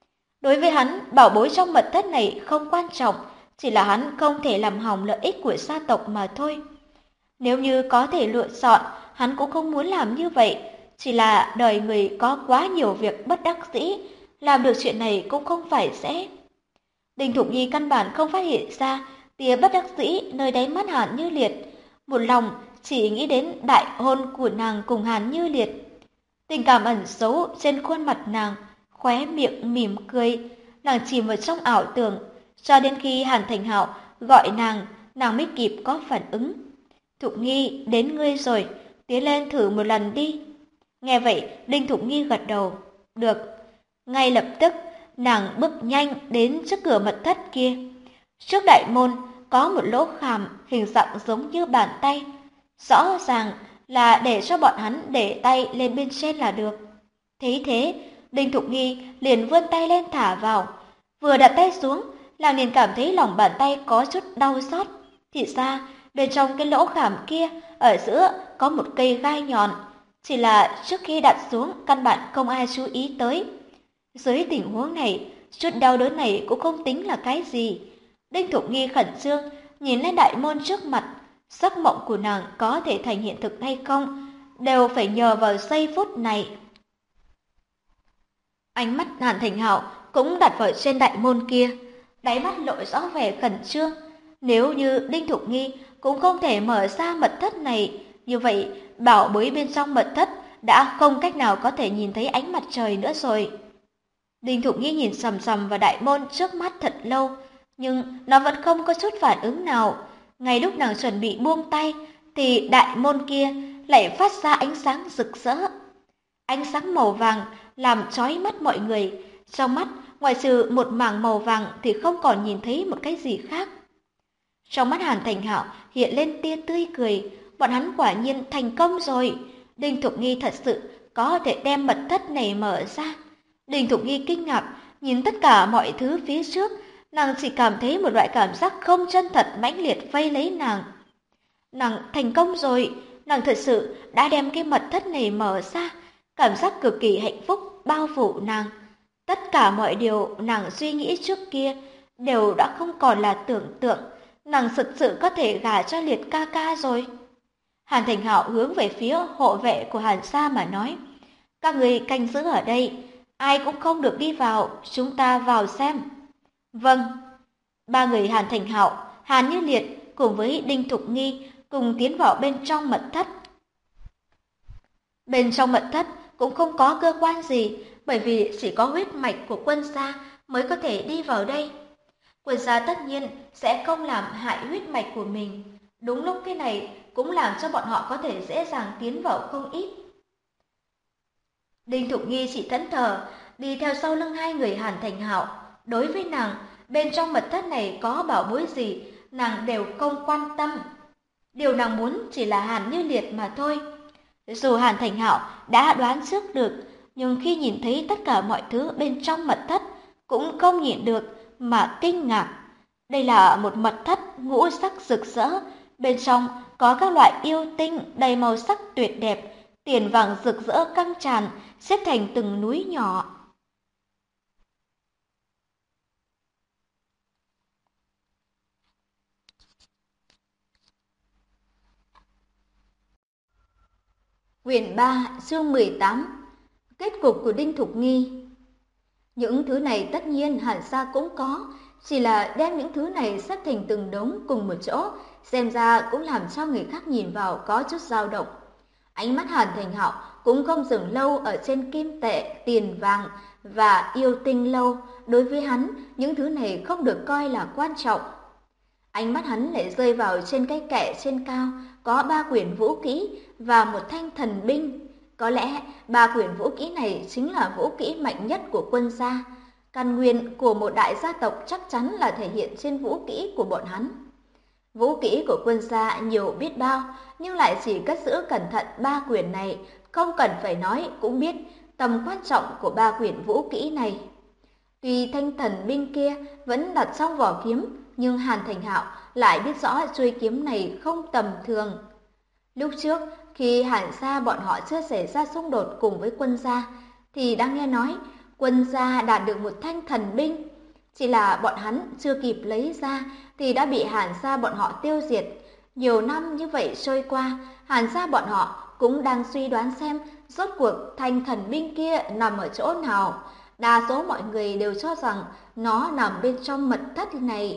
Đối với hắn, bảo bối trong mật thất này không quan trọng, chỉ là hắn không thể làm hỏng lợi ích của gia tộc mà thôi. Nếu như có thể lựa chọn, hắn cũng không muốn làm như vậy, chỉ là đời người có quá nhiều việc bất đắc dĩ, làm được chuyện này cũng không phải dễ. Đinh Thục Nhi căn bản không phát hiện ra tia bất đắc dĩ nơi đáy mắt Hàn Như Liệt, một lòng chỉ nghĩ đến đại hôn của nàng cùng Hàn Như Liệt. Tình cảm ẩn giấu trên khuôn mặt nàng, khóe miệng mỉm cười, nàng chìm vào trong ảo tưởng, cho đến khi Hàn Thành Hạo gọi nàng mới kịp có phản ứng. Thục Nghi, đến ngươi rồi, tiến lên thử một lần đi. Nghe vậy, Đinh Thục Nghi gật đầu. Được. Ngay lập tức, nàng bước nhanh đến trước cửa mật thất kia. Trước đại môn có một lỗ khảm hình dạng giống như bàn tay. Rõ ràng là để cho bọn hắn để tay lên bên trên là được. Thấy thế, Đinh Thục Nghi liền vươn tay lên thả vào. Vừa đặt tay xuống, nàng liền cảm thấy lòng bàn tay có chút đau xót. Thì ra, bên trong cái lỗ khảm kia, ở giữa có một cây gai nhọn. Chỉ là trước khi đặt xuống, căn bản không ai chú ý tới. Dưới tình huống này, chút đau đớn này cũng không tính là cái gì. Đinh Thục Nghi khẩn trương, nhìn lên đại môn trước mặt. Giấc mộng của nàng có thể thành hiện thực hay không, đều phải nhờ vào giây phút này. Ánh mắt Hàn Thành Hạo cũng đặt vào trên đại môn kia, đáy mắt lộ rõ vẻ khẩn trương. Nếu như Đinh Thục Nghi cũng không thể mở ra mật thất này, như vậy bảo bối bên trong mật thất đã không cách nào có thể nhìn thấy ánh mặt trời nữa rồi. Đinh Thục Nghi nhìn sầm sầm vào đại môn trước mắt thật lâu, nhưng nó vẫn không có chút phản ứng nào. Ngay lúc nàng chuẩn bị buông tay, thì đại môn kia lại phát ra ánh sáng rực rỡ. Ánh sáng màu vàng làm chói mắt mọi người, trong mắt ngoài trừ một mảng màu vàng thì không còn nhìn thấy một cái gì khác. Trong mắt Hàn Thành Hạo hiện lên tia tươi cười, bọn hắn quả nhiên thành công rồi. Đinh Thục Nghi thật sự có thể đem mật thất này mở ra. Đinh Thục Nghi kinh ngạc, nhìn tất cả mọi thứ phía trước, nàng chỉ cảm thấy một loại cảm giác không chân thật mãnh liệt vây lấy nàng. Nàng thành công rồi, nàng thật sự đã đem cái mật thất này mở ra, cảm giác cực kỳ hạnh phúc bao phủ nàng. Tất cả mọi điều nàng suy nghĩ trước kia đều đã không còn là tưởng tượng, nàng thực sự có thể gả cho Liệt ca ca rồi. Hàn Thành Hạo hướng về phía hộ vệ của Hàn Sa mà nói, các người canh giữ ở đây, ai cũng không được đi vào, chúng ta vào xem. Vâng. Ba người Hàn Thành Hạo, Hàn Như Liệt cùng với Đinh Thục Nghi cùng tiến vào bên trong mật thất. Bên trong mật thất cũng không có cơ quan gì, bởi vì chỉ có huyết mạch của Quân gia mới có thể đi vào đây. Quân gia tất nhiên sẽ không làm hại huyết mạch của mình. Đúng lúc cái này cũng làm cho bọn họ có thể dễ dàng tiến vào không ít. Đinh Thục Nghi chỉ thẫn thờ, đi theo sau lưng hai người Hàn Thành Hạo. Đối với nàng, bên trong mật thất này có bảo bối gì, nàng đều không quan tâm. Điều nàng muốn chỉ là Hàn Như Liệt mà thôi. Dù Hàn Thành Hạo đã đoán trước được, nhưng khi nhìn thấy tất cả mọi thứ bên trong mật thất, cũng không nhịn được mà kinh ngạc. Đây là một mật thất ngũ sắc rực rỡ, bên trong có các loại yêu tinh đầy màu sắc tuyệt đẹp, tiền vàng rực rỡ căng tràn, xếp thành từng núi nhỏ. Quyển 3, chương 18. Kết cục của Đinh Thục Nghi. Những thứ này tất nhiên Hàn Sa cũng có, chỉ là đem những thứ này xếp thành từng đống cùng một chỗ, xem ra cũng làm cho người khác nhìn vào có chút dao động. Ánh mắt Hàn Thành Hạo cũng không dừng lâu ở trên kim tệ, tiền vàng và yêu tinh lâu, đối với hắn, những thứ này không được coi là quan trọng. Ánh mắt hắn lại rơi vào trên cái kệ trên cao, có 3 quyển vũ kỹ và một thanh thần binh. Có lẽ 3 quyển vũ kỹ này chính là vũ kỹ mạnh nhất của Quân gia. Căn nguyên của một đại gia tộc chắc chắn là thể hiện trên vũ kỹ của bọn hắn. Vũ kỹ của Quân gia nhiều biết bao, nhưng lại chỉ cất giữ cẩn thận 3 quyển này, không cần phải nói cũng biết tầm quan trọng của 3 quyển vũ kỹ này. Tuy thanh thần binh kia vẫn đặt trong vỏ kiếm, nhưng Hàn Thành Hạo lại biết rõ chuôi kiếm này không tầm thường. Lúc trước, khi Hàn gia bọn họ chưa xảy ra xung đột cùng với Quân gia, thì đang nghe nói Quân gia đạt được một thanh thần binh. Chỉ là bọn hắn chưa kịp lấy ra thì đã bị Hàn gia bọn họ tiêu diệt. Nhiều năm như vậy trôi qua, Hàn gia bọn họ cũng đang suy đoán xem rốt cuộc thanh thần binh kia nằm ở chỗ nào. Đa số mọi người đều cho rằng nó nằm bên trong mật thất này.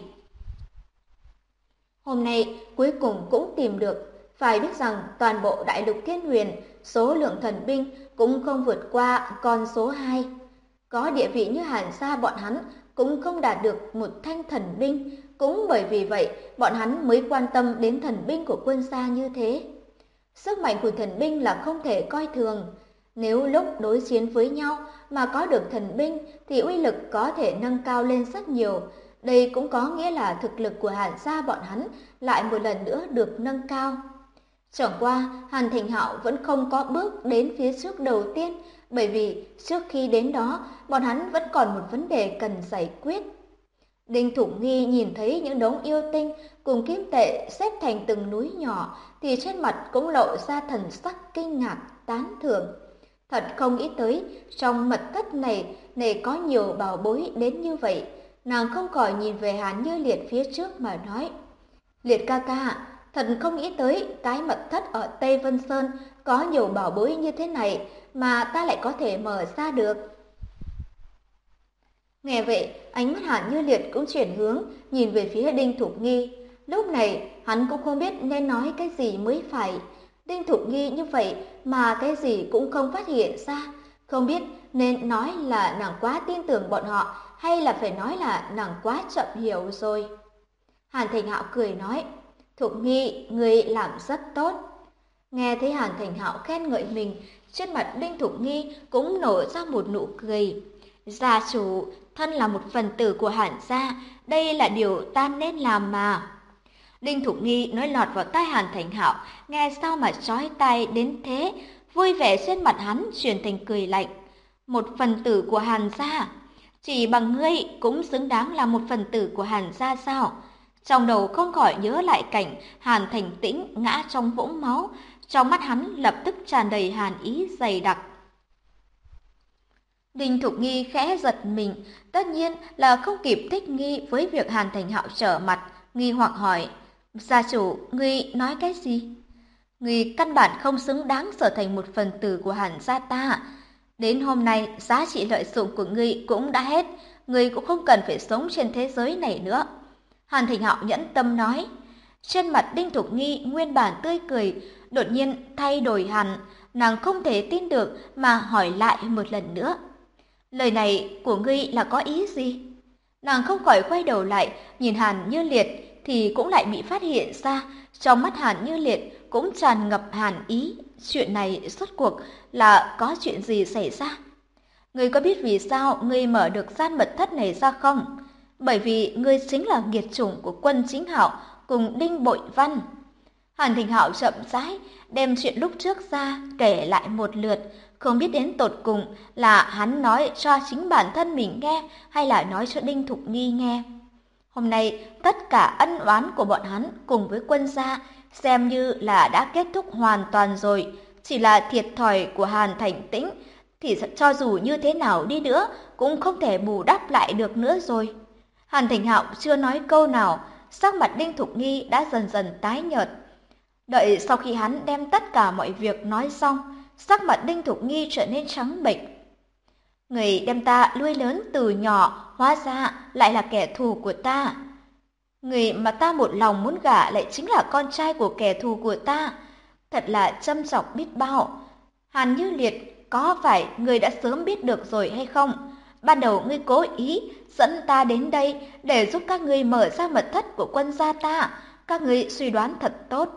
Hôm nay cuối cùng cũng tìm được. Phải biết rằng toàn bộ đại lục Thiên Huyền, số lượng thần binh cũng không vượt qua con số 2. Có địa vị như Hàn gia bọn hắn cũng không đạt được một thanh thần binh. Cũng bởi vì vậy, bọn hắn mới quan tâm đến thần binh của quân gia như thế. Sức mạnh của thần binh là không thể coi thường. Nếu lúc đối chiến với nhau mà có được thần binh thì uy lực có thể nâng cao lên rất nhiều. Đây cũng có nghĩa là thực lực của Hàn gia bọn hắn lại một lần nữa được nâng cao. Chẳng qua, Hàn Thành Hạo vẫn không có bước đến phía trước đầu tiên, bởi vì trước khi đến đó, bọn hắn vẫn còn một vấn đề cần giải quyết. Đinh Thục Nghi nhìn thấy những đống yêu tinh cùng kim tệ xếp thành từng núi nhỏ, thì trên mặt cũng lộ ra thần sắc kinh ngạc, tán thưởng. Thật không nghĩ tới, trong mật thất này có nhiều bảo bối đến như vậy. Nàng không khỏi nhìn về Hàn Như Liệt phía trước mà nói: Liệt ca ca, thật không nghĩ tới cái mật thất ở Tây Vân Sơn có nhiều bảo bối như thế này mà ta lại có thể mở ra được. Nghe vậy, ánh mắt Hàn Như Liệt cũng chuyển hướng, nhìn về phía Đinh Thục Nghi. Lúc này, hắn cũng không biết nên nói cái gì mới phải. Đinh Thục Nghi như vậy mà cái gì cũng không phát hiện ra. Không biết nên nói là nàng quá tin tưởng bọn họ hay là phải nói là nàng quá chậm hiểu rồi. Hàn Thành Hạo cười nói: Thục Nghi, ngươi làm rất tốt. Nghe thấy Hàn Thành Hạo khen ngợi mình, trên mặt Đinh Thục Nghi cũng nở ra một nụ cười. Gia chủ, thân là một phần tử của Hàn gia, đây là điều ta nên làm mà. Đinh Thục Nghi nói lọt vào tai Hàn Thành Hạo, nghe sao mà chói tai đến thế, vui vẻ trên mặt hắn chuyển thành cười lạnh. Một phần tử của Hàn gia? Chỉ bằng ngươi cũng xứng đáng là một phần tử của Hàn gia sao? Trong đầu không khỏi nhớ lại cảnh Hàn Thành Tĩnh ngã trong vũng máu, trong mắt hắn lập tức tràn đầy hàn ý dày đặc. Đinh Thục Nghi khẽ giật mình, tất nhiên là không kịp thích nghi với việc Hàn Thành Hạo trở mặt, nghi hoặc hỏi: Gia chủ, ngươi nói cái gì? Ngươi căn bản không xứng đáng trở thành một phần tử của Hàn gia ta. Đến hôm nay, giá trị lợi dụng của ngươi cũng đã hết, ngươi cũng không cần phải sống trên thế giới này nữa. Hàn Thành Hạo nhẫn tâm nói. Trên mặt Đinh Thục Nghi nguyên bản tươi cười, đột nhiên thay đổi hẳn, nàng không thể tin được mà hỏi lại một lần nữa. Lời này của ngươi là có ý gì? Nàng không khỏi quay đầu lại, nhìn Hàn Như Liệt thì cũng lại bị phát hiện ra, trong mắt Hàn Như Liệt cũng tràn ngập hàn ý. Chuyện này rốt cuộc là có chuyện gì xảy ra? Ngươi có biết vì sao ngươi mở được gian mật thất này ra không? Bởi vì ngươi chính là nghiệt chủng của Quân Chính Hạo cùng Đinh Bội Văn. Hàn Thành Hạo chậm rãi đem chuyện lúc trước ra kể lại một lượt, không biết đến tột cùng là hắn nói cho chính bản thân mình nghe hay là nói cho Đinh Thục Nghi nghe. Hôm nay tất cả ân oán của bọn hắn cùng với Quân gia xem như là đã kết thúc hoàn toàn rồi, chỉ là thiệt thòi của Hàn Thành Tĩnh thì cho dù như thế nào đi nữa cũng không thể bù đắp lại được nữa rồi. Hàn Thành Hạo chưa nói câu nào, sắc mặt Đinh Thục Nghi đã dần dần tái nhợt. Đợi sau khi hắn đem tất cả mọi việc nói xong, sắc mặt Đinh Thục Nghi trở nên trắng bệch. Người đem ta nuôi lớn từ nhỏ, hóa ra lại là kẻ thù của ta. Người mà ta một lòng muốn gả lại chính là con trai của kẻ thù của ta. Thật là châm chọc biết bao. Hàn Như Liệt, có phải người đã sớm biết được rồi hay không? Ban đầu ngươi cố ý dẫn ta đến đây để giúp các ngươi mở ra mật thất của Quân gia ta. Các ngươi suy đoán thật tốt.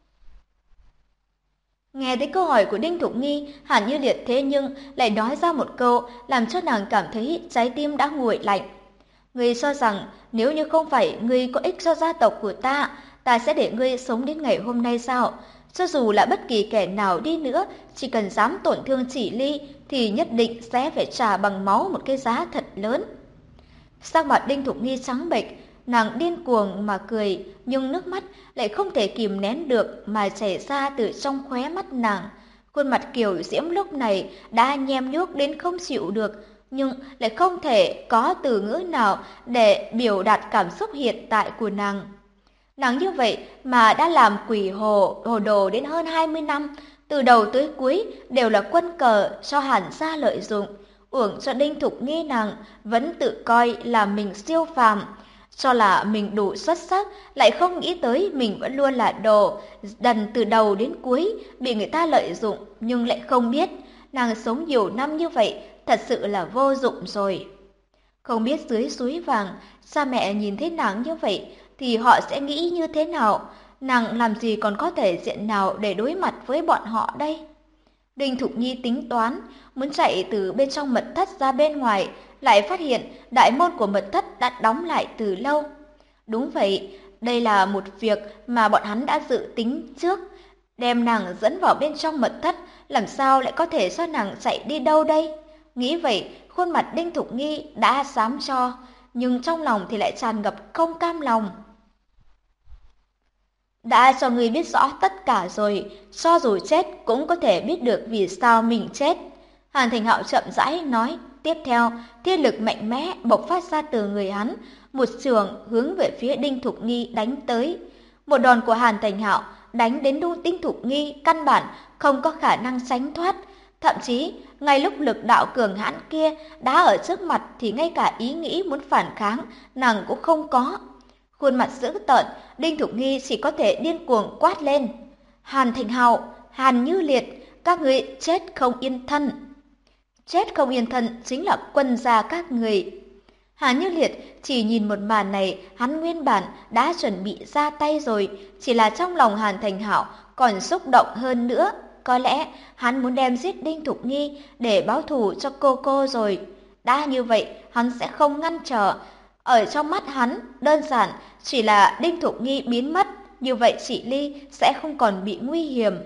Nghe thấy câu hỏi của Đinh Thục Nghi, Hàn Như Liệt thế nhưng lại nói ra một câu làm cho nàng cảm thấy trái tim đã nguội lạnh. Ngươi cho rằng nếu như không phải ngươi có ích cho gia tộc của ta, ta sẽ để ngươi sống đến ngày hôm nay sao? Cho dù là bất kỳ kẻ nào đi nữa, chỉ cần dám tổn thương Chỉ Ly thì nhất định sẽ phải trả bằng máu một cái giá thật lớn. Sắc mặt Đinh Thục Nghi trắng bệch, nàng điên cuồng mà cười, nhưng nước mắt lại không thể kìm nén được mà chảy ra từ trong khóe mắt nàng. Khuôn mặt kiều diễm lúc này đã nhem nhuốc đến không chịu được, nhưng lại không thể có từ ngữ nào để biểu đạt cảm xúc hiện tại của nàng. Nàng như vậy mà đã làm quỷ hồ đồ đến hơn 20 năm, từ đầu tới cuối đều là quân cờ cho Hàn gia lợi dụng, uổng cho Đinh Thục Nghi nàng vẫn tự coi là mình siêu phàm, cho là mình đủ xuất sắc, lại không nghĩ tới mình vẫn luôn là đồ đần từ đầu đến cuối, bị người ta lợi dụng nhưng lại không biết. Nàng sống nhiều năm như vậy thật sự là vô dụng rồi. Không biết dưới suối vàng, cha mẹ nhìn thấy nàng như vậy thì họ sẽ nghĩ như thế nào? Nàng làm gì còn có thể diện nào để đối mặt với bọn họ đây? Đinh Thục Nhi tính toán, muốn chạy từ bên trong mật thất ra bên ngoài, lại phát hiện đại môn của mật thất đã đóng lại từ lâu. Đúng vậy, đây là một việc mà bọn hắn đã dự tính trước. Đem nàng dẫn vào bên trong mật thất, làm sao lại có thể cho nàng chạy đi đâu đây? Nghĩ vậy, khuôn mặt Đinh Thục Nghi đã xám cho, nhưng trong lòng thì lại tràn ngập không cam lòng. Đã cho ngươi biết rõ tất cả rồi, cho dù chết cũng có thể biết được vì sao mình chết. Hàn Thành Hạo chậm rãi nói, tiếp theo, thiên lực mạnh mẽ bộc phát ra từ người hắn, một trường hướng về phía Đinh Thục Nghi đánh tới. Một đòn của Hàn Thành Hạo đánh đến Đinh Thục Nghi căn bản không có khả năng tránh thoát. Thậm chí, ngay lúc lực đạo cường hãn kia đã ở trước mặt thì ngay cả ý nghĩ muốn phản kháng nàng cũng không có. Khuôn mặt dữ tợn, Đinh Thục Nghi chỉ có thể điên cuồng quát lên. Hàn Thành Hạo, Hàn Như Liệt, các ngươi chết không yên thân. Chết không yên thân chính là quân gia các người. Hàn Như Liệt chỉ nhìn một màn này, hắn nguyên bản đã chuẩn bị ra tay rồi, chỉ là trong lòng Hàn Thành Hạo còn xúc động hơn nữa. Có lẽ hắn muốn đem giết Đinh Thục Nghi để báo thù cho cô rồi. Đã như vậy, hắn sẽ không ngăn trở. Ở trong mắt hắn, đơn giản chỉ là Đinh Thục Nghi biến mất, như vậy chị Ly sẽ không còn bị nguy hiểm.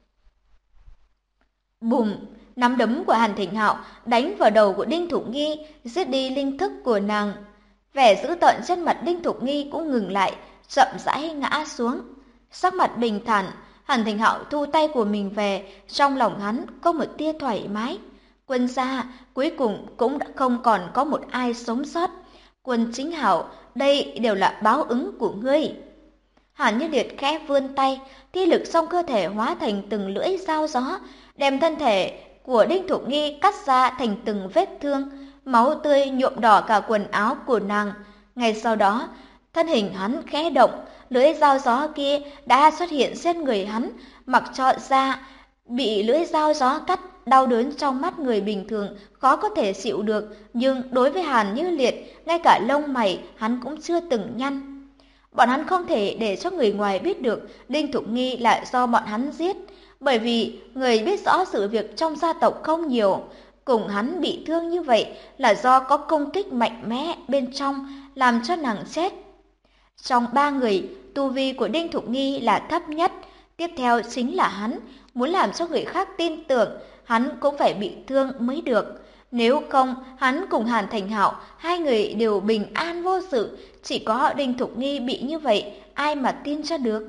Bùm! Nắm đấm của Hàn Thịnh Hạo đánh vào đầu của Đinh Thục Nghi, giết đi linh thức của nàng. Vẻ dữ tợn trên mặt Đinh Thục Nghi cũng ngừng lại, chậm rãi ngã xuống. Sắc mặt bình thản, Hàn Thịnh Hạo thu tay của mình về, trong lòng hắn có một tia thoải mái. Quân gia cuối cùng cũng đã không còn có một ai sống sót. Quân Chính Hạo, đây đều là báo ứng của ngươi. Hàn Như Liệt khẽ vươn tay, thi lực trong cơ thể hóa thành từng lưỡi dao gió, đem thân thể của Đinh Thục Nghi cắt ra thành từng vết thương, máu tươi nhuộm đỏ cả quần áo của nàng. Ngay sau đó, thân hình hắn khẽ động, lưỡi dao gió kia đã xuất hiện trên người hắn, mặc cho da bị lưỡi dao gió cắt, đau đớn trong mắt người bình thường khó có thể chịu được, nhưng đối với Hàn Như Liệt, ngay cả lông mày hắn cũng chưa từng nhăn. Bọn hắn không thể để cho người ngoài biết được Đinh Thục Nghi là do bọn hắn giết, bởi vì người biết rõ sự việc trong gia tộc không nhiều. Cùng hắn bị thương như vậy là do có công kích mạnh mẽ bên trong làm cho nàng chết. Trong ba người, tu vi của Đinh Thục Nghi là thấp nhất, tiếp theo chính là hắn. Muốn làm cho người khác tin tưởng, hắn cũng phải bị thương mới được. Nếu không, hắn cùng Hàn Thành Hạo, hai người đều bình an vô sự, chỉ có Đinh Thục Nghi bị như vậy, ai mà tin cho được.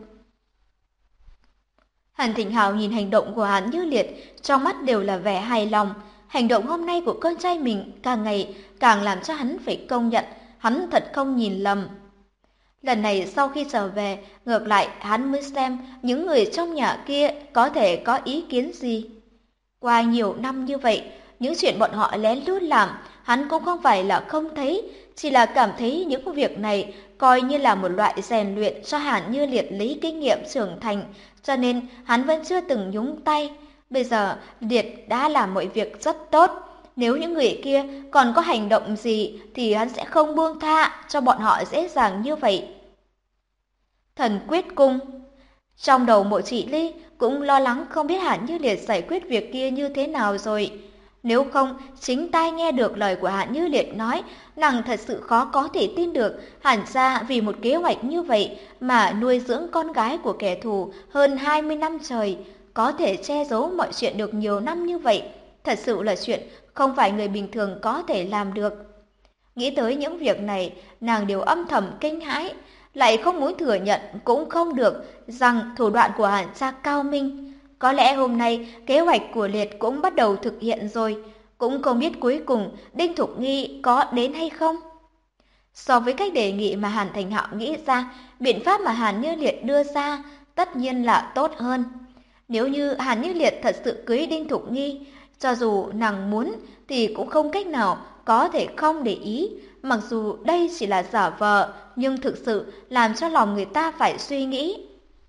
Hàn Thịnh Hạo nhìn hành động của Hàn Như Liệt, trong mắt đều là vẻ hài lòng. Hành động hôm nay của con trai mình càng ngày càng làm cho hắn phải công nhận, hắn thật không nhìn lầm. Lần này sau khi trở về, ngược lại hắn mới xem những người trong nhà kia có thể có ý kiến gì. Qua nhiều năm như vậy, những chuyện bọn họ lén lút làm, hắn cũng không phải là không thấy, chỉ là cảm thấy những việc này coi như là một loại rèn luyện cho Hàn Như Liệt lấy kinh nghiệm trưởng thành, cho nên hắn vẫn chưa từng nhúng tay. Bây giờ, Liệt đã làm mọi việc rất tốt. Nếu những người kia còn có hành động gì thì hắn sẽ không buông tha cho bọn họ dễ dàng như vậy. Thần quyết cung. Trong đầu Mộ Chỉ Ly cũng lo lắng không biết Hàn Như Liệt giải quyết việc kia như thế nào rồi. Nếu không, chính tai nghe được lời của Hàn Như Liệt nói, nàng thật sự khó có thể tin được Hàn gia vì một kế hoạch như vậy mà nuôi dưỡng con gái của kẻ thù hơn 20 năm trời, có thể che giấu mọi chuyện được nhiều năm như vậy. Thật sự là chuyện không phải người bình thường có thể làm được. Nghĩ tới những việc này, nàng đều âm thầm kinh hãi, lại không muốn thừa nhận cũng không được rằng thủ đoạn của Hàn gia cao minh. Có lẽ hôm nay kế hoạch của Liệt cũng bắt đầu thực hiện rồi. cũng không biết cuối cùng Đinh Thục Nghi có đến hay không. So với cách đề nghị mà Hàn Thành Hạo nghĩ ra, biện pháp mà Hàn Như Liệt đưa ra tất nhiên là tốt hơn. Nếu như Hàn Như Liệt thật sự cưới Đinh Thục Nghi, cho dù nàng muốn thì cũng không cách nào có thể không để ý, mặc dù đây chỉ là giả vờ, nhưng thực sự làm cho lòng người ta phải suy nghĩ.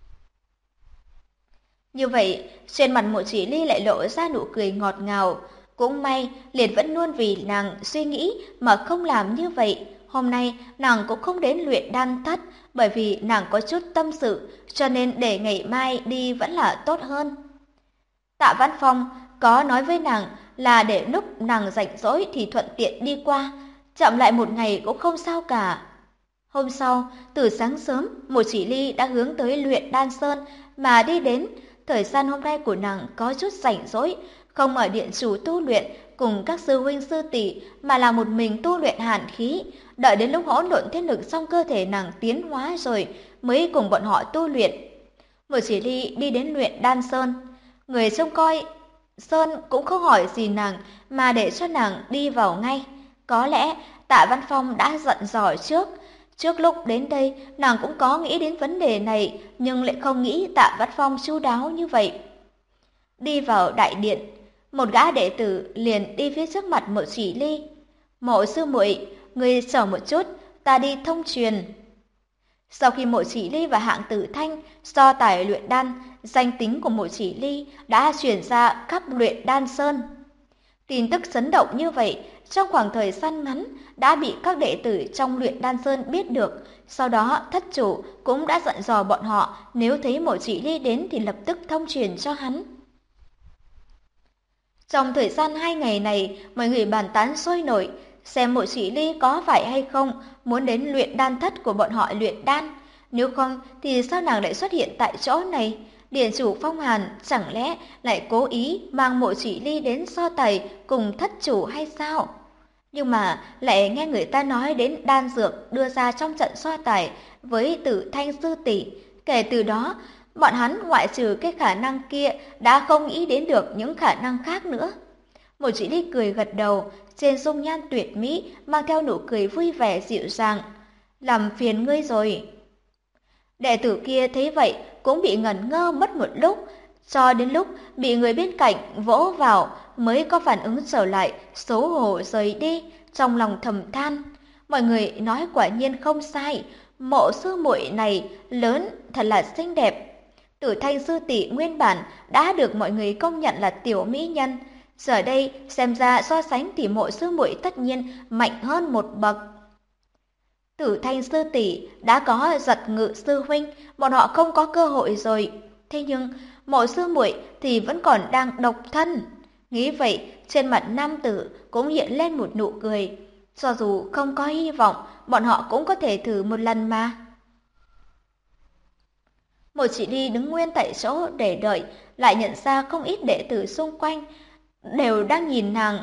Như vậy, trên mặt Mộ Chỉ Ly lại lộ ra nụ cười ngọt ngào. Cũng may, Liệt vẫn luôn vì nàng suy nghĩ mà không làm như vậy. Hôm nay, nàng cũng không đến luyện đan thất, bởi vì nàng có chút tâm sự, cho nên để ngày mai đi vẫn là tốt hơn. Tạ Văn Phong có nói với nàng là để lúc nàng rảnh rỗi thì thuận tiện đi qua, chậm lại một ngày cũng không sao cả. Hôm sau, từ sáng sớm, Mộ Chỉ Ly đã hướng tới luyện đan sơn mà đi đến. Thời gian hôm nay của nàng có chút rảnh rỗi, không ở điện chủ tu luyện cùng các sư huynh sư tỷ mà là một mình tu luyện hàn khí. Đợi đến lúc hỗn độn thiên lực trong cơ thể nàng tiến hóa rồi mới cùng bọn họ tu luyện. Mộ Chỉ Ly đi đến luyện đan sơn. Người trông coi sơn cũng không hỏi gì nàng mà để cho nàng đi vào ngay. Có lẽ Tạ Văn Phong đã dặn dò trước. Trước lúc đến đây, nàng cũng có nghĩ đến vấn đề này, nhưng lại không nghĩ Tạ Văn Phong chu đáo như vậy. Đi vào đại điện, một gã đệ tử liền đi phía trước mặt Mộ Chỉ Ly. Mộ sư muội, người chờ một chút, ta đi thông truyền. Sau khi Mộ Chỉ Ly và Hạng Tử Thanh so tài luyện đan, danh tính của Mộ Chỉ Ly đã truyền ra khắp luyện đan sơn. Tin tức chấn động như vậy, trong khoảng thời gian ngắn đã bị các đệ tử trong luyện đan sơn biết được. Sau đó thất chủ cũng đã dặn dò bọn họ nếu thấy Mộ Chỉ Ly đến thì lập tức thông truyền cho hắn. Trong thời gian 2 ngày này, mọi người bàn tán sôi nổi, xem Mộ Chỉ Ly có phải hay không muốn đến luyện đan thất của bọn họ luyện đan. Nếu không thì sao nàng lại xuất hiện tại chỗ này? Điện chủ Phong Hàn chẳng lẽ lại cố ý mang Mộ Chỉ Ly đến so tài cùng thất chủ hay sao? Nhưng mà lại nghe người ta nói đến đan dược đưa ra trong trận so tài với Tử Thanh sư tỷ. Kể từ đó, bọn hắn ngoại trừ cái khả năng kia đã không nghĩ đến được những khả năng khác nữa. Mộ Chỉ Ly cười gật đầu, trên dung nhan tuyệt mỹ mang theo nụ cười vui vẻ dịu dàng. Làm phiền ngươi rồi. Đệ tử kia thấy vậy cũng bị ngẩn ngơ mất một lúc, cho đến lúc bị người bên cạnh vỗ vào mới có phản ứng trở lại, xấu hổ rời đi, trong lòng thầm than. Mọi người nói quả nhiên không sai, Mộ sư muội này lớn thật là xinh đẹp. Tử Thanh sư tỷ nguyên bản đã được mọi người công nhận là tiểu mỹ nhân, giờ đây xem ra so sánh thì Mộ sư muội tất nhiên mạnh hơn một bậc. Tử Thanh sư tỷ đã có Giật Ngự sư huynh, bọn họ không có cơ hội rồi. Thế nhưng Mộ sư muội thì vẫn còn đang độc thân. Nghĩ vậy, trên mặt nam tử cũng hiện lên một nụ cười. Cho dù không có hy vọng, bọn họ cũng có thể thử một lần mà. Mộ Chỉ Ly đứng nguyên tại chỗ để đợi, lại nhận ra không ít đệ tử xung quanh đều đang nhìn nàng,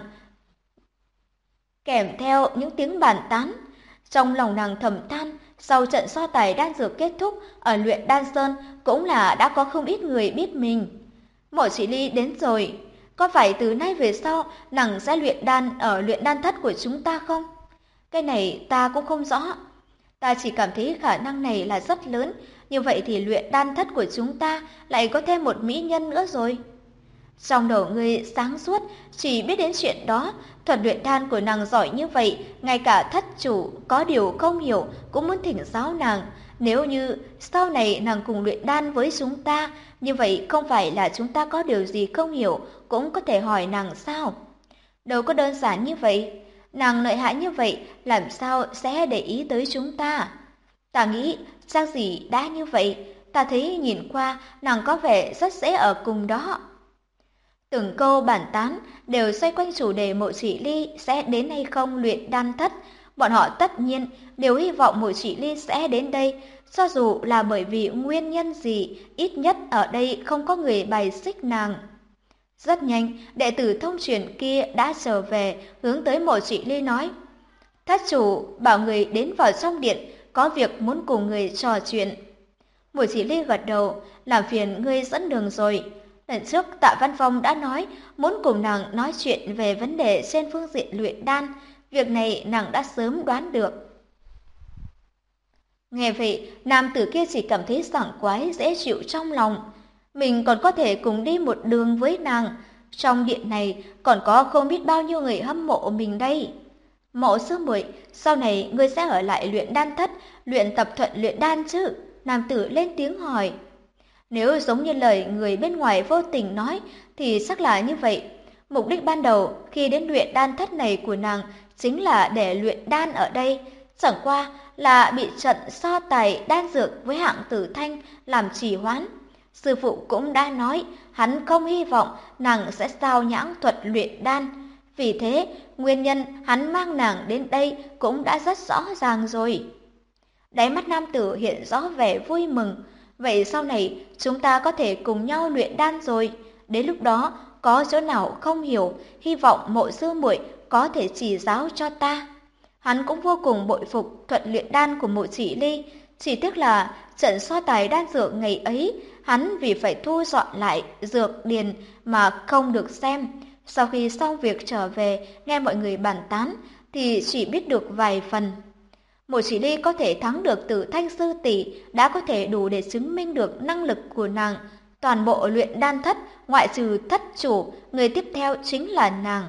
kèm theo những tiếng bàn tán. Trong lòng nàng thầm than, sau trận so tài đan dược kết thúc ở luyện đan sơn cũng là đã có không ít người biết mình. Mộ Chỉ Ly đến rồi, có phải từ nay về sau nàng sẽ luyện đan ở luyện đan thất của chúng ta không? Cái này ta cũng không rõ. Ta chỉ cảm thấy khả năng này là rất lớn, như vậy thì luyện đan thất của chúng ta lại có thêm một mỹ nhân nữa rồi. Trong đầu ngươi sáng suốt, chỉ biết đến chuyện đó, thuật luyện đan của nàng giỏi như vậy, ngay cả thất chủ có điều không hiểu cũng muốn thỉnh giáo nàng. Nếu như sau này nàng cùng luyện đan với chúng ta, như vậy không phải là chúng ta có điều gì không hiểu cũng có thể hỏi nàng sao? Đâu có đơn giản như vậy. Nàng lợi hại như vậy, làm sao sẽ để ý tới chúng ta? Ta nghĩ chắc gì đã như vậy, ta thấy nhìn qua nàng có vẻ rất dễ ở cùng đó. Từng câu bàn tán đều xoay quanh chủ đề Mộ Chỉ Ly sẽ đến hay không luyện đan thất. Bọn họ tất nhiên đều hy vọng Mộ Chỉ Ly sẽ đến đây, cho dù là bởi vì nguyên nhân gì, ít nhất ở đây không có người bài xích nàng. Rất nhanh, đệ tử thông truyền kia đã trở về, hướng tới Mộ Chỉ Ly nói: Thất chủ bảo người đến vào trong điện, có việc muốn cùng người trò chuyện. Mộ Chỉ Ly gật đầu, làm phiền ngươi dẫn đường rồi. Lần trước Tạ Văn Phong đã nói muốn cùng nàng nói chuyện về vấn đề trên phương diện luyện đan, việc này nàng đã sớm đoán được. Nghe vậy, nam tử kia chỉ cảm thấy sảng khoái dễ chịu trong lòng. Mình còn có thể cùng đi một đường với nàng. Trong điện này còn có không biết bao nhiêu người hâm mộ mình đây. Mộ sư muội, sau này ngươi sẽ ở lại luyện đan thất, luyện tập thuận luyện đan chứ? Nam tử lên tiếng hỏi. Nếu giống như lời người bên ngoài vô tình nói thì chắc là như vậy. Mục đích ban đầu khi đến luyện đan thất này của nàng chính là để luyện đan ở đây. Chẳng qua là bị trận so tài đan dược với hạng tử thanh làm trì hoãn. Sư phụ cũng đã nói hắn không hy vọng nàng sẽ sao nhãng thuật luyện đan. Vì thế, nguyên nhân hắn mang nàng đến đây cũng đã rất rõ ràng rồi. Đáy mắt nam tử hiện rõ vẻ vui mừng. Vậy sau này chúng ta có thể cùng nhau luyện đan rồi. Đến lúc đó có chỗ nào không hiểu, hy vọng Mộ sư muội có thể chỉ giáo cho ta. Hắn cũng vô cùng bội phục thuật luyện đan của Mộ Chỉ Ly. Chỉ tiếc là trận so tài đan dược ngày ấy, hắn vì phải thu dọn lại dược điền mà không được xem. Sau khi xong việc trở về, nghe mọi người bàn tán, thì chỉ biết được vài phần. Mộ Chỉ Ly có thể thắng được Tử Thanh sư tỷ đã có thể đủ để chứng minh được năng lực của nàng. Toàn bộ luyện đan thất, ngoại trừ thất chủ, người tiếp theo chính là nàng.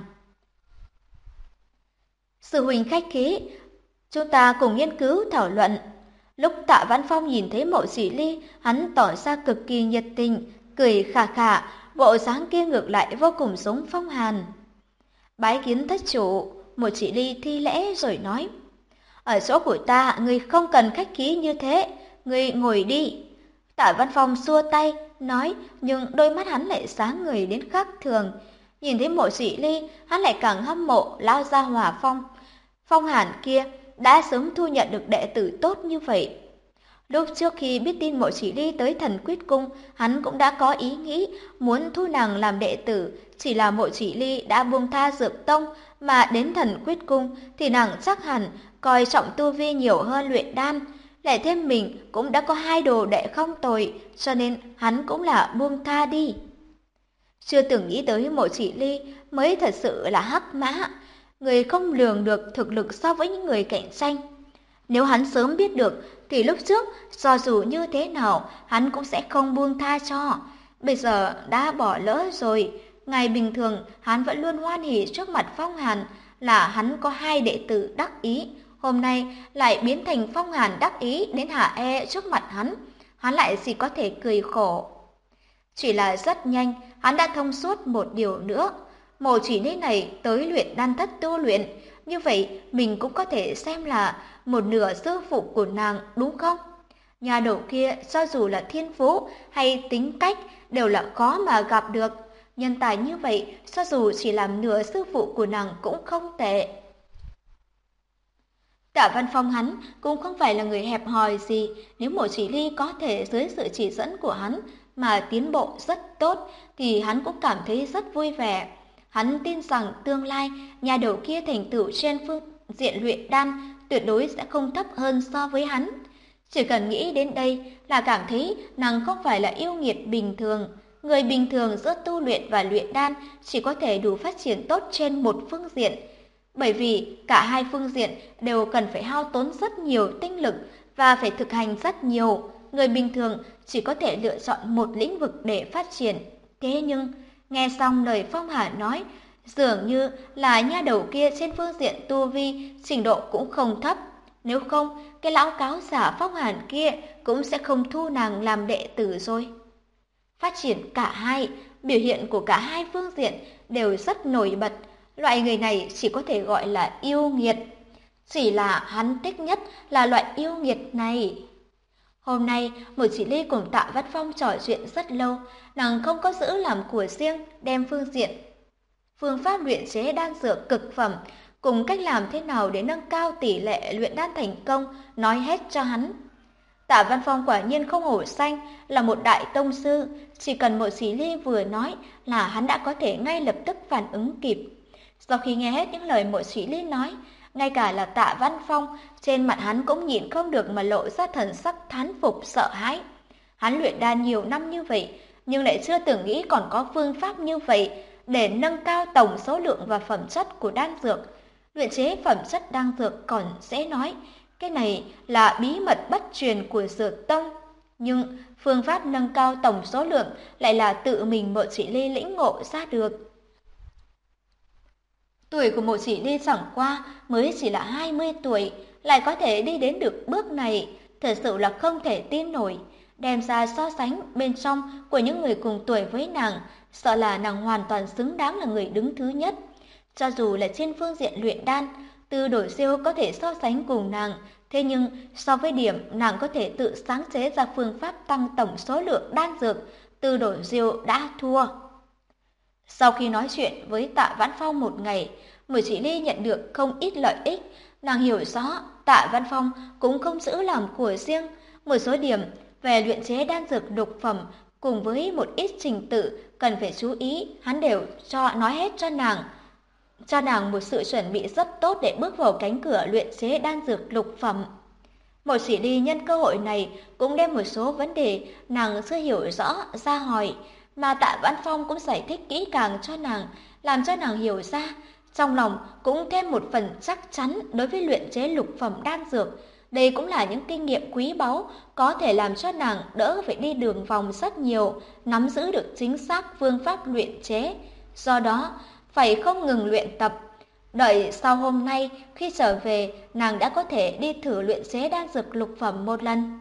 Sư huynh khách khí, chúng ta cùng nghiên cứu thảo luận. Lúc Tạ Văn Phong nhìn thấy Mộ Chỉ Ly, hắn tỏ ra cực kỳ nhiệt tình, cười khà khà, bộ dáng kia ngược lại vô cùng giống Phong Hàn. Bái kiến thất chủ, Mộ Chỉ Ly thi lễ rồi nói. Ở chỗ của ta, ngươi không cần khách khí như thế, ngươi ngồi đi. Tạ Văn Phong xua tay, nói, nhưng đôi mắt hắn lại sáng người đến khác thường. Nhìn thấy Mộ Chỉ Ly, hắn lại càng hâm mộ lao ra hỏa phong. Phong Hàn kia đã sớm thu nhận được đệ tử tốt như vậy. Lúc trước khi biết tin Mộ Chỉ Ly tới Thần Quyết Cung, hắn cũng đã có ý nghĩ muốn thu nàng làm đệ tử, chỉ là Mộ Chỉ Ly đã buông tha Dược Tông mà đến Thần Quyết Cung thì nàng chắc hẳn coi trọng tu vi nhiều hơn luyện đan, lại thêm mình cũng đã có hai đồ đệ không tồi, cho nên hắn cũng là buông tha đi. Chưa từng nghĩ tới Mộ Chỉ Ly mới thật sự là hắc mã, người không lường được thực lực so với những người cạnh tranh. Nếu hắn sớm biết được thì lúc trước cho dù như thế nào hắn cũng sẽ không buông tha cho. Bây giờ đã bỏ lỡ rồi. Ngày bình thường hắn vẫn luôn hoan hỉ trước mặt Phong Hàn là hắn có hai đệ tử đắc ý. Hôm nay lại biến thành Phong Hàn đắc ý đến hạ e trước mặt hắn lại chỉ có thể cười khổ. Chỉ là rất nhanh hắn đã thông suốt một điều nữa. Mộ Chỉ Ly này tới luyện đan thất tu luyện, như vậy mình cũng có thể xem là một nửa sư phụ của nàng, đúng không? Nhà đầu kia cho dù là thiên phú hay tính cách đều là khó mà gặp được. Nhân tài như vậy, cho dù chỉ làm nửa sư phụ của nàng cũng không tệ. Tạ Văn Phong hắn cũng không phải là người hẹp hòi gì, nếu Mộ Chỉ Ly có thể dưới sự chỉ dẫn của hắn mà tiến bộ rất tốt thì hắn cũng cảm thấy rất vui vẻ. Hắn tin rằng tương lai nhà đầu kia thành tựu trên phương diện luyện đan tuyệt đối sẽ không thấp hơn so với hắn. Chỉ cần nghĩ đến đây là cảm thấy nàng không phải là yêu nghiệt bình thường. Người bình thường giữa tu luyện và luyện đan chỉ có thể đủ phát triển tốt trên một phương diện. Bởi vì cả hai phương diện đều cần phải hao tốn rất nhiều tinh lực và phải thực hành rất nhiều. Người bình thường chỉ có thể lựa chọn một lĩnh vực để phát triển. Thế nhưng, nghe xong lời Phong Hà nói, dường như là nha đầu kia trên phương diện tu vi trình độ cũng không thấp. Nếu không, cái lão cáo giả Phong Hàn kia cũng sẽ không thu nàng làm đệ tử rồi. Phát triển cả hai, biểu hiện của cả hai phương diện đều rất nổi bật. Loại người này chỉ có thể gọi là yêu nghiệt. Chỉ là hắn thích nhất là loại yêu nghiệt này. Hôm nay, Mộ Chỉ Ly cùng Tạ Văn Phong trò chuyện rất lâu, nàng không có giữ làm của riêng, đem phương pháp luyện chế đan dược cực phẩm cùng cách làm thế nào để nâng cao tỷ lệ luyện đan thành công nói hết cho hắn. Tạ Văn Phong quả nhiên không hổ danh là một đại tông sư, chỉ cần Mộ Chỉ Ly vừa nói là hắn đã có thể ngay lập tức phản ứng kịp. Sau khi nghe hết những lời Mộ Chỉ Ly nói, ngay cả là Tạ Văn Phong, trên mặt hắn cũng nhịn không được mà lộ ra thần sắc thán phục sợ hãi. Hắn luyện đan nhiều năm như vậy, nhưng lại chưa từng nghĩ còn có phương pháp như vậy để nâng cao tổng số lượng và phẩm chất của đan dược. Luyện chế phẩm chất đan dược còn dễ nói, cái này là bí mật bất truyền của Dược Tông. Nhưng phương pháp nâng cao tổng số lượng lại là tự mình Mộ Chỉ Ly lĩnh ngộ ra được. Tuổi của Mộ Chỉ Ly chẳng qua mới chỉ là 20 tuổi, lại có thể đi đến được bước này, thật sự là không thể tin nổi. Đem ra so sánh bên trong của những người cùng tuổi với nàng, sợ là nàng hoàn toàn xứng đáng là người đứng thứ nhất. Cho dù là trên phương diện luyện đan, Tư Đổi Diêu có thể so sánh cùng nàng, thế nhưng so với điểm nàng có thể tự sáng chế ra phương pháp tăng tổng số lượng đan dược, Tư Đổi Diêu đã thua. Sau khi nói chuyện với Tạ Vãn Phong một ngày, Mười Chỉ Ly nhận được không ít lợi ích. Nàng hiểu rõ Tạ Vãn Phong cũng không giữ làm của riêng. Một số điểm về luyện chế đan dược lục phẩm cùng với một ít trình tự cần phải chú ý, hắn đều nói hết cho nàng. Cho nàng một sự chuẩn bị rất tốt để bước vào cánh cửa luyện chế đan dược lục phẩm. Mộ Chỉ Ly nhân cơ hội này cũng đem một số vấn đề nàng chưa hiểu rõ ra hỏi, mà Tạ Vãn Phong cũng giải thích kỹ càng cho nàng, làm cho nàng hiểu ra, trong lòng cũng thêm một phần chắc chắn đối với luyện chế lục phẩm đan dược. Đây cũng là những kinh nghiệm quý báu có thể làm cho nàng đỡ phải đi đường vòng rất nhiều, nắm giữ được chính xác phương pháp luyện chế. Do đó, phải không ngừng luyện tập. Đợi sau hôm nay, khi trở về, nàng đã có thể đi thử luyện chế đan dược lục phẩm một lần.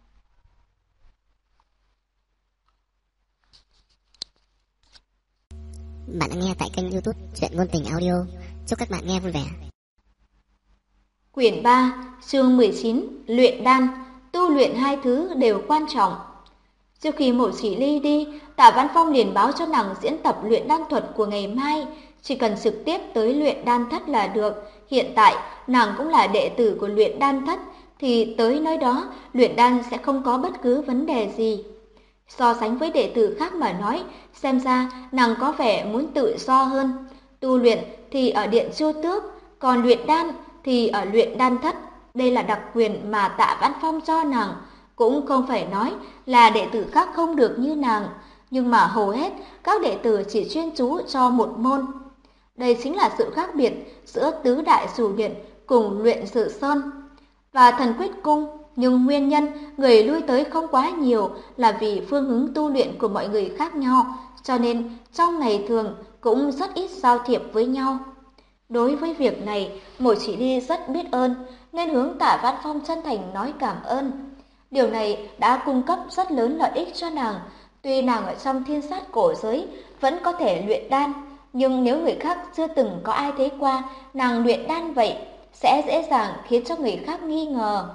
Bạn đang nghe tại kênh YouTube Truyện Ngôn Tình Audio. Chúc các bạn nghe vui vẻ. Quyển 3, chương 19, Luyện đan. Tu luyện hai thứ đều quan trọng. Trước khi Mộ Chỉ Ly đi, Tạ Vãn Phong liền báo cho nàng diễn tập luyện đan thuật của ngày mai, chỉ cần trực tiếp tới luyện đan thất là được. Hiện tại, nàng cũng là đệ tử của luyện đan thất, thì tới nơi đó, luyện đan sẽ không có bất cứ vấn đề gì. So sánh với đệ tử khác mà nói, xem ra nàng có vẻ muốn tự do hơn. Tu luyện thì ở Điện Chu Tước, còn luyện đan thì ở luyện đan thất. Đây là đặc quyền mà Tạ Vãn Phong cho nàng. Cũng không phải nói là đệ tử khác không được như nàng, nhưng mà hầu hết các đệ tử chỉ chuyên chú cho một môn. Đây chính là sự khác biệt giữa Tứ Đại Sủ Điện cùng Luyện Dự Sơn và Thần Quyết Cung. Nhưng nguyên nhân người lui tới không quá nhiều là vì phương hướng tu luyện của mọi người khác nhau, cho nên trong ngày thường cũng rất ít giao thiệp với nhau. Đối với việc này, Mộ Chỉ Ly rất biết ơn, nên hướng Tạ Vãn Phong chân thành nói cảm ơn. Điều này đã cung cấp rất lớn lợi ích cho nàng. Tuy nàng ở trong thiên sát cổ giới vẫn có thể luyện đan, nhưng nếu người khác chưa từng có ai thấy qua nàng luyện đan vậy, sẽ dễ dàng khiến cho người khác nghi ngờ.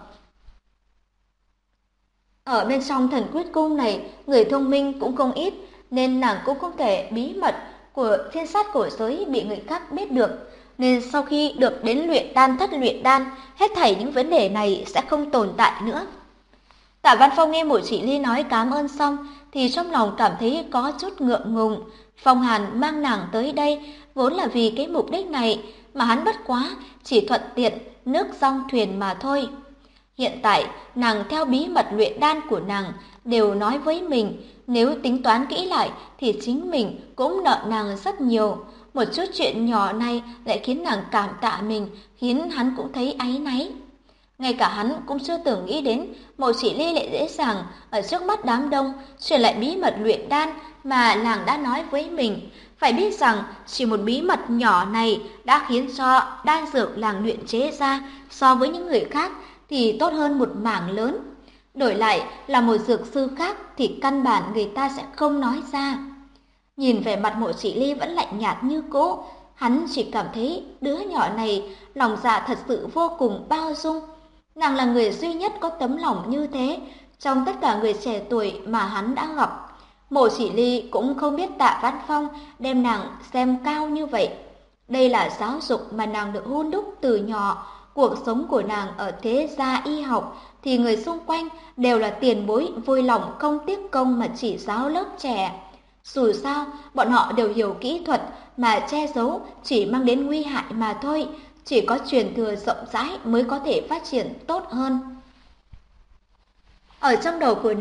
Ở bên trong Thần Quyết Cung này, người thông minh cũng không ít, nên nàng cũng không thể bí mật của thiên sát cổ giới bị người khác biết được. Nên sau khi được đến luyện đan thất luyện đan, hết thảy những vấn đề này sẽ không tồn tại nữa. Tạ Văn Phong nghe Mộ Chỉ Ly nói cảm ơn xong, thì trong lòng cảm thấy có chút ngượng ngùng. Phong Hàn mang nàng tới đây vốn là vì cái mục đích này, mà hắn bất quá chỉ thuận tiện nước dong thuyền mà thôi. Hiện tại, nàng theo bí mật luyện đan của nàng đều nói với mình, nếu tính toán kỹ lại thì chính mình cũng nợ nàng rất nhiều. Một chút chuyện nhỏ này lại khiến nàng cảm tạ mình, khiến hắn cũng thấy áy náy. Ngay cả hắn cũng chưa từng nghĩ đến Mộ Chỉ Ly lại dễ dàng ở trước mắt đám đông truyền lại bí mật luyện đan mà nàng đã nói với mình. Phải biết rằng chỉ một bí mật nhỏ này đã khiến cho đan dược làng luyện chế ra so với những người khác thì tốt hơn một mảng lớn. Đổi lại là một dược sư khác thì căn bản người ta sẽ không nói ra. Nhìn về mặt Mộ Chỉ Ly vẫn lạnh nhạt như cũ, hắn chỉ cảm thấy đứa nhỏ này lòng dạ thật sự vô cùng bao dung. Nàng là người duy nhất có tấm lòng như thế trong tất cả người trẻ tuổi mà hắn đã gặp. Mộ Chỉ Ly cũng không biết Tạ Vãn Phong đem nàng xem cao như vậy. Đây là giáo dục mà nàng được hun đúc từ nhỏ. Cuộc sống của nàng ở thế gia y học thì người xung quanh đều là tiền bối vui lòng không tiếc công mà chỉ giáo lớp trẻ. Dù sao, bọn họ đều hiểu kỹ thuật mà che giấu chỉ mang đến nguy hại mà thôi. Chỉ có truyền thừa rộng rãi mới có thể phát triển tốt hơn. Ở trong đầu của nàng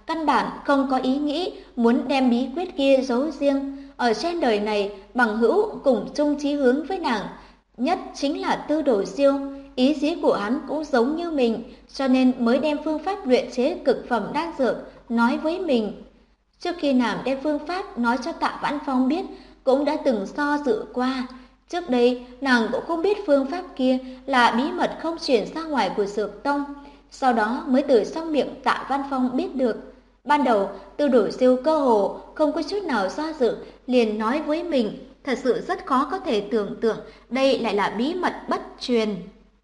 căn bản không có ý nghĩ muốn đem bí quyết kia giấu riêng. Ở trên đời này, bằng hữu cùng chung chí hướng với nàng nhất chính là Tư Đồ Diêu. Ý chí của hắn cũng giống như mình, cho nên mới đem phương pháp luyện chế cực phẩm đan dược nói với mình. Trước khi nàng đem phương pháp nói cho Tạ Vãn Phong biết, cũng đã từng do dự qua. Trước đây, nàng cũng không biết phương pháp kia là bí mật không truyền ra ngoài của Dược Tông. Sau đó mới từ trong miệng Tạ Văn Phong biết được. Ban đầu, Tư Đồ Diêu cơ hồ không có chút nào do dự, liền nói với mình, thật sự rất khó có thể tưởng tượng đây lại là bí mật bất truyền.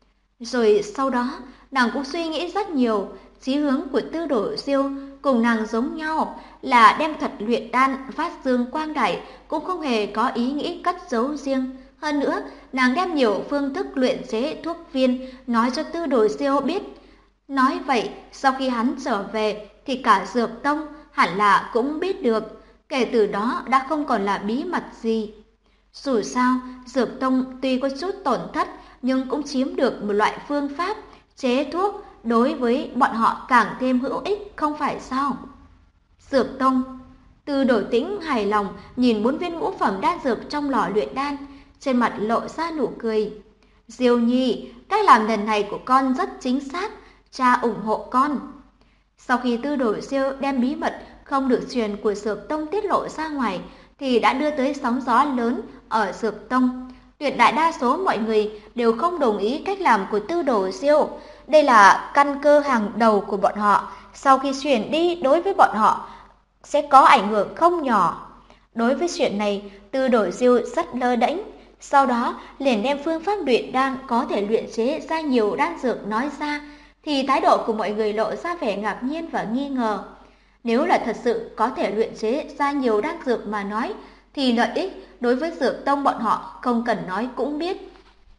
Rồi sau đó, nàng cũng suy nghĩ rất nhiều. Chí hướng của Tư Đồ Diêu cùng nàng giống nhau, là đem thuật luyện đan phát dương quang đại, cũng không hề có ý nghĩ cất giấu riêng. Hơn nữa, nàng đem nhiều phương thức luyện chế thuốc viên nói cho Tư Đồ Diêu biết. Nói vậy, sau khi hắn trở về thì cả Dược Tông hẳn là cũng biết được, kể từ đó đã không còn là bí mật gì. Dù sao, Dược Tông tuy có chút tổn thất nhưng cũng chiếm được một loại phương pháp chế thuốc đối với bọn họ càng thêm hữu ích, không phải sao? Dược Tông. Tư Đồ Tĩnh hài lòng nhìn 4 viên ngũ phẩm đan dược trong lò luyện đan, trên mặt lộ ra nụ cười. Diêu Nhi, cách làm lần này của con rất chính xác, cha ủng hộ con. Sau khi Tư Đồ Diêu đem bí mật không được truyền của Dược Tông tiết lộ ra ngoài, thì đã đưa tới sóng gió lớn ở Dược Tông. Tuyệt đại đa số mọi người đều không đồng ý cách làm của Tư Đồ Diêu. Đây là căn cơ hàng đầu của bọn họ. Sau khi truyền đi đối với bọn họ sẽ có ảnh hưởng không nhỏ. Đối với chuyện này, Tư Đồ Diêu rất lơ đễnh. Sau đó liền đem phương pháp luyện đan có thể luyện chế ra nhiều đan dược nói ra, thì thái độ của mọi người lộ ra vẻ ngạc nhiên và nghi ngờ. Nếu là thật sự có thể luyện chế ra nhiều đan dược mà nói, thì lợi ích đối với Dược Tông bọn họ không cần nói cũng biết.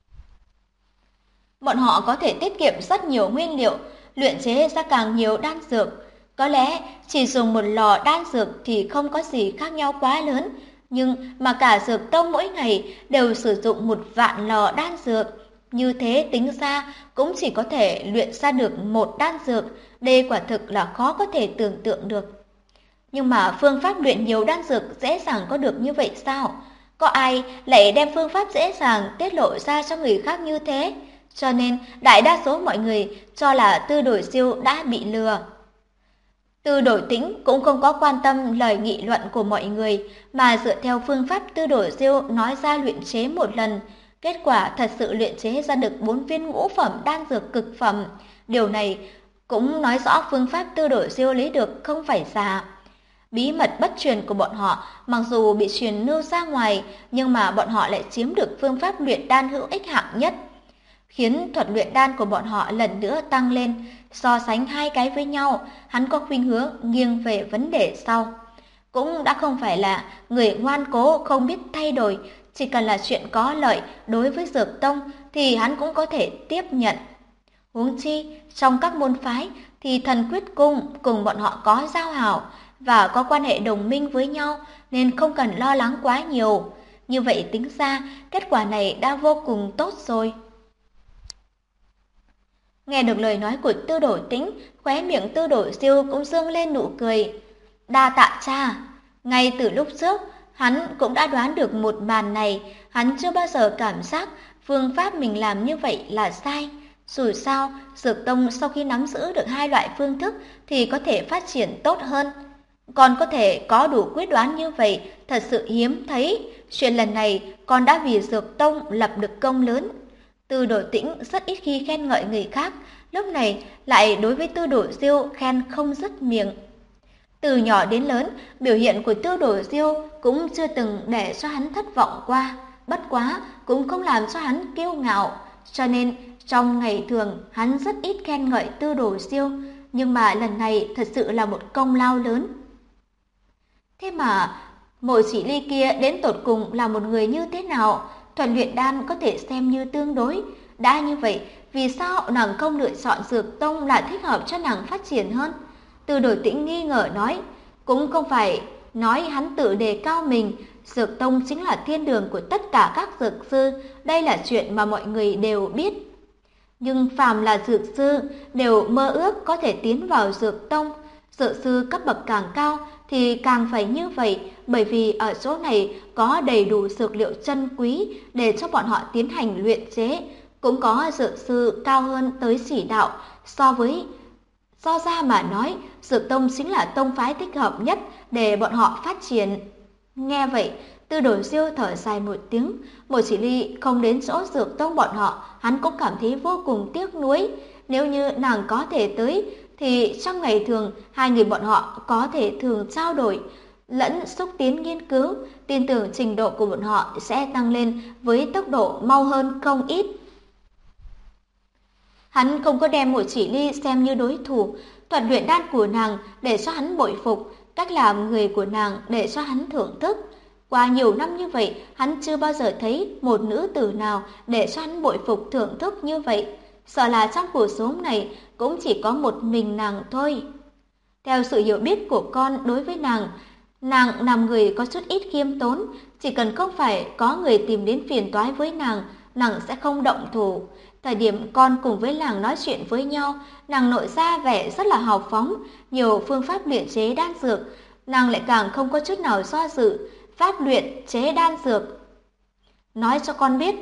Bọn họ có thể tiết kiệm rất nhiều nguyên liệu, luyện chế ra càng nhiều đan dược. Có lẽ chỉ dùng một lò đan dược thì không có gì khác nhau quá lớn, nhưng mà cả Dược Tông mỗi ngày đều sử dụng 1 vạn lò đan dược. Như thế tính ra cũng chỉ có thể luyện ra được 1 đan dược, đây quả thực là khó có thể tưởng tượng được. Nhưng mà phương pháp luyện nhiều đan dược dễ dàng có được như vậy sao? Có ai lại đem phương pháp dễ dàng tiết lộ ra cho người khác như thế? Cho nên đại đa số mọi người cho là Tư Đồ Diêu đã bị lừa. Tư Đồ Tĩnh cũng không có quan tâm lời nghị luận của mọi người, mà dựa theo phương pháp Tư Đồ Diêu nói ra luyện chế một lần. Kết quả thật sự luyện chế ra được 4 viên ngũ phẩm đan dược cực phẩm. Điều này cũng nói rõ phương pháp Tư Đồ Diêu lấy được không phải giả. Bí mật bất truyền của bọn họ mặc dù bị truyền lưu ra ngoài, nhưng mà bọn họ lại chiếm được phương pháp luyện đan hữu ích hạng nhất, khiến thuật luyện đan của bọn họ lần nữa tăng lên. So sánh hai cái với nhau, hắn có khuynh hướng nghiêng về vấn đề sau. Cũng đã không phải là người ngoan cố không biết thay đổi, chỉ cần là chuyện có lợi đối với Dược Tông thì hắn cũng có thể tiếp nhận. Huống chi, trong các môn phái thì Thần Quyết Cung cùng bọn họ có giao hảo và có quan hệ đồng minh với nhau, nên không cần lo lắng quá nhiều. Như vậy tính ra, kết quả này đã vô cùng tốt rồi. Nghe được lời nói của Tư Đồ Tĩnh, khóe miệng Tư Đồ Diêu cũng dương lên nụ cười. Đa tạ cha. Ngay từ lúc trước, hắn cũng đã đoán được một màn này. Hắn chưa bao giờ cảm giác phương pháp mình làm như vậy là sai. Dù sao, Dược Tông sau khi nắm giữ được 2 loại phương thức thì có thể phát triển tốt hơn. Còn có thể có đủ quyết đoán như vậy thật sự hiếm thấy. Chuyện lần này con đã vì Dược Tông lập được công lớn. Tư Đồ Tĩnh rất ít khi khen ngợi người khác, lúc này lại đối với Tư Đồ Diêu khen không dứt miệng. Từ nhỏ đến lớn, biểu hiện của Tư Đồ Diêu cũng chưa từng để cho hắn thất vọng qua, bất quá cũng không làm cho hắn kiêu ngạo, cho nên trong ngày thường hắn rất ít khen ngợi Tư Đồ Diêu, nhưng mà lần này thật sự là một công lao lớn. Thế mà Mộ Chỉ Ly kia đến tột cùng là một người như thế nào? Thuật luyện đan có thể xem như tương đối. Đã như vậy, vì sao nàng không lựa chọn Dược Tông là thích hợp cho nàng phát triển hơn? Tư Đồ Tĩnh nghi ngờ nói, cũng không phải nói hắn tự đề cao mình. Dược Tông chính là thiên đường của tất cả các dược sư, đây là chuyện mà mọi người đều biết. Nhưng phàm là dược sư đều mơ ước có thể tiến vào Dược Tông. Dược sư cấp bậc càng cao thì càng phải như vậy, bởi vì ở chỗ này có đầy đủ dược liệu chân quý để cho bọn họ tiến hành luyện chế. Cũng có dược sư cao hơn tới chỉ đạo. So ra mà nói, Dược Tông chính là tông phái thích hợp nhất để bọn họ phát triển. Nghe vậy, Tư Đồ Diêu thở dài một tiếng. Một Chỉ Ly không đến chỗ Dược Tông bọn họ, hắn cũng cảm thấy vô cùng tiếc nuối. Nếu như nàng có thể tới, thì trong ngày thường hai người bọn họ có thể thường trao đổi lẫn xúc tiến nghiên cứu, tin tưởng trình độ của bọn họ sẽ tăng lên với tốc độ mau hơn không ít. Hắn không có đem Một Chỉ Ly xem như đối thủ, thuật luyện đan của nàng để cho hắn bội phục, cách làm người của nàng để cho hắn thưởng thức. Qua nhiều năm như vậy, hắn chưa bao giờ thấy một nữ tử nào để cho hắn bội phục thưởng thức như vậy. Sợ là trong cuộc sống này cũng chỉ có một mình nàng thôi. Theo sự hiểu biết của con đối với nàng làm người có chút ít khiêm tốn, chỉ cần không phải có người tìm đến phiền toái với nàng sẽ không động thủ. Thời điểm con cùng với nàng nói chuyện với nhau, nàng nội ra vẻ rất là hào phóng, nhiều phương pháp luyện chế đan dược, nàng lại càng không có chút nào do dự, pháp luyện chế đan dược. Nói cho con biết.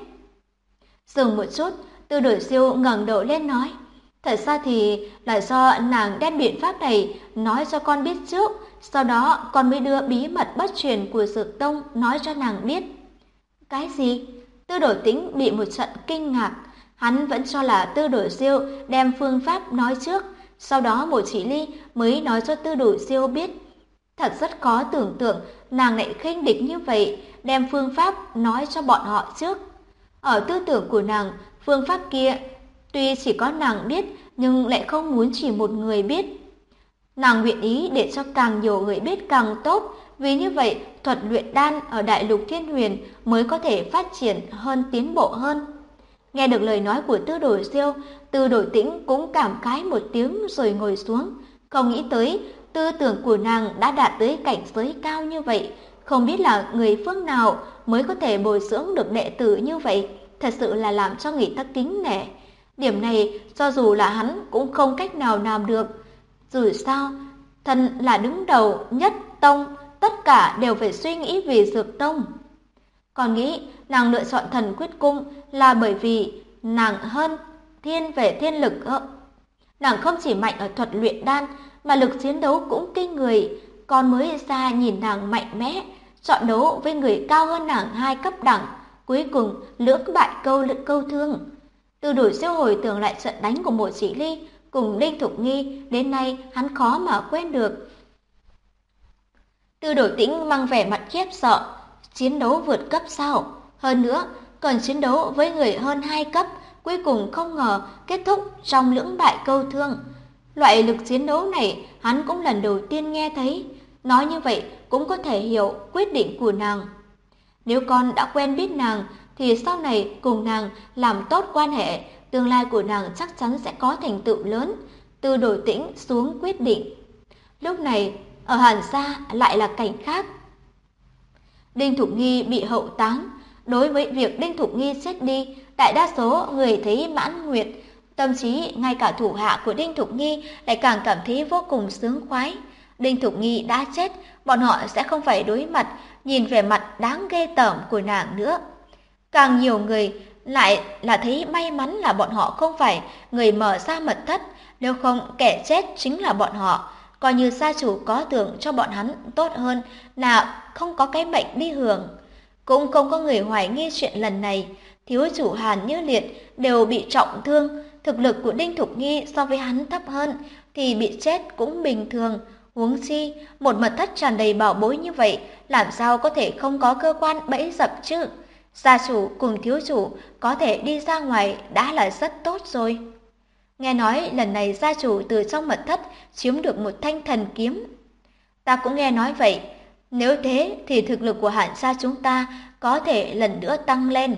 Dừng một chút, Tư Đồ Diêu ngẩng đầu lên nói, thật ra thì là do nàng đem biện pháp này nói cho con biết trước, sau đó con mới đưa bí mật bất truyền của Dược Tông nói cho nàng biết. Cái gì? Tư Đồ Tĩnh bị một trận kinh ngạc. Hắn vẫn cho là Tư Đồ Diêu đem phương pháp nói trước, sau đó Một Chỉ Ly mới nói cho Tư Đồ Diêu biết. Thật rất khó tưởng tượng nàng lại khinh địch như vậy, đem phương pháp nói cho bọn họ trước. Ở tư tưởng của nàng, phương pháp kia tuy chỉ có nàng biết nhưng lại không muốn chỉ một người biết. Nàng nguyện ý để cho càng nhiều người biết càng tốt, vì như vậy thuật luyện đan ở Đại Lục Thiên Huyền mới có thể phát triển hơn, tiến bộ hơn. Nghe được lời nói của Tư Đồ Diêu, Tư Đồ Tĩnh cũng cảm khái một tiếng rồi ngồi xuống. Không nghĩ tới tư tưởng của nàng đã đạt tới cảnh giới cao như vậy, không biết là người phương nào mới có thể bồi dưỡng được đệ tử như vậy, thật sự là làm cho người ta kính nể. Điểm này cho dù là hắn cũng không cách nào làm được. Dù sao, thân là đứng đầu nhất tông, tất cả đều phải suy nghĩ vì Dược Tông. Còn nghĩ nàng lựa chọn Thần Quyết Cung là bởi vì nàng hơn thiên về thiên lực. Nàng không chỉ mạnh ở thuật luyện đan mà lực chiến đấu cũng kinh người. Con mới ra nhìn nàng mạnh mẽ, chọn đấu với người cao hơn nàng 2 cấp đẳng, cuối cùng lưỡng bại câu thương. Từ đổi siêu hồi tưởng lại trận đánh của Một Chỉ Ly cùng Đinh Thục Nghi, đến nay hắn khó mà quên được. Tư Đổi Tĩnh mang vẻ mặt khiếp sợ, chiến đấu vượt cấp sao? Hơn nữa, còn chiến đấu với người hơn 2 cấp, cuối cùng không ngờ kết thúc trong lưỡng bại câu thương. Loại lực chiến đấu này hắn cũng lần đầu tiên nghe thấy, nói như vậy cũng có thể hiểu quyết định của nàng. Nếu con đã quen biết nàng, thì sau này cùng nàng làm tốt quan hệ, tương lai của nàng chắc chắn sẽ có thành tựu lớn. Từ Đổi Tĩnh xuống quyết định. Lúc này, ở Hàn Gia lại là cảnh khác. Đinh Thục Nghi bị hậu táng. Đối với việc Đinh Thục Nghi chết đi, đại đa số người thấy mãn nguyện, thậm chí ngay cả thủ hạ của Đinh Thục Nghi lại càng cảm thấy vô cùng sướng khoái. Đinh Thục Nghi đã chết, bọn họ sẽ không phải đối mặt nhìn vẻ mặt đáng ghê tởm của nàng nữa. Càng nhiều người lại là thấy may mắn là bọn họ không phải người mở ra mật thất, nếu không kẻ chết chính là bọn họ. Coi như gia chủ có tưởng cho bọn hắn tốt hơn là không có cái bệnh đi hưởng. Cũng không có người hoài nghi chuyện lần này. Thiếu chủ Hàn Như Liệt đều bị trọng thương, thực lực của Đinh Thục Nghi so với hắn thấp hơn thì bị chết cũng bình thường. Huống chi, một mật thất tràn đầy bảo bối như vậy, làm sao có thể không có cơ quan bẫy dập chứ? Gia chủ cùng thiếu chủ có thể đi ra ngoài đã là rất tốt rồi. Nghe nói lần này gia chủ từ trong mật thất chiếm được một thanh thần kiếm. Ta cũng nghe nói vậy. Nếu thế thì thực lực của Hàn gia chúng ta có thể lần nữa tăng lên.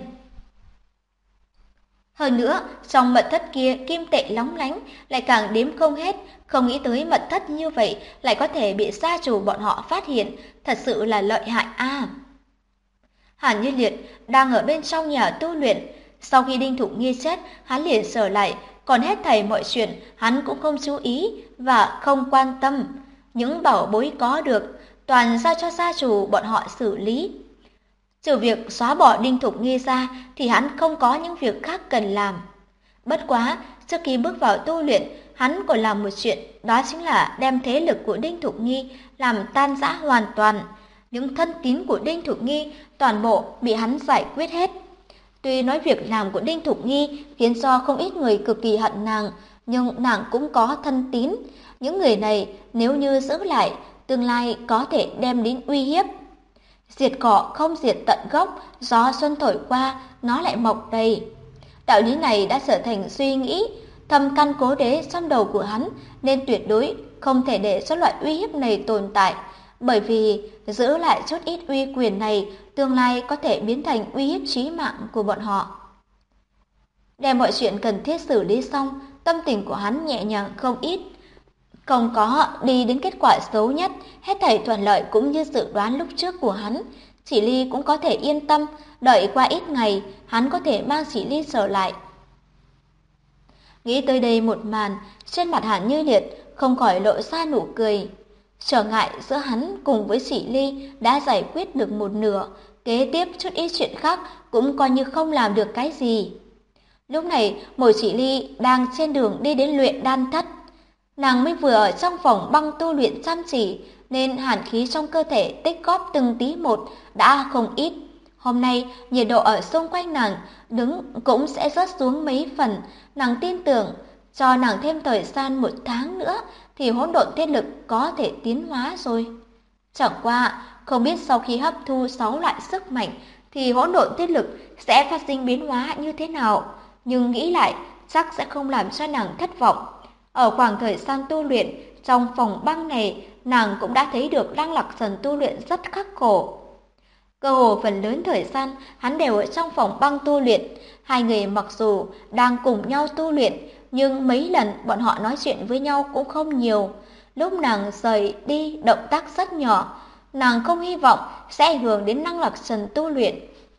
Hơn nữa, trong mật thất kia kim tệ lóng lánh lại càng đếm không hết. Không nghĩ tới mật thất như vậy lại có thể bị gia chủ bọn họ phát hiện. Thật sự là lợi hại a. Hàn Như Liệt đang ở bên trong nhà tu luyện. Sau khi Đinh Thục Nghi chết, hắn liền trở lại. Còn hết thảy mọi chuyện hắn cũng không chú ý và không quan tâm. những bảo bối có được toàn giao cho gia chủ bọn họ xử lý. Trừ việc xóa bỏ Đinh Thục Nghi ra thì hắn không có những việc khác cần làm. Bất quá, trước khi bước vào tu luyện, hắn còn làm một chuyện, đó chính là đem thế lực của Đinh Thục Nghi làm tan rã hoàn toàn. Những thân tín của Đinh Thục Nghi toàn bộ bị hắn giải quyết hết. Tuy nói việc làm của Đinh Thục Nghi khiến cho không ít người cực kỳ hận nàng, nhưng nàng cũng có thân tín. Những người này nếu như giữ lại, tương lai có thể đem đến uy hiếp. Diệt cỏ không diệt tận gốc, gió xuân thổi qua, nó lại mọc đầy. Đạo lý này đã trở thành suy nghĩ thâm căn cố đế trong đầu của hắn, nên tuyệt đối không thể để cho loại uy hiếp này tồn tại, bởi vì giữ lại chút ít uy quyền này, tương lai có thể biến thành uy hiếp chí mạng của bọn họ. Đem mọi chuyện cần thiết xử lý xong, tâm tình của hắn nhẹ nhàng không ít. Không có đi đến kết quả xấu nhất, hết thảy thuận lợi cũng như dự đoán lúc trước của hắn. Chỉ Ly cũng có thể yên tâm, đợi qua ít ngày, hắn có thể mang Chỉ Ly trở lại. Nghĩ tới đây một màn, trên mặt Hàn Như Liệt không khỏi lộ ra nụ cười. Trở ngại giữa hắn cùng với Chỉ Ly đã giải quyết được một nửa, kế tiếp chút ít chuyện khác cũng coi như không làm được cái gì. Lúc này, Mộ Chỉ Ly đang trên đường đi đến luyện đan thất. Nàng mới vừa ở trong phòng băng tu luyện chăm chỉ, nên hàn khí trong cơ thể tích góp từng tí một đã không ít. Hôm nay, nhiệt độ ở xung quanh nàng đứng cũng sẽ rớt xuống mấy phần. Nàng tin tưởng, cho nàng thêm thời gian 1 tháng nữa, thì hỗn độn thiên lực có thể tiến hóa rồi. Chẳng qua, không biết sau khi hấp thu 6 loại sức mạnh, thì hỗn độn thiên lực sẽ phát sinh biến hóa như thế nào. Nhưng nghĩ lại, chắc sẽ không làm cho nàng thất vọng. Ở khoảng thời gian tu luyện, trong phòng băng này, nàng cũng đã thấy được Lăng Lạc Thần tu luyện rất khắc khổ. Cơ hồ phần lớn thời gian, hắn đều ở trong phòng băng tu luyện. Hai người mặc dù đang cùng nhau tu luyện, nhưng mấy lần bọn họ nói chuyện với nhau cũng không nhiều. Lúc nàng rời đi, động tác rất nhỏ. Nàng không hy vọng sẽ ảnh hưởng đến Lăng Lạc Thần tu luyện.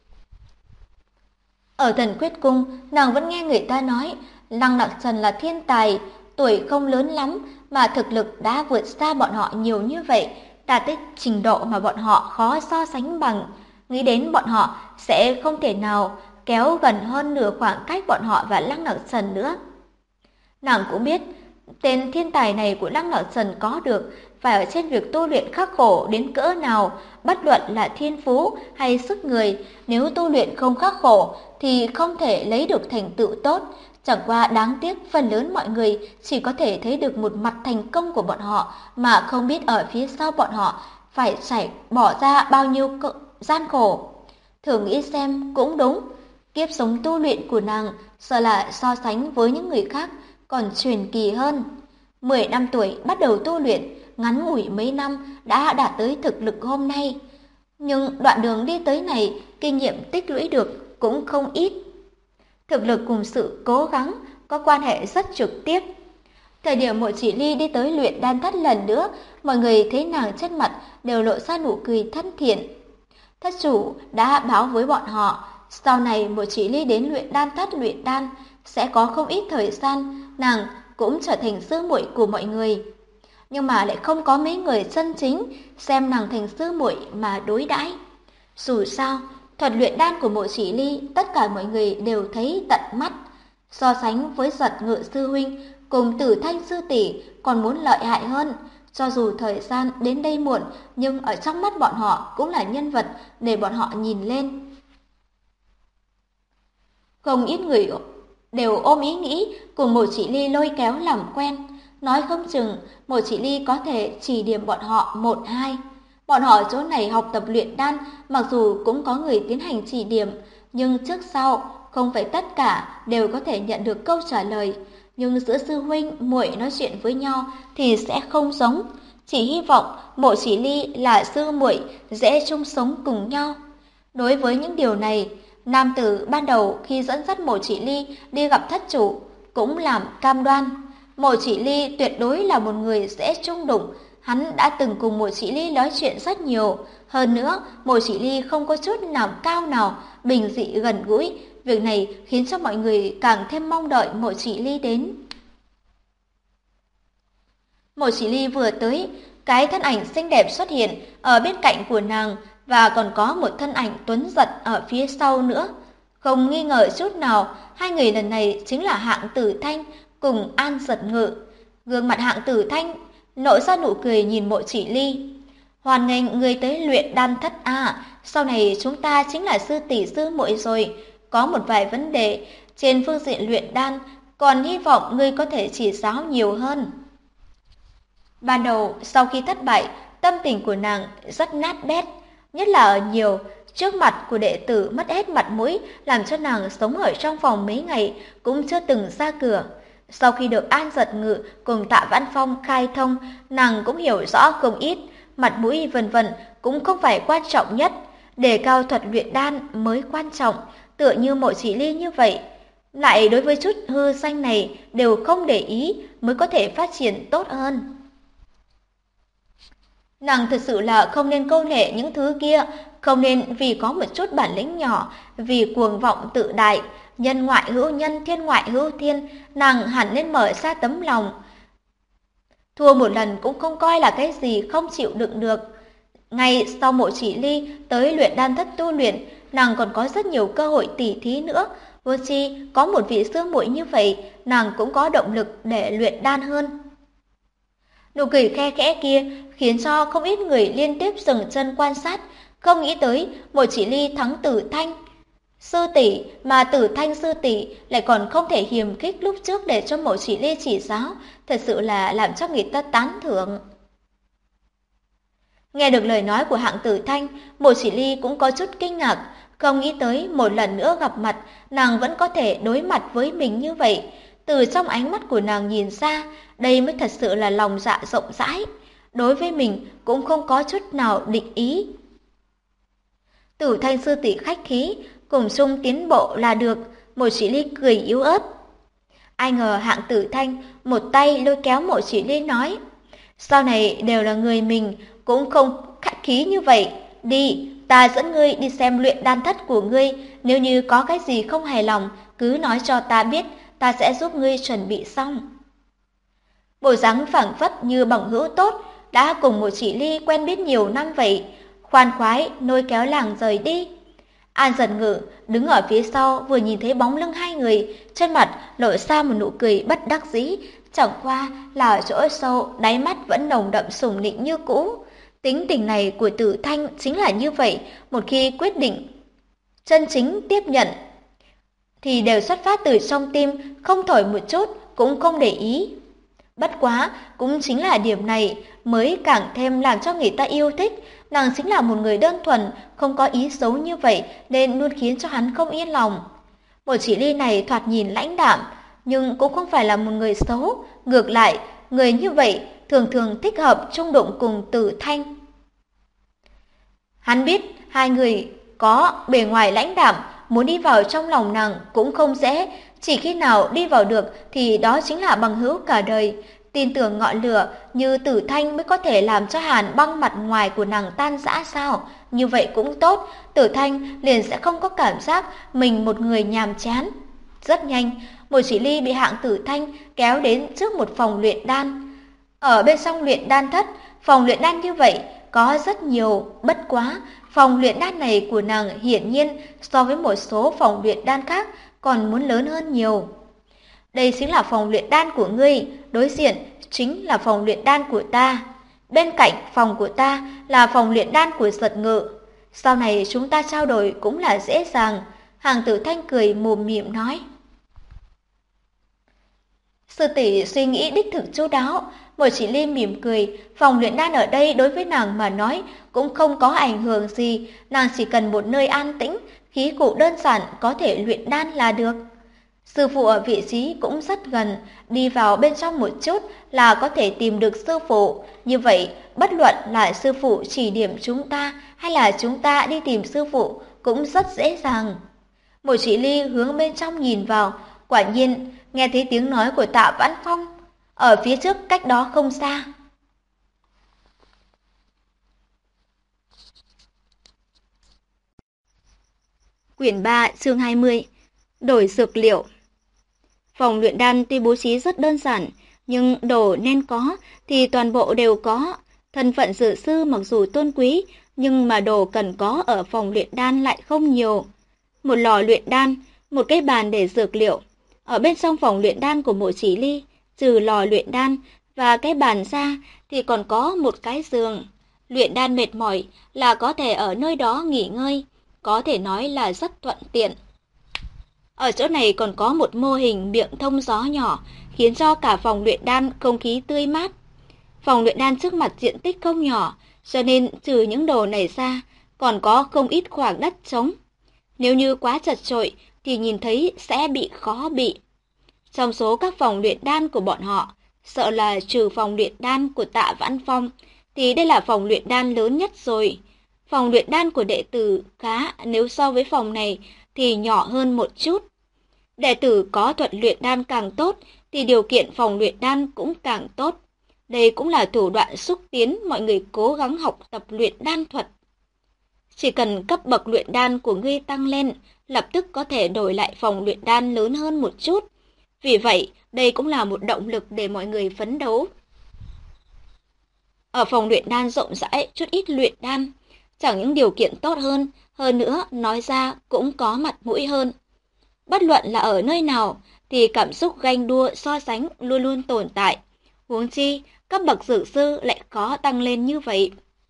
Ở Thần Quyết Cung, nàng vẫn nghe người ta nói Lăng Lạc Thần là thiên tài, tuổi không lớn lắm mà thực lực đã vượt xa bọn họ nhiều như vậy, đạt tới trình độ mà bọn họ khó so sánh bằng. Nghĩ đến bọn họ sẽ không thể nào kéo gần hơn nửa khoảng cách bọn họ và Lăng Lạc Thần nữa. Nàng cũng biết, tên thiên tài này của Lăng Lạc Thần có được phải ở trên việc tu luyện khắc khổ đến cỡ nào, bất luận là thiên phú hay sức người, nếu tu luyện không khắc khổ thì không thể lấy được thành tựu tốt. Chẳng qua đáng tiếc phần lớn mọi người chỉ có thể thấy được một mặt thành công của bọn họ mà không biết ở phía sau bọn họ phải bỏ ra bao nhiêu gian khổ. Thử nghĩ xem cũng đúng, kiếp sống tu luyện của nàng sợ là so sánh với những người khác còn truyền kỳ hơn. 10 năm tuổi bắt đầu tu luyện, ngắn ngủi mấy năm đã đạt tới thực lực hôm nay. Nhưng đoạn đường đi tới này, kinh nghiệm tích lũy được cũng không ít. Thực lực cùng sự cố gắng có quan hệ rất trực tiếp. Thời điểm Mộ Chỉ Ly đi tới luyện đan thất lần nữa, mọi người thấy nàng trên mặt đều lộ ra nụ cười thân thiện. Thất chủ đã báo với bọn họ, sau này Mộ Chỉ Ly đến luyện đan thất luyện đan sẽ có không ít thời gian, nàng cũng trở thành sư muội của mọi người. Nhưng mà lại không có mấy người chân chính xem nàng thành sư muội mà đối đãi. Dù sao, thuật luyện đan của Mộ Chỉ Ly tất cả mọi người đều thấy tận mắt. So sánh với Giật Ngự sư huynh cùng Tử Thanh sư tỷ còn muốn lợi hại hơn. Cho dù thời gian đến đây muộn, nhưng ở trong mắt bọn họ cũng là nhân vật để bọn họ nhìn lên. Không ít người đều ôm ý nghĩ cùng Mộ Chỉ Ly lôi kéo làm quen. Nói không chừng Mộ Chỉ Ly có thể chỉ điểm bọn họ 1-2. Bọn họ ở chỗ này học tập luyện đan, mặc dù cũng có người tiến hành chỉ điểm, nhưng trước sau không phải tất cả đều có thể nhận được câu trả lời. Nhưng giữa sư huynh muội nói chuyện với nhau thì sẽ không giống. Chỉ hy vọng Mộ Chỉ Ly là sư muội dễ chung sống cùng nhau. Đối với những điều này, nam tử ban đầu khi dẫn dắt Mộ Chỉ Ly đi gặp thất chủ cũng làm cam đoan. Mộ Chỉ Ly tuyệt đối là một người dễ chung đụng. Hắn đã từng cùng Mộ Chỉ Ly nói chuyện rất nhiều. Hơn nữa, Mộ Chỉ Ly không có chút nào cao nào, bình dị gần gũi. Việc này khiến cho mọi người càng thêm mong đợi Mộ Chỉ Ly đến. Mộ Chỉ Ly vừa tới, cái thân ảnh xinh đẹp xuất hiện ở bên cạnh của nàng và còn có một thân ảnh tuấn giật ở phía sau nữa. Không nghi ngờ chút nào, hai người lần này chính là Hạng Tử Thanh cùng An Giật Ngự. Gương mặt Hạng Tử Thanh nở ra nụ cười nhìn Mộ Chỉ Ly. Hoan nghênh người tới luyện đan thất à, sau này chúng ta chính là sư tỷ sư muội rồi. Có một vài vấn đề trên phương diện luyện đan, còn hy vọng ngươi có thể chỉ giáo nhiều hơn. Ban đầu, sau khi thất bại, tâm tình của nàng rất nát bét, nhất là ở nhiều trước mặt của đệ tử mất hết mặt mũi, làm cho nàng sống ở trong phòng mấy ngày cũng chưa từng ra cửa. Sau khi được An Giật Ngự cùng Tạ Vãn Phong khai thông, nàng cũng hiểu rõ không ít, mặt mũi vân vân cũng không phải quan trọng nhất, đề cao thuật luyện đan mới quan trọng, tựa như Mộ Chỉ Ly như vậy. Lại đối với chút hư danh này đều không để ý mới có thể phát triển tốt hơn. Nàng thật sự là không nên câu nệ những thứ kia, không nên vì có một chút bản lĩnh nhỏ, vì cuồng vọng tự đại, nhân ngoại hữu nhân, thiên ngoại hữu thiên, nàng hẳn nên mở ra tấm lòng. Thua một lần cũng không coi là cái gì không chịu đựng được. Ngay sau Mộ Chỉ Ly tới luyện đan thất tu luyện, nàng còn có rất nhiều cơ hội tỉ thí nữa. Vô chi có một vị sư muội như vậy, nàng cũng có động lực để luyện đan hơn. Nụ cười khe khẽ kia khiến cho không ít người liên tiếp dừng chân quan sát, không nghĩ tới Mộ Chỉ Ly thắng Tử Thanh sư tỷ, mà Tử Thanh sư tỷ lại còn không thể hiềm khích lúc trước để cho Mộ Chỉ Ly chỉ giáo, thật sự là làm cho người ta tán thưởng. Nghe được lời nói của Hạng Tử Thanh, Mộ Chỉ Ly cũng có chút kinh ngạc, không nghĩ tới một lần nữa gặp mặt, nàng vẫn có thể đối mặt với mình như vậy. Từ trong ánh mắt của nàng nhìn ra, đây mới thật sự là lòng dạ rộng rãi. Đối với mình cũng không có chút nào định ý. Tử Thanh sư tỷ khách khí, cùng chung tiến bộ là được, Mộ Chỉ Ly cười yếu ớt. Ai ngờ Hạng Tử Thanh một tay lôi kéo Mộ Chỉ Ly nói, sau này đều là người mình, cũng không khách khí như vậy. Đi, ta dẫn ngươi đi xem luyện đan thất của ngươi, nếu như có cái gì không hài lòng, cứ nói cho ta biết, ta sẽ giúp ngươi chuẩn bị xong. Bộ dáng phảng phất như bằng hữu tốt, đã cùng Mộ Chỉ Ly quen biết nhiều năm vậy, khoan khoái lôi kéo nàng rời đi. An Giật Ngự đứng ở phía sau vừa nhìn thấy bóng lưng hai người, trên mặt lộ ra một nụ cười bất đắc dĩ, chẳng qua là ở chỗ sâu đáy mắt vẫn nồng đậm sủng nịnh như cũ. Tính tình này của Tử Thanh chính là như vậy, một khi quyết định chân chính tiếp nhận thì đều xuất phát từ trong tim, không thổi một chút cũng không để ý. Bất quá, cũng chính là điểm này mới càng thêm làm cho người ta yêu thích. Nàng chính là một người đơn thuần, không có ý xấu như vậy nên luôn khiến cho hắn không yên lòng. Mộ Chỉ Ly này thoạt nhìn lãnh đạm, nhưng cũng không phải là một người xấu. Ngược lại, người như vậy thường thường thích hợp chung đụng cùng Tử Thanh. Hắn biết hai người có bề ngoài lãnh đạm, muốn đi vào trong lòng nàng cũng không dễ. Chỉ khi nào đi vào được thì đó chính là bằng hữu cả đời. Tin tưởng ngọn lửa như Tử Thanh mới có thể làm cho hàn băng mặt ngoài của nàng tan rã sao? Như vậy cũng tốt, Tử Thanh liền sẽ không có cảm giác mình một người nhàm chán. Rất nhanh, Mộ Chỉ Ly bị Hạng Tử Thanh kéo đến trước một phòng luyện đan. Ở bên trong luyện đan thất, phòng luyện đan như vậy có rất nhiều, bất quá phòng luyện đan này của nàng hiển nhiên so với một số phòng luyện đan khác còn muốn lớn hơn nhiều. Đây chính là phòng luyện đan của ngươi, đối diện chính là phòng luyện đan của ta. Bên cạnh phòng của ta là phòng luyện đan của Giật Ngự. Sau này chúng ta trao đổi cũng là dễ dàng. Hạng Tử Thanh cười mồm mỉm nói. Sư tỷ suy nghĩ đích thực chu đáo. Mộ Chỉ Ly mỉm cười, phòng luyện đan ở đây đối với nàng mà nói cũng không có ảnh hưởng gì, nàng chỉ cần một nơi an tĩnh, khí cụ đơn giản có thể luyện đan là được. Sư phụ ở vị trí cũng rất gần, đi vào bên trong một chút là có thể tìm được sư phụ. Như vậy, bất luận là sư phụ chỉ điểm chúng ta hay là chúng ta đi tìm sư phụ cũng rất dễ dàng. Mộ Chỉ Ly hướng bên trong nhìn vào, quả nhiên nghe thấy tiếng nói của Tạ Vãn Phong ở phía trước cách đó không xa. Quyển 3 chương 20. Đổi dược liệu. Phòng luyện đan tuy bố trí rất đơn giản, nhưng đồ nên có thì toàn bộ đều có. Thân phận dược sư mặc dù tôn quý, nhưng mà đồ cần có ở phòng luyện đan lại không nhiều. Một lò luyện đan, một cái bàn để dược liệu. Ở bên trong phòng luyện đan của Mộ Chỉ Ly, trừ lò luyện đan và cái bàn ra thì còn có một cái giường. Luyện đan mệt mỏi là có thể ở nơi đó nghỉ ngơi, có thể nói là rất thuận tiện. Ở chỗ này còn có một mô hình miệng thông gió nhỏ, khiến cho cả phòng luyện đan không khí tươi mát. Phòng luyện đan trước mặt diện tích không nhỏ, cho nên trừ những đồ này ra, còn có không ít khoảng đất trống. Nếu như quá chật chội thì nhìn thấy sẽ bị khó bị. Trong số các phòng luyện đan của bọn họ, sợ là trừ phòng luyện đan của Tạ Vãn Phong, thì đây là phòng luyện đan lớn nhất rồi. Phòng luyện đan của đệ tử khá, nếu so với phòng này thì nhỏ hơn một chút. Đệ tử có thuật luyện đan càng tốt thì điều kiện phòng luyện đan cũng càng tốt. Đây cũng là thủ đoạn xúc tiến mọi người cố gắng học tập luyện đan thuật. Chỉ cần cấp bậc luyện đan của ngươi tăng lên, lập tức có thể đổi lại phòng luyện đan lớn hơn một chút. Vì vậy, đây cũng là một động lực để mọi người phấn đấu. Ở phòng luyện đan rộng rãi, chút ít luyện đan, chẳng những điều kiện tốt hơn nữa nói ra cũng có mặt mũi hơn. Bất luận là ở nơi nào thì cảm xúc ganh đua so sánh luôn luôn tồn tại. Huống chi, cấp bậc dược sư lại có tăng lên như vậy.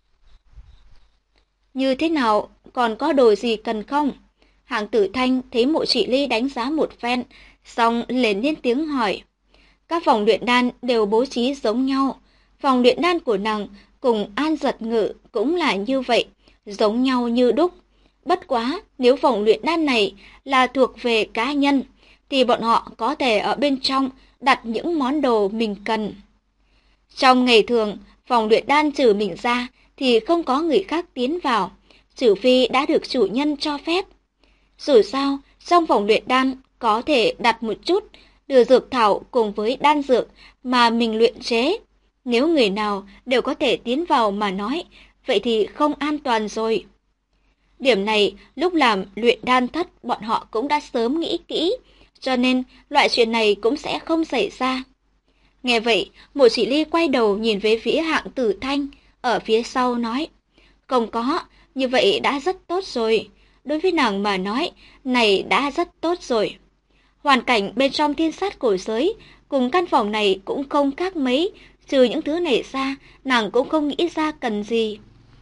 Như thế nào, còn có đồ gì cần không? Hạng Tử Thanh thấy Mộ Chỉ Ly đánh giá một phen, xong lên lên tiếng hỏi. Các phòng luyện đan đều bố trí giống nhau. Phòng luyện đan của nàng cùng An Giật Ngự cũng là như vậy, giống nhau như đúc. Bất quá, nếu phòng luyện đan này là thuộc về cá nhân, thì bọn họ có thể ở bên trong đặt những món đồ mình cần. Trong ngày thường, phòng luyện đan trừ mình ra thì không có người khác tiến vào, trừ phi đã được chủ nhân cho phép. Dù sao, trong phòng luyện đan có thể đặt một chút đưa dược thảo cùng với đan dược mà mình luyện chế. Nếu người nào đều có thể tiến vào mà nói, vậy thì không an toàn rồi. Điểm này, lúc làm luyện đan thất bọn họ cũng đã sớm nghĩ kỹ, cho nên loại chuyện này cũng sẽ không xảy ra. Nghe vậy, Mộ Chỉ Ly quay đầu nhìn về phía Hạng Tử Thanh, ở phía sau nói, không có, như vậy đã rất tốt rồi. Đối với nàng mà nói, này đã rất tốt rồi. Hoàn cảnh bên trong thiên sát cổ giới, cùng căn phòng này cũng không khác mấy, trừ những thứ này ra, nàng cũng không nghĩ ra cần gì.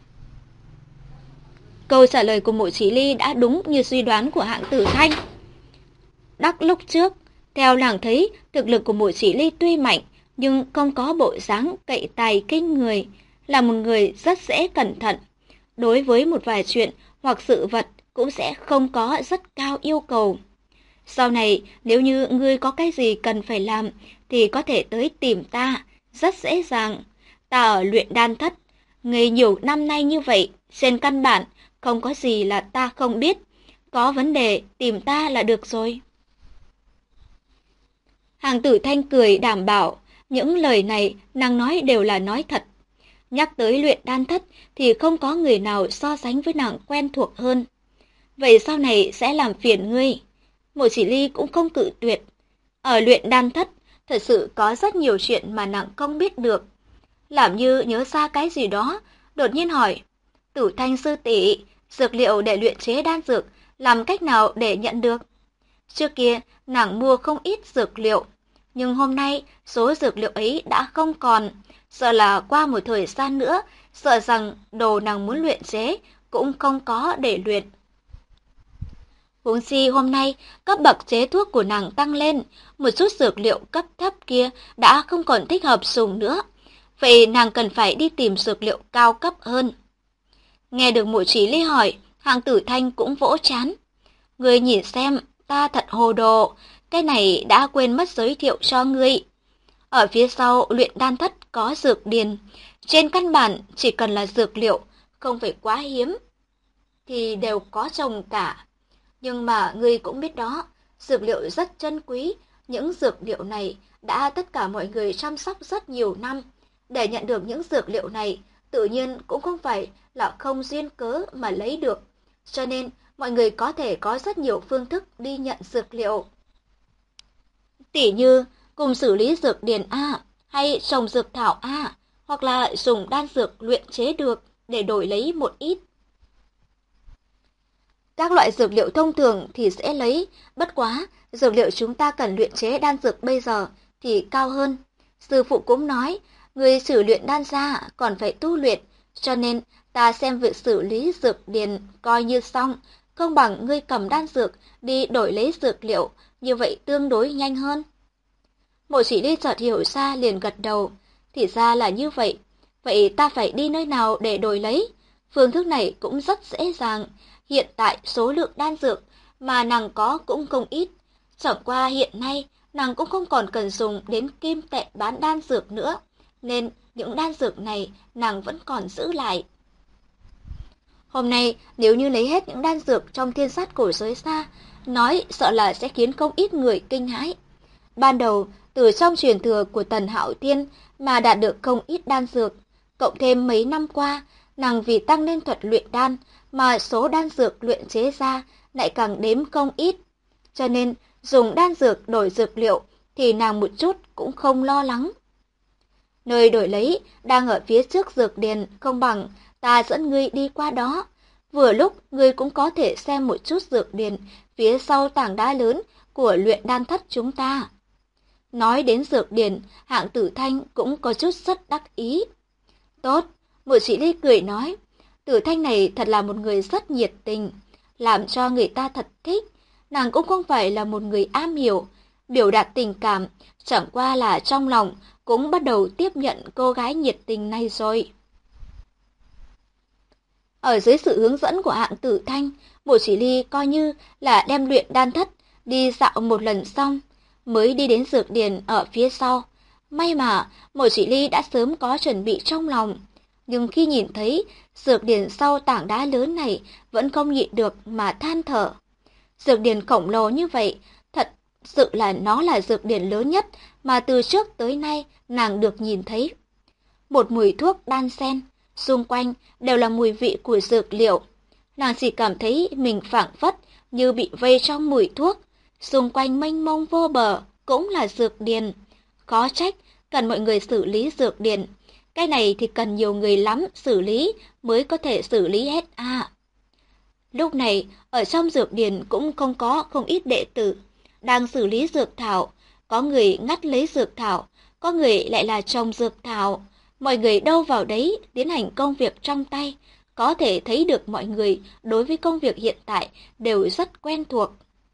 Câu trả lời của Mộ Chỉ Ly đã đúng như suy đoán của Hạng Tử Thanh. Đắc lúc trước, theo nàng thấy, thực lực của Mộ Chỉ Ly tuy mạnh, nhưng không có bộ dáng cậy tài kinh người, là một người rất dễ cẩn thận. Đối với một vài chuyện hoặc sự vật cũng sẽ không có rất cao yêu cầu. Sau này, nếu như ngươi có cái gì cần phải làm, thì có thể tới tìm ta, rất dễ dàng. Ta ở luyện đan thất, nghề nhiều năm nay như vậy, trên căn bản, không có gì là ta không biết. Có vấn đề, tìm ta là được rồi. Hạng Tử Thanh cười đảm bảo, những lời này nàng nói đều là nói thật. Nhắc tới luyện đan thất thì không có người nào so sánh với nàng quen thuộc hơn. Vậy sau này sẽ làm phiền ngươi. Mộ Chỉ Ly cũng không cự tuyệt. Ở luyện đan thất, thật sự có rất nhiều chuyện mà nàng không biết được. Làm như nhớ ra cái gì đó, đột nhiên hỏi, Tử Thanh sư tỷ, dược liệu để luyện chế đan dược, làm cách nào để nhận được? Trước kia, nàng mua không ít dược liệu, nhưng hôm nay số dược liệu ấy đã không còn. Sợ là qua một thời gian nữa, sợ rằng đồ nàng muốn luyện chế cũng không có để luyện. Huống chi hôm nay, cấp bậc chế thuốc của nàng tăng lên, một chút dược liệu cấp thấp kia đã không còn thích hợp dùng nữa. Vậy nàng cần phải đi tìm dược liệu cao cấp hơn. Nghe được Mộ Chỉ Ly hỏi, Hạng Tử Thanh cũng vỗ trán. Ngươi nhìn xem, ta thật hồ đồ, cái này đã quên mất giới thiệu cho ngươi. Ở phía sau luyện đan thất có dược điền, trên căn bản chỉ cần là dược liệu, không phải quá hiếm, thì đều có trồng cả. Nhưng mà ngươi cũng biết đó, dược liệu rất chân quý, những dược liệu này đã tất cả mọi người chăm sóc rất nhiều năm. Để nhận được những dược liệu này, tự nhiên cũng không phải là không duyên cớ mà lấy được. Cho nên, mọi người có thể có rất nhiều phương thức đi nhận dược liệu. Tỉ như, cùng xử lý dược điền A, hay trồng dược thảo A, hoặc là dùng đan dược luyện chế được để đổi lấy một ít. Các loại dược liệu thông thường thì dễ lấy, bất quá dược liệu chúng ta cần luyện chế đan dược bây giờ thì cao hơn. Sư phụ cũng nói, người xử luyện đan ra còn phải tu luyện, cho nên ta xem việc xử lý dược điền coi như xong, không bằng ngươi cầm đan dược đi đổi lấy dược liệu, như vậy tương đối nhanh hơn. Mộ Chỉ Ly chợt hiểu ra liền gật đầu, thì ra là như vậy, vậy ta phải đi nơi nào để đổi lấy? Phương thức này cũng rất dễ dàng, hiện tại số lượng đan dược mà nàng có cũng không ít, chẳng qua hiện nay nàng cũng không còn cần dùng đến kim tệ bán đan dược nữa, nên những đan dược này nàng vẫn còn giữ lại. Hôm nay nếu như lấy hết những đan dược trong thiên sát cổ giới ra, nói sợ là sẽ khiến không ít người kinh hãi. Ban đầu, từ trong truyền thừa của Tần Hạo Thiên mà đạt được không ít đan dược, cộng thêm mấy năm qua, nàng vì tăng lên thuật luyện đan mà số đan dược luyện chế ra lại càng đếm không ít. Cho nên, dùng đan dược đổi dược liệu thì nàng một chút cũng không lo lắng. Nơi đổi lấy đang ở phía trước dược điền, không bằng ta dẫn ngươi đi qua đó. Vừa lúc ngươi cũng có thể xem một chút dược điền phía sau tảng đá lớn của luyện đan thất chúng ta. Nói đến dược điền, Hạng Tử Thanh cũng có chút rất đắc ý. Tốt, Mộ Chỉ Ly cười nói, Tử Thanh này thật là một người rất nhiệt tình, làm cho người ta thật thích. Nàng cũng không phải là một người am hiểu, biểu đạt tình cảm, chẳng qua là trong lòng cũng bắt đầu tiếp nhận cô gái nhiệt tình này rồi. Ở dưới sự hướng dẫn của Hạng Tử Thanh, Mộ Chỉ Ly coi như là đem luyện đan thất đi dạo một lần xong, mới đi đến dược điền ở phía sau. May mà Mộ Chỉ Ly đã sớm có chuẩn bị trong lòng, nhưng khi nhìn thấy dược điền sau tảng đá lớn này vẫn không nhịn được mà than thở. Dược điền khổng lồ như vậy, thật sự là nó là dược điền lớn nhất mà từ trước tới nay nàng được nhìn thấy. Một mùi thuốc đan xen, xung quanh đều là mùi vị của dược liệu. Nàng chỉ cảm thấy mình phảng phất như bị vây trong mùi thuốc, xung quanh mênh mông vô bờ cũng là dược điền. Khó trách cần mọi người xử lý dược điền. Cái này thì cần nhiều người lắm xử lý mới có thể xử lý hết à. Lúc này, ở trong dược điền cũng không ít đệ tử đang xử lý dược thảo, có người ngắt lấy dược thảo, có người lại là trồng dược thảo. Mọi người đâu vào đấy tiến hành công việc trong tay, có thể thấy được mọi người đối với công việc hiện tại đều rất quen thuộc.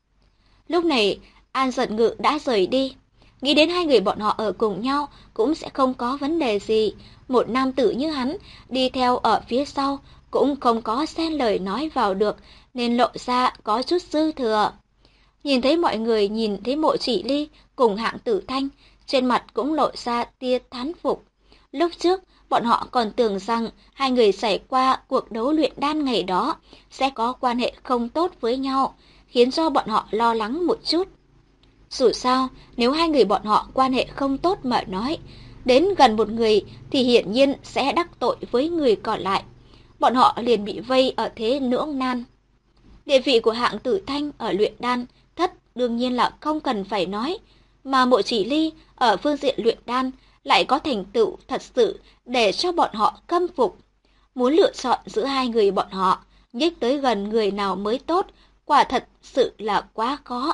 Lúc này, An Giật Ngự đã rời đi. Nghĩ đến hai người bọn họ ở cùng nhau cũng sẽ không có vấn đề gì. Một nam tử như hắn đi theo ở phía sau cũng không có xen lời nói vào được, nên lộ ra có chút dư thừa. Nhìn thấy mọi người nhìn thấy Mộ Chỉ Ly cùng Hạng Tử Thanh, trên mặt cũng lộ ra tia thán phục. Lúc trước, bọn họ còn tưởng rằng hai người trải qua cuộc đấu luyện đan ngày đó sẽ có quan hệ không tốt với nhau, khiến cho bọn họ lo lắng một chút. Dù sao, nếu hai người bọn họ quan hệ không tốt mà nói, đến gần một người thì hiển nhiên sẽ đắc tội với người còn lại. Bọn họ liền bị vây ở thế lưỡng nan. Địa vị của Hạng Tử Thanh ở luyện đan thất đương nhiên là không cần phải nói, mà Mộ Chỉ Ly ở phương diện luyện đan lại có thành tựu thật sự để cho bọn họ căm phục. Muốn lựa chọn giữa hai người bọn họ, nhích tới gần người nào mới tốt, quả thật sự là quá khó.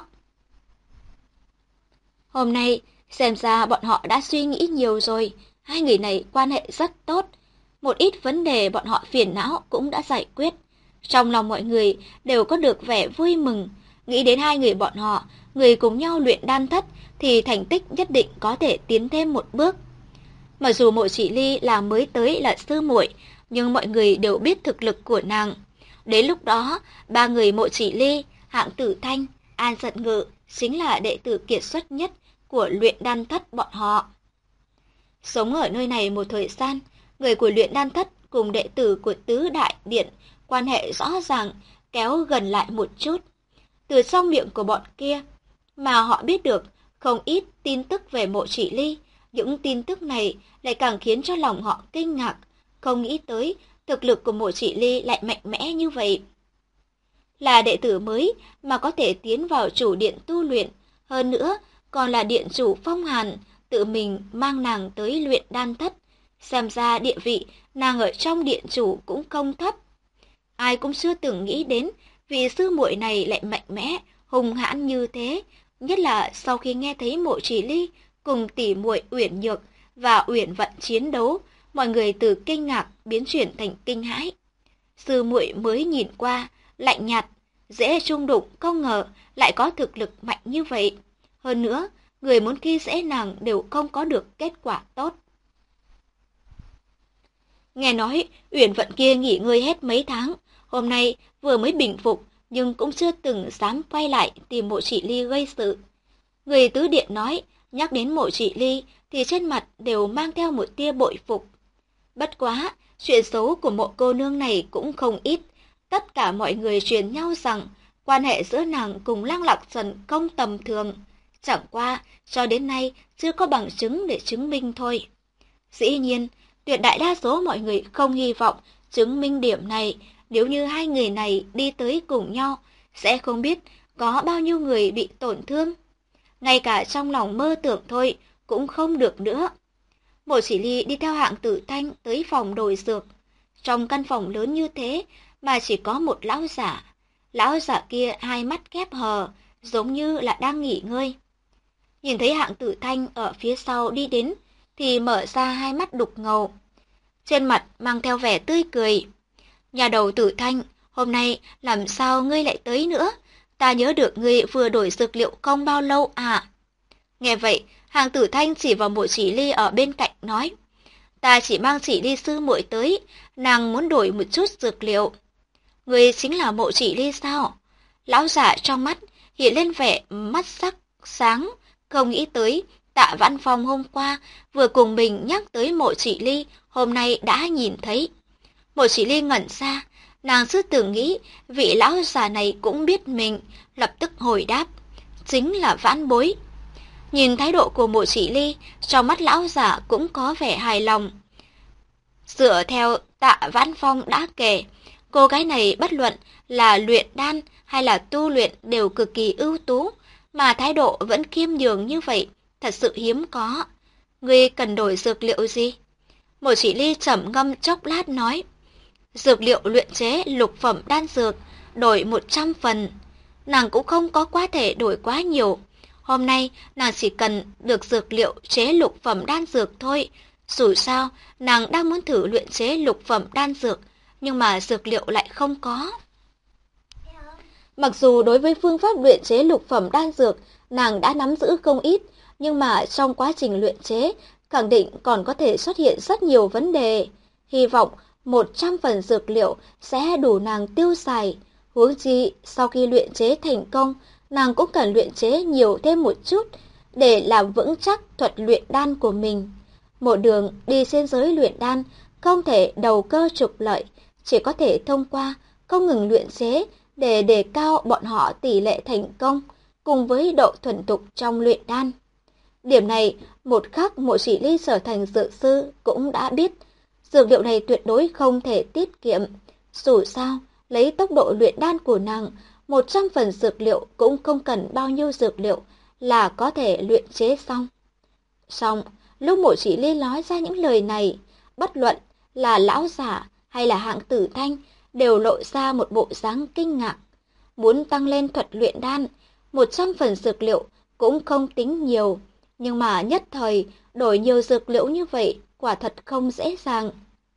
Hôm nay, xem ra bọn họ đã suy nghĩ nhiều rồi, hai người này quan hệ rất tốt. Một ít vấn đề bọn họ phiền não cũng đã giải quyết. Trong lòng mọi người đều có được vẻ vui mừng, nghĩ đến hai người bọn họ, người cùng nhau luyện đan thất thì thành tích nhất định có thể tiến thêm một bước. Mặc dù Mộ Chỉ Ly là mới tới là sư muội, nhưng mọi người đều biết thực lực của nàng. Đến lúc đó, ba người Mộ Chỉ Ly, Hạng Tử Thanh, An Giật Ngự chính là đệ tử kiệt xuất nhất của luyện đan thất bọn họ. Sống ở nơi này một thời gian, người của luyện đan thất cùng đệ tử của Tứ Đại Điện quan hệ rõ ràng kéo gần lại một chút. Từ trong miệng của bọn kia mà họ biết được không ít tin tức về Mộ Chỉ Ly. Những tin tức này lại càng khiến cho lòng họ kinh ngạc, không nghĩ tới thực lực của Mộ Chỉ Ly lại mạnh mẽ như vậy. Là đệ tử mới mà có thể tiến vào chủ điện tu luyện, hơn nữa còn là điện chủ Phong Hàn tự mình mang nàng tới luyện đan thất, Xem ra địa vị nàng ở trong điện chủ cũng không thấp. Ai cũng chưa từng nghĩ đến vị sư muội này lại mạnh mẽ, hung hãn như thế, nhất là sau khi nghe thấy Mộ Chỉ Ly cùng tỷ muội Uyển Nhược và Uyển Vận chiến đấu, mọi người từ kinh ngạc biến chuyển thành kinh hãi. Sư muội mới nhìn qua, lạnh nhạt, dễ chung đụng, không ngờ lại có thực lực mạnh như vậy. Hơn nữa, người muốn khi dễ nàng đều không có được kết quả tốt. Nghe nói, Uyển Vận kia nghỉ ngơi hết mấy tháng, hôm nay vừa mới bình phục, nhưng cũng chưa từng dám quay lại tìm Mộ Chỉ Ly gây sự. Người tứ điện nói, nhắc đến Mộ Chỉ Ly thì trên mặt đều mang theo một tia bội phục. Bất quá, chuyện xấu của Mộ cô nương này cũng không ít. Tất cả mọi người truyền nhau rằng quan hệ giữa nàng cùng Lăng Lạc Trần không tầm thường. Chẳng qua, cho đến nay chưa có bằng chứng để chứng minh thôi. Dĩ nhiên, tuyệt đại đa số mọi người không hy vọng chứng minh điểm này. Nếu như hai người này đi tới cùng nhau, sẽ không biết có bao nhiêu người bị tổn thương. Ngay cả trong lòng mơ tưởng thôi, cũng không được nữa. Mộ Chỉ Ly đi theo Hạng Tử Thanh tới phòng đổi dược. Trong căn phòng lớn như thế mà chỉ có một lão giả. Lão giả kia hai mắt khép hờ, giống như là đang nghỉ ngơi. Nhìn thấy Hạng Tử Thanh ở phía sau đi đến, thì mở ra hai mắt đục ngầu. Trên mặt mang theo vẻ tươi cười. Nhà đầu Tử Thanh, hôm nay làm sao ngươi lại tới nữa? Ta nhớ được ngươi vừa đổi dược liệu không bao lâu à? Nghe vậy, Hạng Tử Thanh chỉ vào Mộ Chỉ Ly ở bên cạnh nói. Ta chỉ mang Chỉ Ly sư muội tới, nàng muốn đổi một chút dược liệu. Ngươi chính là Mộ Chỉ Ly sao? Lão giả trong mắt hiện lên vẻ mắt sắc sáng, không nghĩ tới Tạ Vãn Phong hôm qua vừa cùng mình nhắc tới Mộ Chỉ Ly, hôm nay đã nhìn thấy. Mộ Chỉ Ly ngẩn ra, nàng chưa từng nghĩ vị lão già này cũng biết mình, lập tức hồi đáp, chính là Vãn bối. Nhìn thái độ của Mộ Chỉ Ly, trong mắt lão giả cũng có vẻ hài lòng. Dựa theo Tạ Vãn Phong đã kể, cô gái này bất luận là luyện đan hay là tu luyện đều cực kỳ ưu tú, mà thái độ vẫn khiêm nhường như vậy, thật sự hiếm có. Ngươi cần đổi dược liệu gì? Mộ Chỉ Ly trầm ngâm chốc lát nói, dược liệu luyện chế lục phẩm đan dược, đổi 100 phần. Nàng cũng không có quá thể đổi quá nhiều. Hôm nay, nàng chỉ cần được dược liệu chế lục phẩm đan dược thôi. Dù sao, nàng đang muốn thử luyện chế lục phẩm đan dược, nhưng mà dược liệu lại không có. Mặc dù đối với phương pháp luyện chế lục phẩm đan dược, nàng đã nắm giữ không ít, nhưng mà trong quá trình luyện chế, khẳng định còn có thể xuất hiện rất nhiều vấn đề. Hy vọng 100 phần dược liệu sẽ đủ nàng tiêu xài. Huống chi, sau khi luyện chế thành công, nàng cũng cần luyện chế nhiều thêm một chút để làm vững chắc thuật luyện đan của mình. Một đường đi trên giới luyện đan, không thể đầu cơ trục lợi, chỉ có thể thông qua không ngừng luyện chế để đề cao bọn họ tỷ lệ thành công cùng với độ thuần thục trong luyện đan. Điểm này, một khắc Mộ Chỉ Ly trở thành dược sư cũng đã biết, dược liệu này tuyệt đối không thể tiết kiệm. Dù sao, lấy tốc độ luyện đan của nàng, 100 phần dược liệu cũng không cần bao nhiêu dược liệu là có thể luyện chế xong. Xong, lúc Mộ Chỉ Ly nói ra những lời này, bất luận là lão giả hay là Hạng Tử Thanh đều lộ ra một bộ dáng kinh ngạc. Muốn tăng lên thuật luyện đan, 100 phần dược liệu cũng không tính nhiều, nhưng mà nhất thời đổi nhiều dược liệu như vậy quả thật không dễ dàng.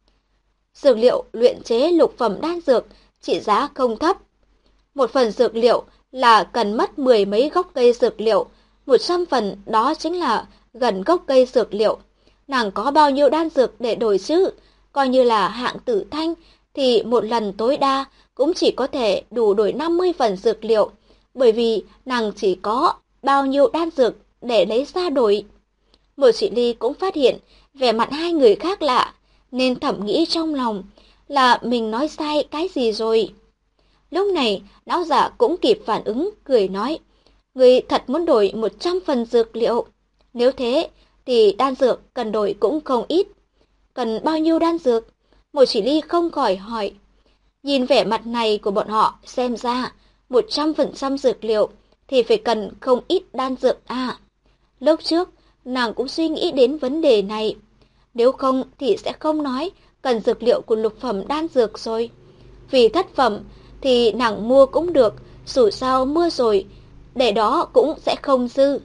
Dược liệu luyện chế lục phẩm đan dược trị giá không thấp. Một phần dược liệu là cần mất 10 mấy gốc cây dược liệu, 100 phần đó chính là gần gốc cây dược liệu. Nàng có bao nhiêu đan dược để đổi chứ? Coi như là Hạng Tử Thanh thì một lần tối đa cũng chỉ có thể đủ đổi 50 phần dược liệu, bởi vì nàng chỉ có bao nhiêu đan dược để lấy ra đổi. Mộ Chỉ Ly cũng phát hiện vẻ mặt hai người khác lạ, nên thầm nghĩ trong lòng là mình nói sai cái gì rồi. Lúc này, lão giả cũng kịp phản ứng, cười nói, người thật muốn đổi 100 phần dược liệu. Nếu thế, thì đan dược cần đổi cũng không ít. Cần bao nhiêu đan dược? Mộ Chỉ Ly không khỏi hỏi. Nhìn vẻ mặt này của bọn họ, xem ra 100% dược liệu thì phải cần không ít đan dược à. Lúc trước, nàng cũng suy nghĩ đến vấn đề này. nếu không thì sẽ không nói cần dược liệu của lục phẩm đan dược rồi. Vì thất phẩm thì nàng mua cũng được, dù sao mua rồi, để đó cũng sẽ không dư.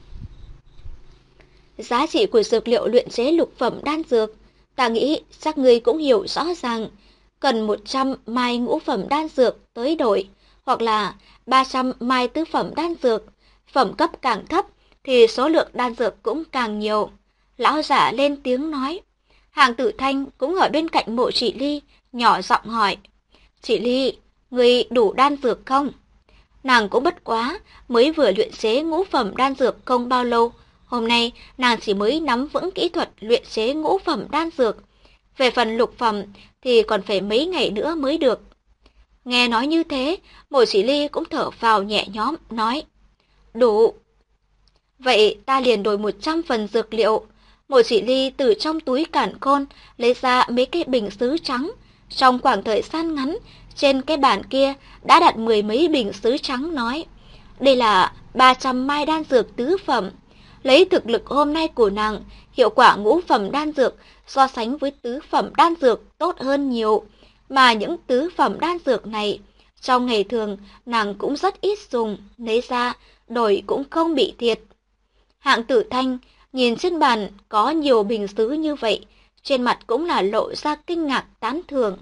Giá trị của dược liệu luyện chế lục phẩm đan dược, ta nghĩ chắc ngươi cũng hiểu rõ ràng. Cần 100 mai ngũ phẩm đan dược tới đổi, hoặc là 300 mai tứ phẩm đan dược. Phẩm cấp càng thấp thì số lượng đan dược cũng càng nhiều. Lão giả lên tiếng nói. Hàng Tử Thanh cũng ở bên cạnh Mộ Chỉ Ly, nhỏ giọng hỏi. Chỉ Ly, ngươi đủ đan dược không? Nàng cũng bất quá, mới vừa luyện chế ngũ phẩm đan dược không bao lâu. Hôm nay, nàng chỉ mới nắm vững kỹ thuật luyện chế ngũ phẩm đan dược. Về phần lục phẩm thì còn phải mấy ngày nữa mới được. Nghe nói như thế, Mộ Chỉ Ly cũng thở phào nhẹ nhõm, nói. Đủ. Vậy ta liền đổi 100 phần dược liệu. Mộ Chỉ Ly từ trong túi càn khôn lấy ra mấy cái bình sứ trắng. Trong khoảng thời gian ngắn, trên cái bàn kia đã đặt 10 mấy bình sứ trắng, nói. Đây là 300 mai đan dược tứ phẩm. Lấy thực lực hôm nay của nàng, hiệu quả ngũ phẩm đan dược so sánh với tứ phẩm đan dược tốt hơn nhiều. Mà những tứ phẩm đan dược này, trong ngày thường nàng cũng rất ít dùng, lấy ra đổi cũng không bị thiệt. Hạng Tử Thanh nhìn trên bàn có nhiều bình sứ như vậy, trên mặt cũng là lộ ra kinh ngạc tán thưởng.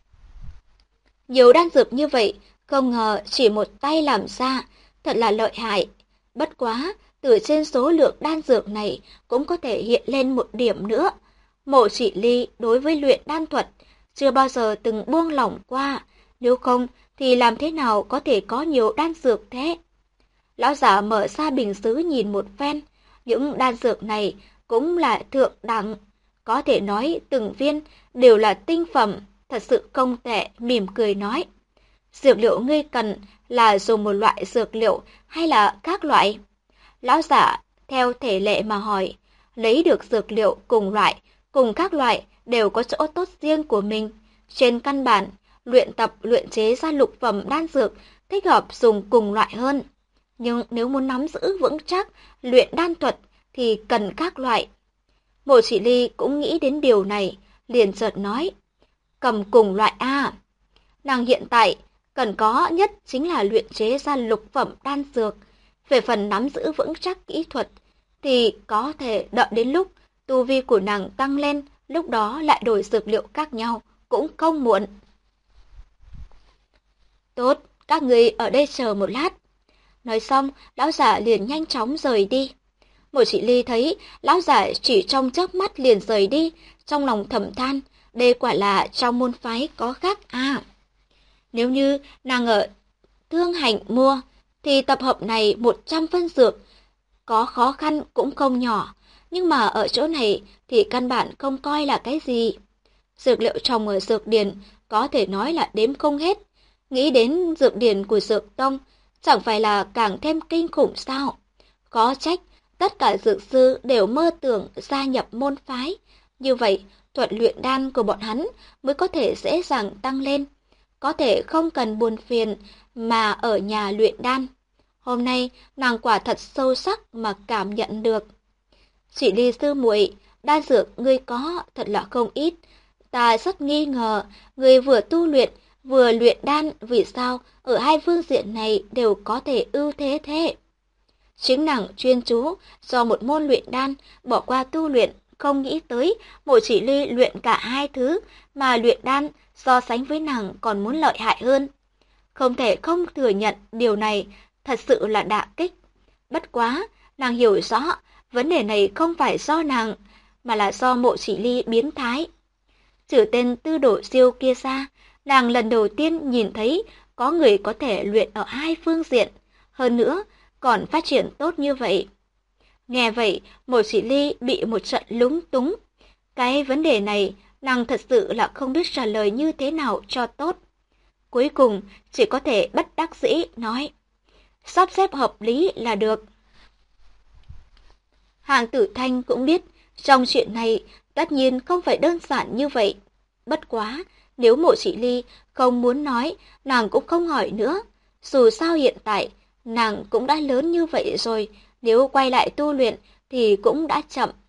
Nhiều đan dược như vậy, không ngờ chỉ một tay làm ra, thật là lợi hại. Bất quá, từ trên số lượng đan dược này cũng có thể hiện lên một điểm nữa. Mộ Chỉ Ly đối với luyện đan thuật chưa bao giờ từng buông lỏng qua, nếu không thì làm thế nào có thể có nhiều đan dược thế? Lão giả mở ra bình sứ nhìn một phen, những đan dược này cũng là thượng đẳng, có thể nói từng viên đều là tinh phẩm, thật sự không tệ, mỉm cười nói. Dược liệu ngươi cần là dùng một loại dược liệu hay là các loại? Lão giả theo thể lệ mà hỏi, lấy được dược liệu cùng loại, cùng các loại đều có chỗ tốt riêng của mình. Trên căn bản, luyện tập luyện chế ra lục phẩm đan dược thích hợp dùng cùng loại hơn. Nhưng nếu muốn nắm giữ vững chắc luyện đan thuật thì cần các loại. Mộ Chỉ Ly cũng nghĩ đến điều này, liền chợt nói, cầm cùng loại a. Nàng hiện tại cần có nhất chính là luyện chế ra lục phẩm đan dược. Về phần nắm giữ vững chắc kỹ thuật thì có thể đợi đến lúc tu vi của nàng tăng lên, lúc đó lại đổi dược liệu khác nhau cũng không muộn. Tốt, các ngươi ở đây chờ một lát. Nói xong, lão giả liền nhanh chóng rời đi. Mộ Chỉ Ly thấy lão giả chỉ trong chớp mắt liền rời đi, trong lòng thầm than, đây quả là trong môn phái có khác à. Nếu như nàng ở Thương Hành mua, thì tập hợp này 100 phân dược, có khó khăn cũng không nhỏ, nhưng mà ở chỗ này thì căn bản không coi là cái gì. Dược liệu trồng ở dược điển có thể nói là đếm không hết, nghĩ đến dược điển của dược tông, chẳng phải là càng thêm kinh khủng sao? Có trách, tất cả dược sư đều mơ tưởng gia nhập môn phái, như vậy thuật luyện đan của bọn hắn mới có thể dễ dàng tăng lên, có thể không cần buồn phiền mà ở nhà luyện đan. Hôm nay nàng quả thật sâu sắc mà cảm nhận được. Chỉ Ly sư muội, đan dược ngươi có thật là không ít, ta rất nghi ngờ ngươi vừa tu luyện vừa luyện đan, vì sao ở hai phương diện này đều có thể ưu thế thế? Chính nàng chuyên chú do một môn luyện đan, bỏ qua tu luyện, không nghĩ tới Mộ Chỉ Ly luyện cả hai thứ, mà luyện đan so sánh với nàng còn muốn lợi hại hơn. Không thể không thừa nhận điều này, thật sự là đả kích. Bất quá, nàng hiểu rõ, vấn đề này không phải do nàng, mà là do Mộ Chỉ Ly biến thái. Trừ tên Tư Đồ Siêu kia ra, nàng lần đầu tiên nhìn thấy có người có thể luyện ở hai phương diện, hơn nữa còn phát triển tốt như vậy. Nghe vậy, Mộ Chỉ Ly bị một trận lúng túng. Cái vấn đề này, nàng thật sự là không biết trả lời như thế nào cho tốt. Cuối cùng, chỉ có thể bất đắc dĩ nói, sắp xếp hợp lý là được. Hạng Tử Thanh cũng biết, trong chuyện này tất nhiên không phải đơn giản như vậy. Bất quá, nếu Mộ Chỉ Ly không muốn nói, nàng cũng không hỏi nữa. Dù sao hiện tại, nàng cũng đã lớn như vậy rồi, nếu quay lại tu luyện thì cũng đã chậm.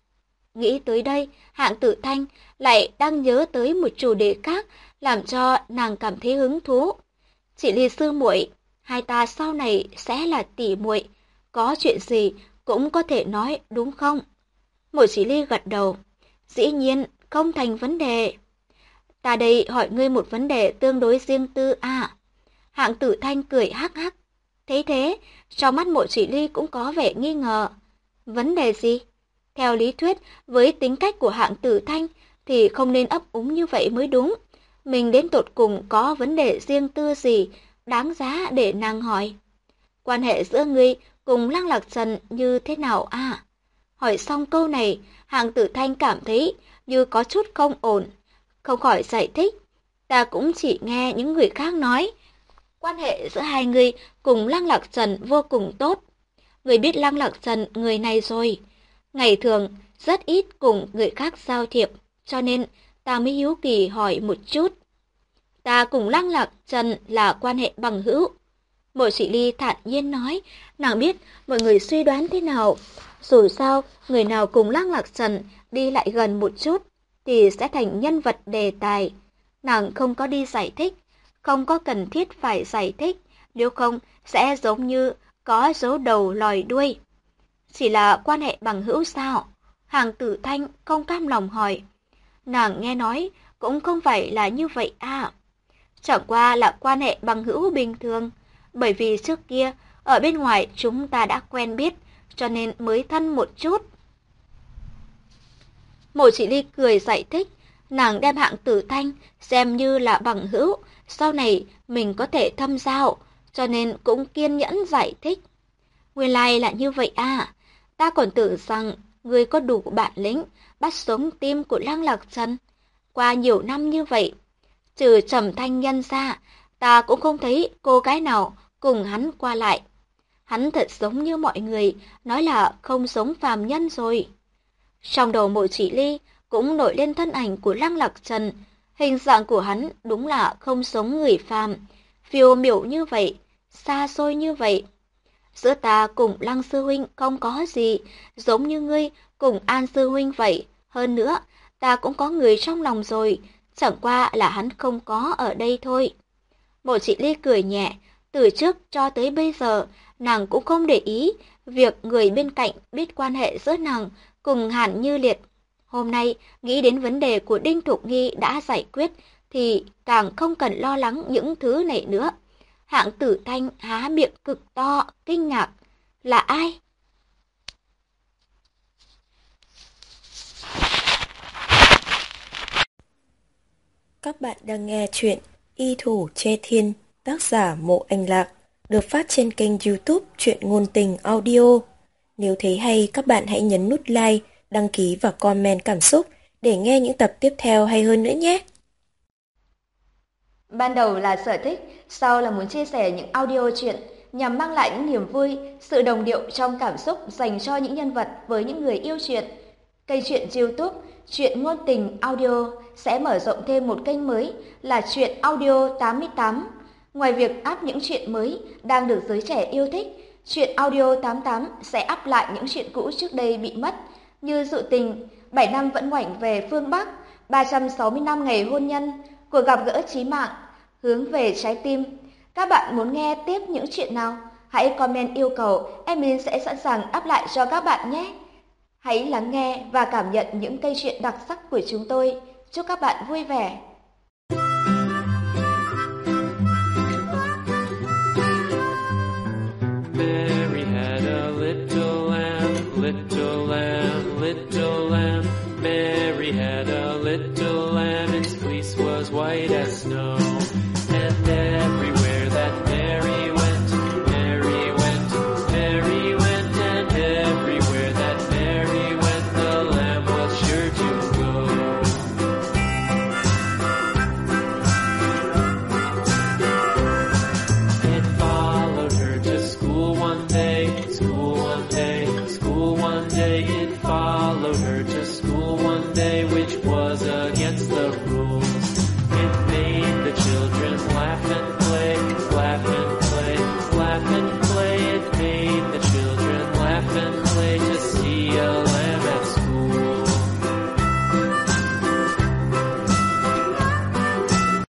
Nghĩ tới đây, Hạng Tử Thanh lại đang nhớ tới một chủ đề khác làm cho nàng cảm thấy hứng thú. Chị Ly sư muội, hai ta sau này sẽ là tỷ muội, có chuyện gì cũng có thể nói đúng không? Mộ Chỉ Ly gật đầu. Dĩ nhiên, không thành vấn đề. Ta đây hỏi ngươi một vấn đề tương đối riêng tư à? Hạng Tử Thanh cười hắc hắc. Thấy thế, trong mắt Mộ Chỉ Ly cũng có vẻ nghi ngờ. Vấn đề gì? Theo lý thuyết, với tính cách của Hạng Tử Thanh thì không nên ấp úng như vậy mới đúng. Mình đến tột cùng có vấn đề riêng tư gì đáng giá để nàng hỏi. Quan hệ giữa ngươi cùng Lăng Lạc Trần như thế nào à? Hỏi xong câu này, Hạng Tử Thanh cảm thấy như có chút không ổn, không khỏi giải thích. Ta cũng chỉ nghe những người khác nói, quan hệ giữa hai người cùng Lăng Lạc Trần vô cùng tốt. Người biết Lăng Lạc Trần người này rồi, ngày thường rất ít cùng người khác giao thiệp, cho nên ta mới hiếu kỳ hỏi một chút. Ta cùng Lăng Lạc Trần là quan hệ bằng hữu. Mộ Chỉ Ly thản nhiên nói, nàng biết mọi người suy đoán thế nào. Dù sao, người nào cùng Lăng Lạc Trần đi lại gần một chút thì sẽ thành nhân vật đề tài. Nàng không có đi giải thích, không có cần thiết phải giải thích, nếu không sẽ giống như có dấu đầu lòi đuôi. Chỉ là quan hệ bằng hữu sao? Hạng Tử Thanh không cam lòng hỏi. Nàng nghe nói cũng không phải là như vậy à. Chẳng qua là quan hệ bằng hữu bình thường, bởi vì trước kia ở bên ngoài chúng ta đã quen biết, cho nên mới thân một chút. Mộ Chỉ Ly cười giải thích, nàng đem Hạng Tử Thanh xem như là bằng hữu, sau này mình có thể thâm giao, cho nên cũng kiên nhẫn giải thích. Nguyên lai là như vậy à, ta còn tưởng rằng người có đủ bản lĩnh bắt sống tim của Lăng Lạc Trần. Qua nhiều năm như vậy, trừ Trầm Thanh Nhân ra, ta cũng không thấy cô gái nào cùng hắn qua lại. Hắn thật giống như mọi người nói là không giống phàm nhân rồi. Trong đầu Mộ Chỉ Ly cũng nổi lên thân ảnh của Lăng Lạc Trần. Hình dạng của hắn đúng là không giống người phàm, phiêu miểu như vậy, xa xôi như vậy. Giữa ta cùng Lăng sư huynh không có gì, giống như ngươi cùng An sư huynh vậy. Hơn nữa, ta cũng có người trong lòng rồi, chẳng qua là hắn không có ở đây thôi. Mộ Chỉ Ly cười nhẹ, từ trước cho tới bây giờ, nàng cũng không để ý việc người bên cạnh biết quan hệ giữa nàng cùng Hàn Như Liệt. Hôm nay, nghĩ đến vấn đề của Đinh Thục Nghi đã giải quyết, thì càng không cần lo lắng những thứ này nữa. Hạng Tử Thanh há miệng cực to, kinh ngạc. Là ai? Các bạn đang nghe chuyện Y Thủ Che Thiên, tác giả Mộ Anh Lạc, được phát trên kênh YouTube Truyện Ngôn Tình Audio. Nếu thấy hay, các bạn hãy nhấn nút like, đăng ký và comment cảm xúc để nghe những tập tiếp theo hay hơn nữa nhé. Ban đầu là sở thích, sau là muốn chia sẻ những audio truyện nhằm mang lại những niềm vui, sự đồng điệu trong cảm xúc dành cho những nhân vật với những người yêu truyện. Kênh truyện YouTube Truyện Ngôn Tình Audio sẽ mở rộng thêm một kênh mới là Truyện Audio 88. Ngoài việc up những truyện mới đang được giới trẻ yêu thích, Truyện Audio 88 sẽ up lại những truyện cũ trước đây bị mất, như Dụ Tình, 7 năm vẫn ngoảnh về phương Bắc, 360 năm ngày hôn nhân, Cuộc gặp gỡ chí mạng, Hướng về trái tim. Các bạn muốn nghe tiếp những chuyện nào? Hãy comment yêu cầu, Emin sẽ sẵn sàng up lại cho các bạn nhé. Hãy lắng nghe và cảm nhận những cây truyện đặc sắc của chúng tôi. Chúc các bạn vui vẻ. Mary had a little lamb, little lamb, little lamb. Mary had a little lamb, its fleece was white as snow. And everywhere that Mary went, Mary went, Mary went, and everywhere that Mary went, the lamb was sure to go. It followed her to school one day, school one day, school one day. It followed her to school one day, which was against the rules.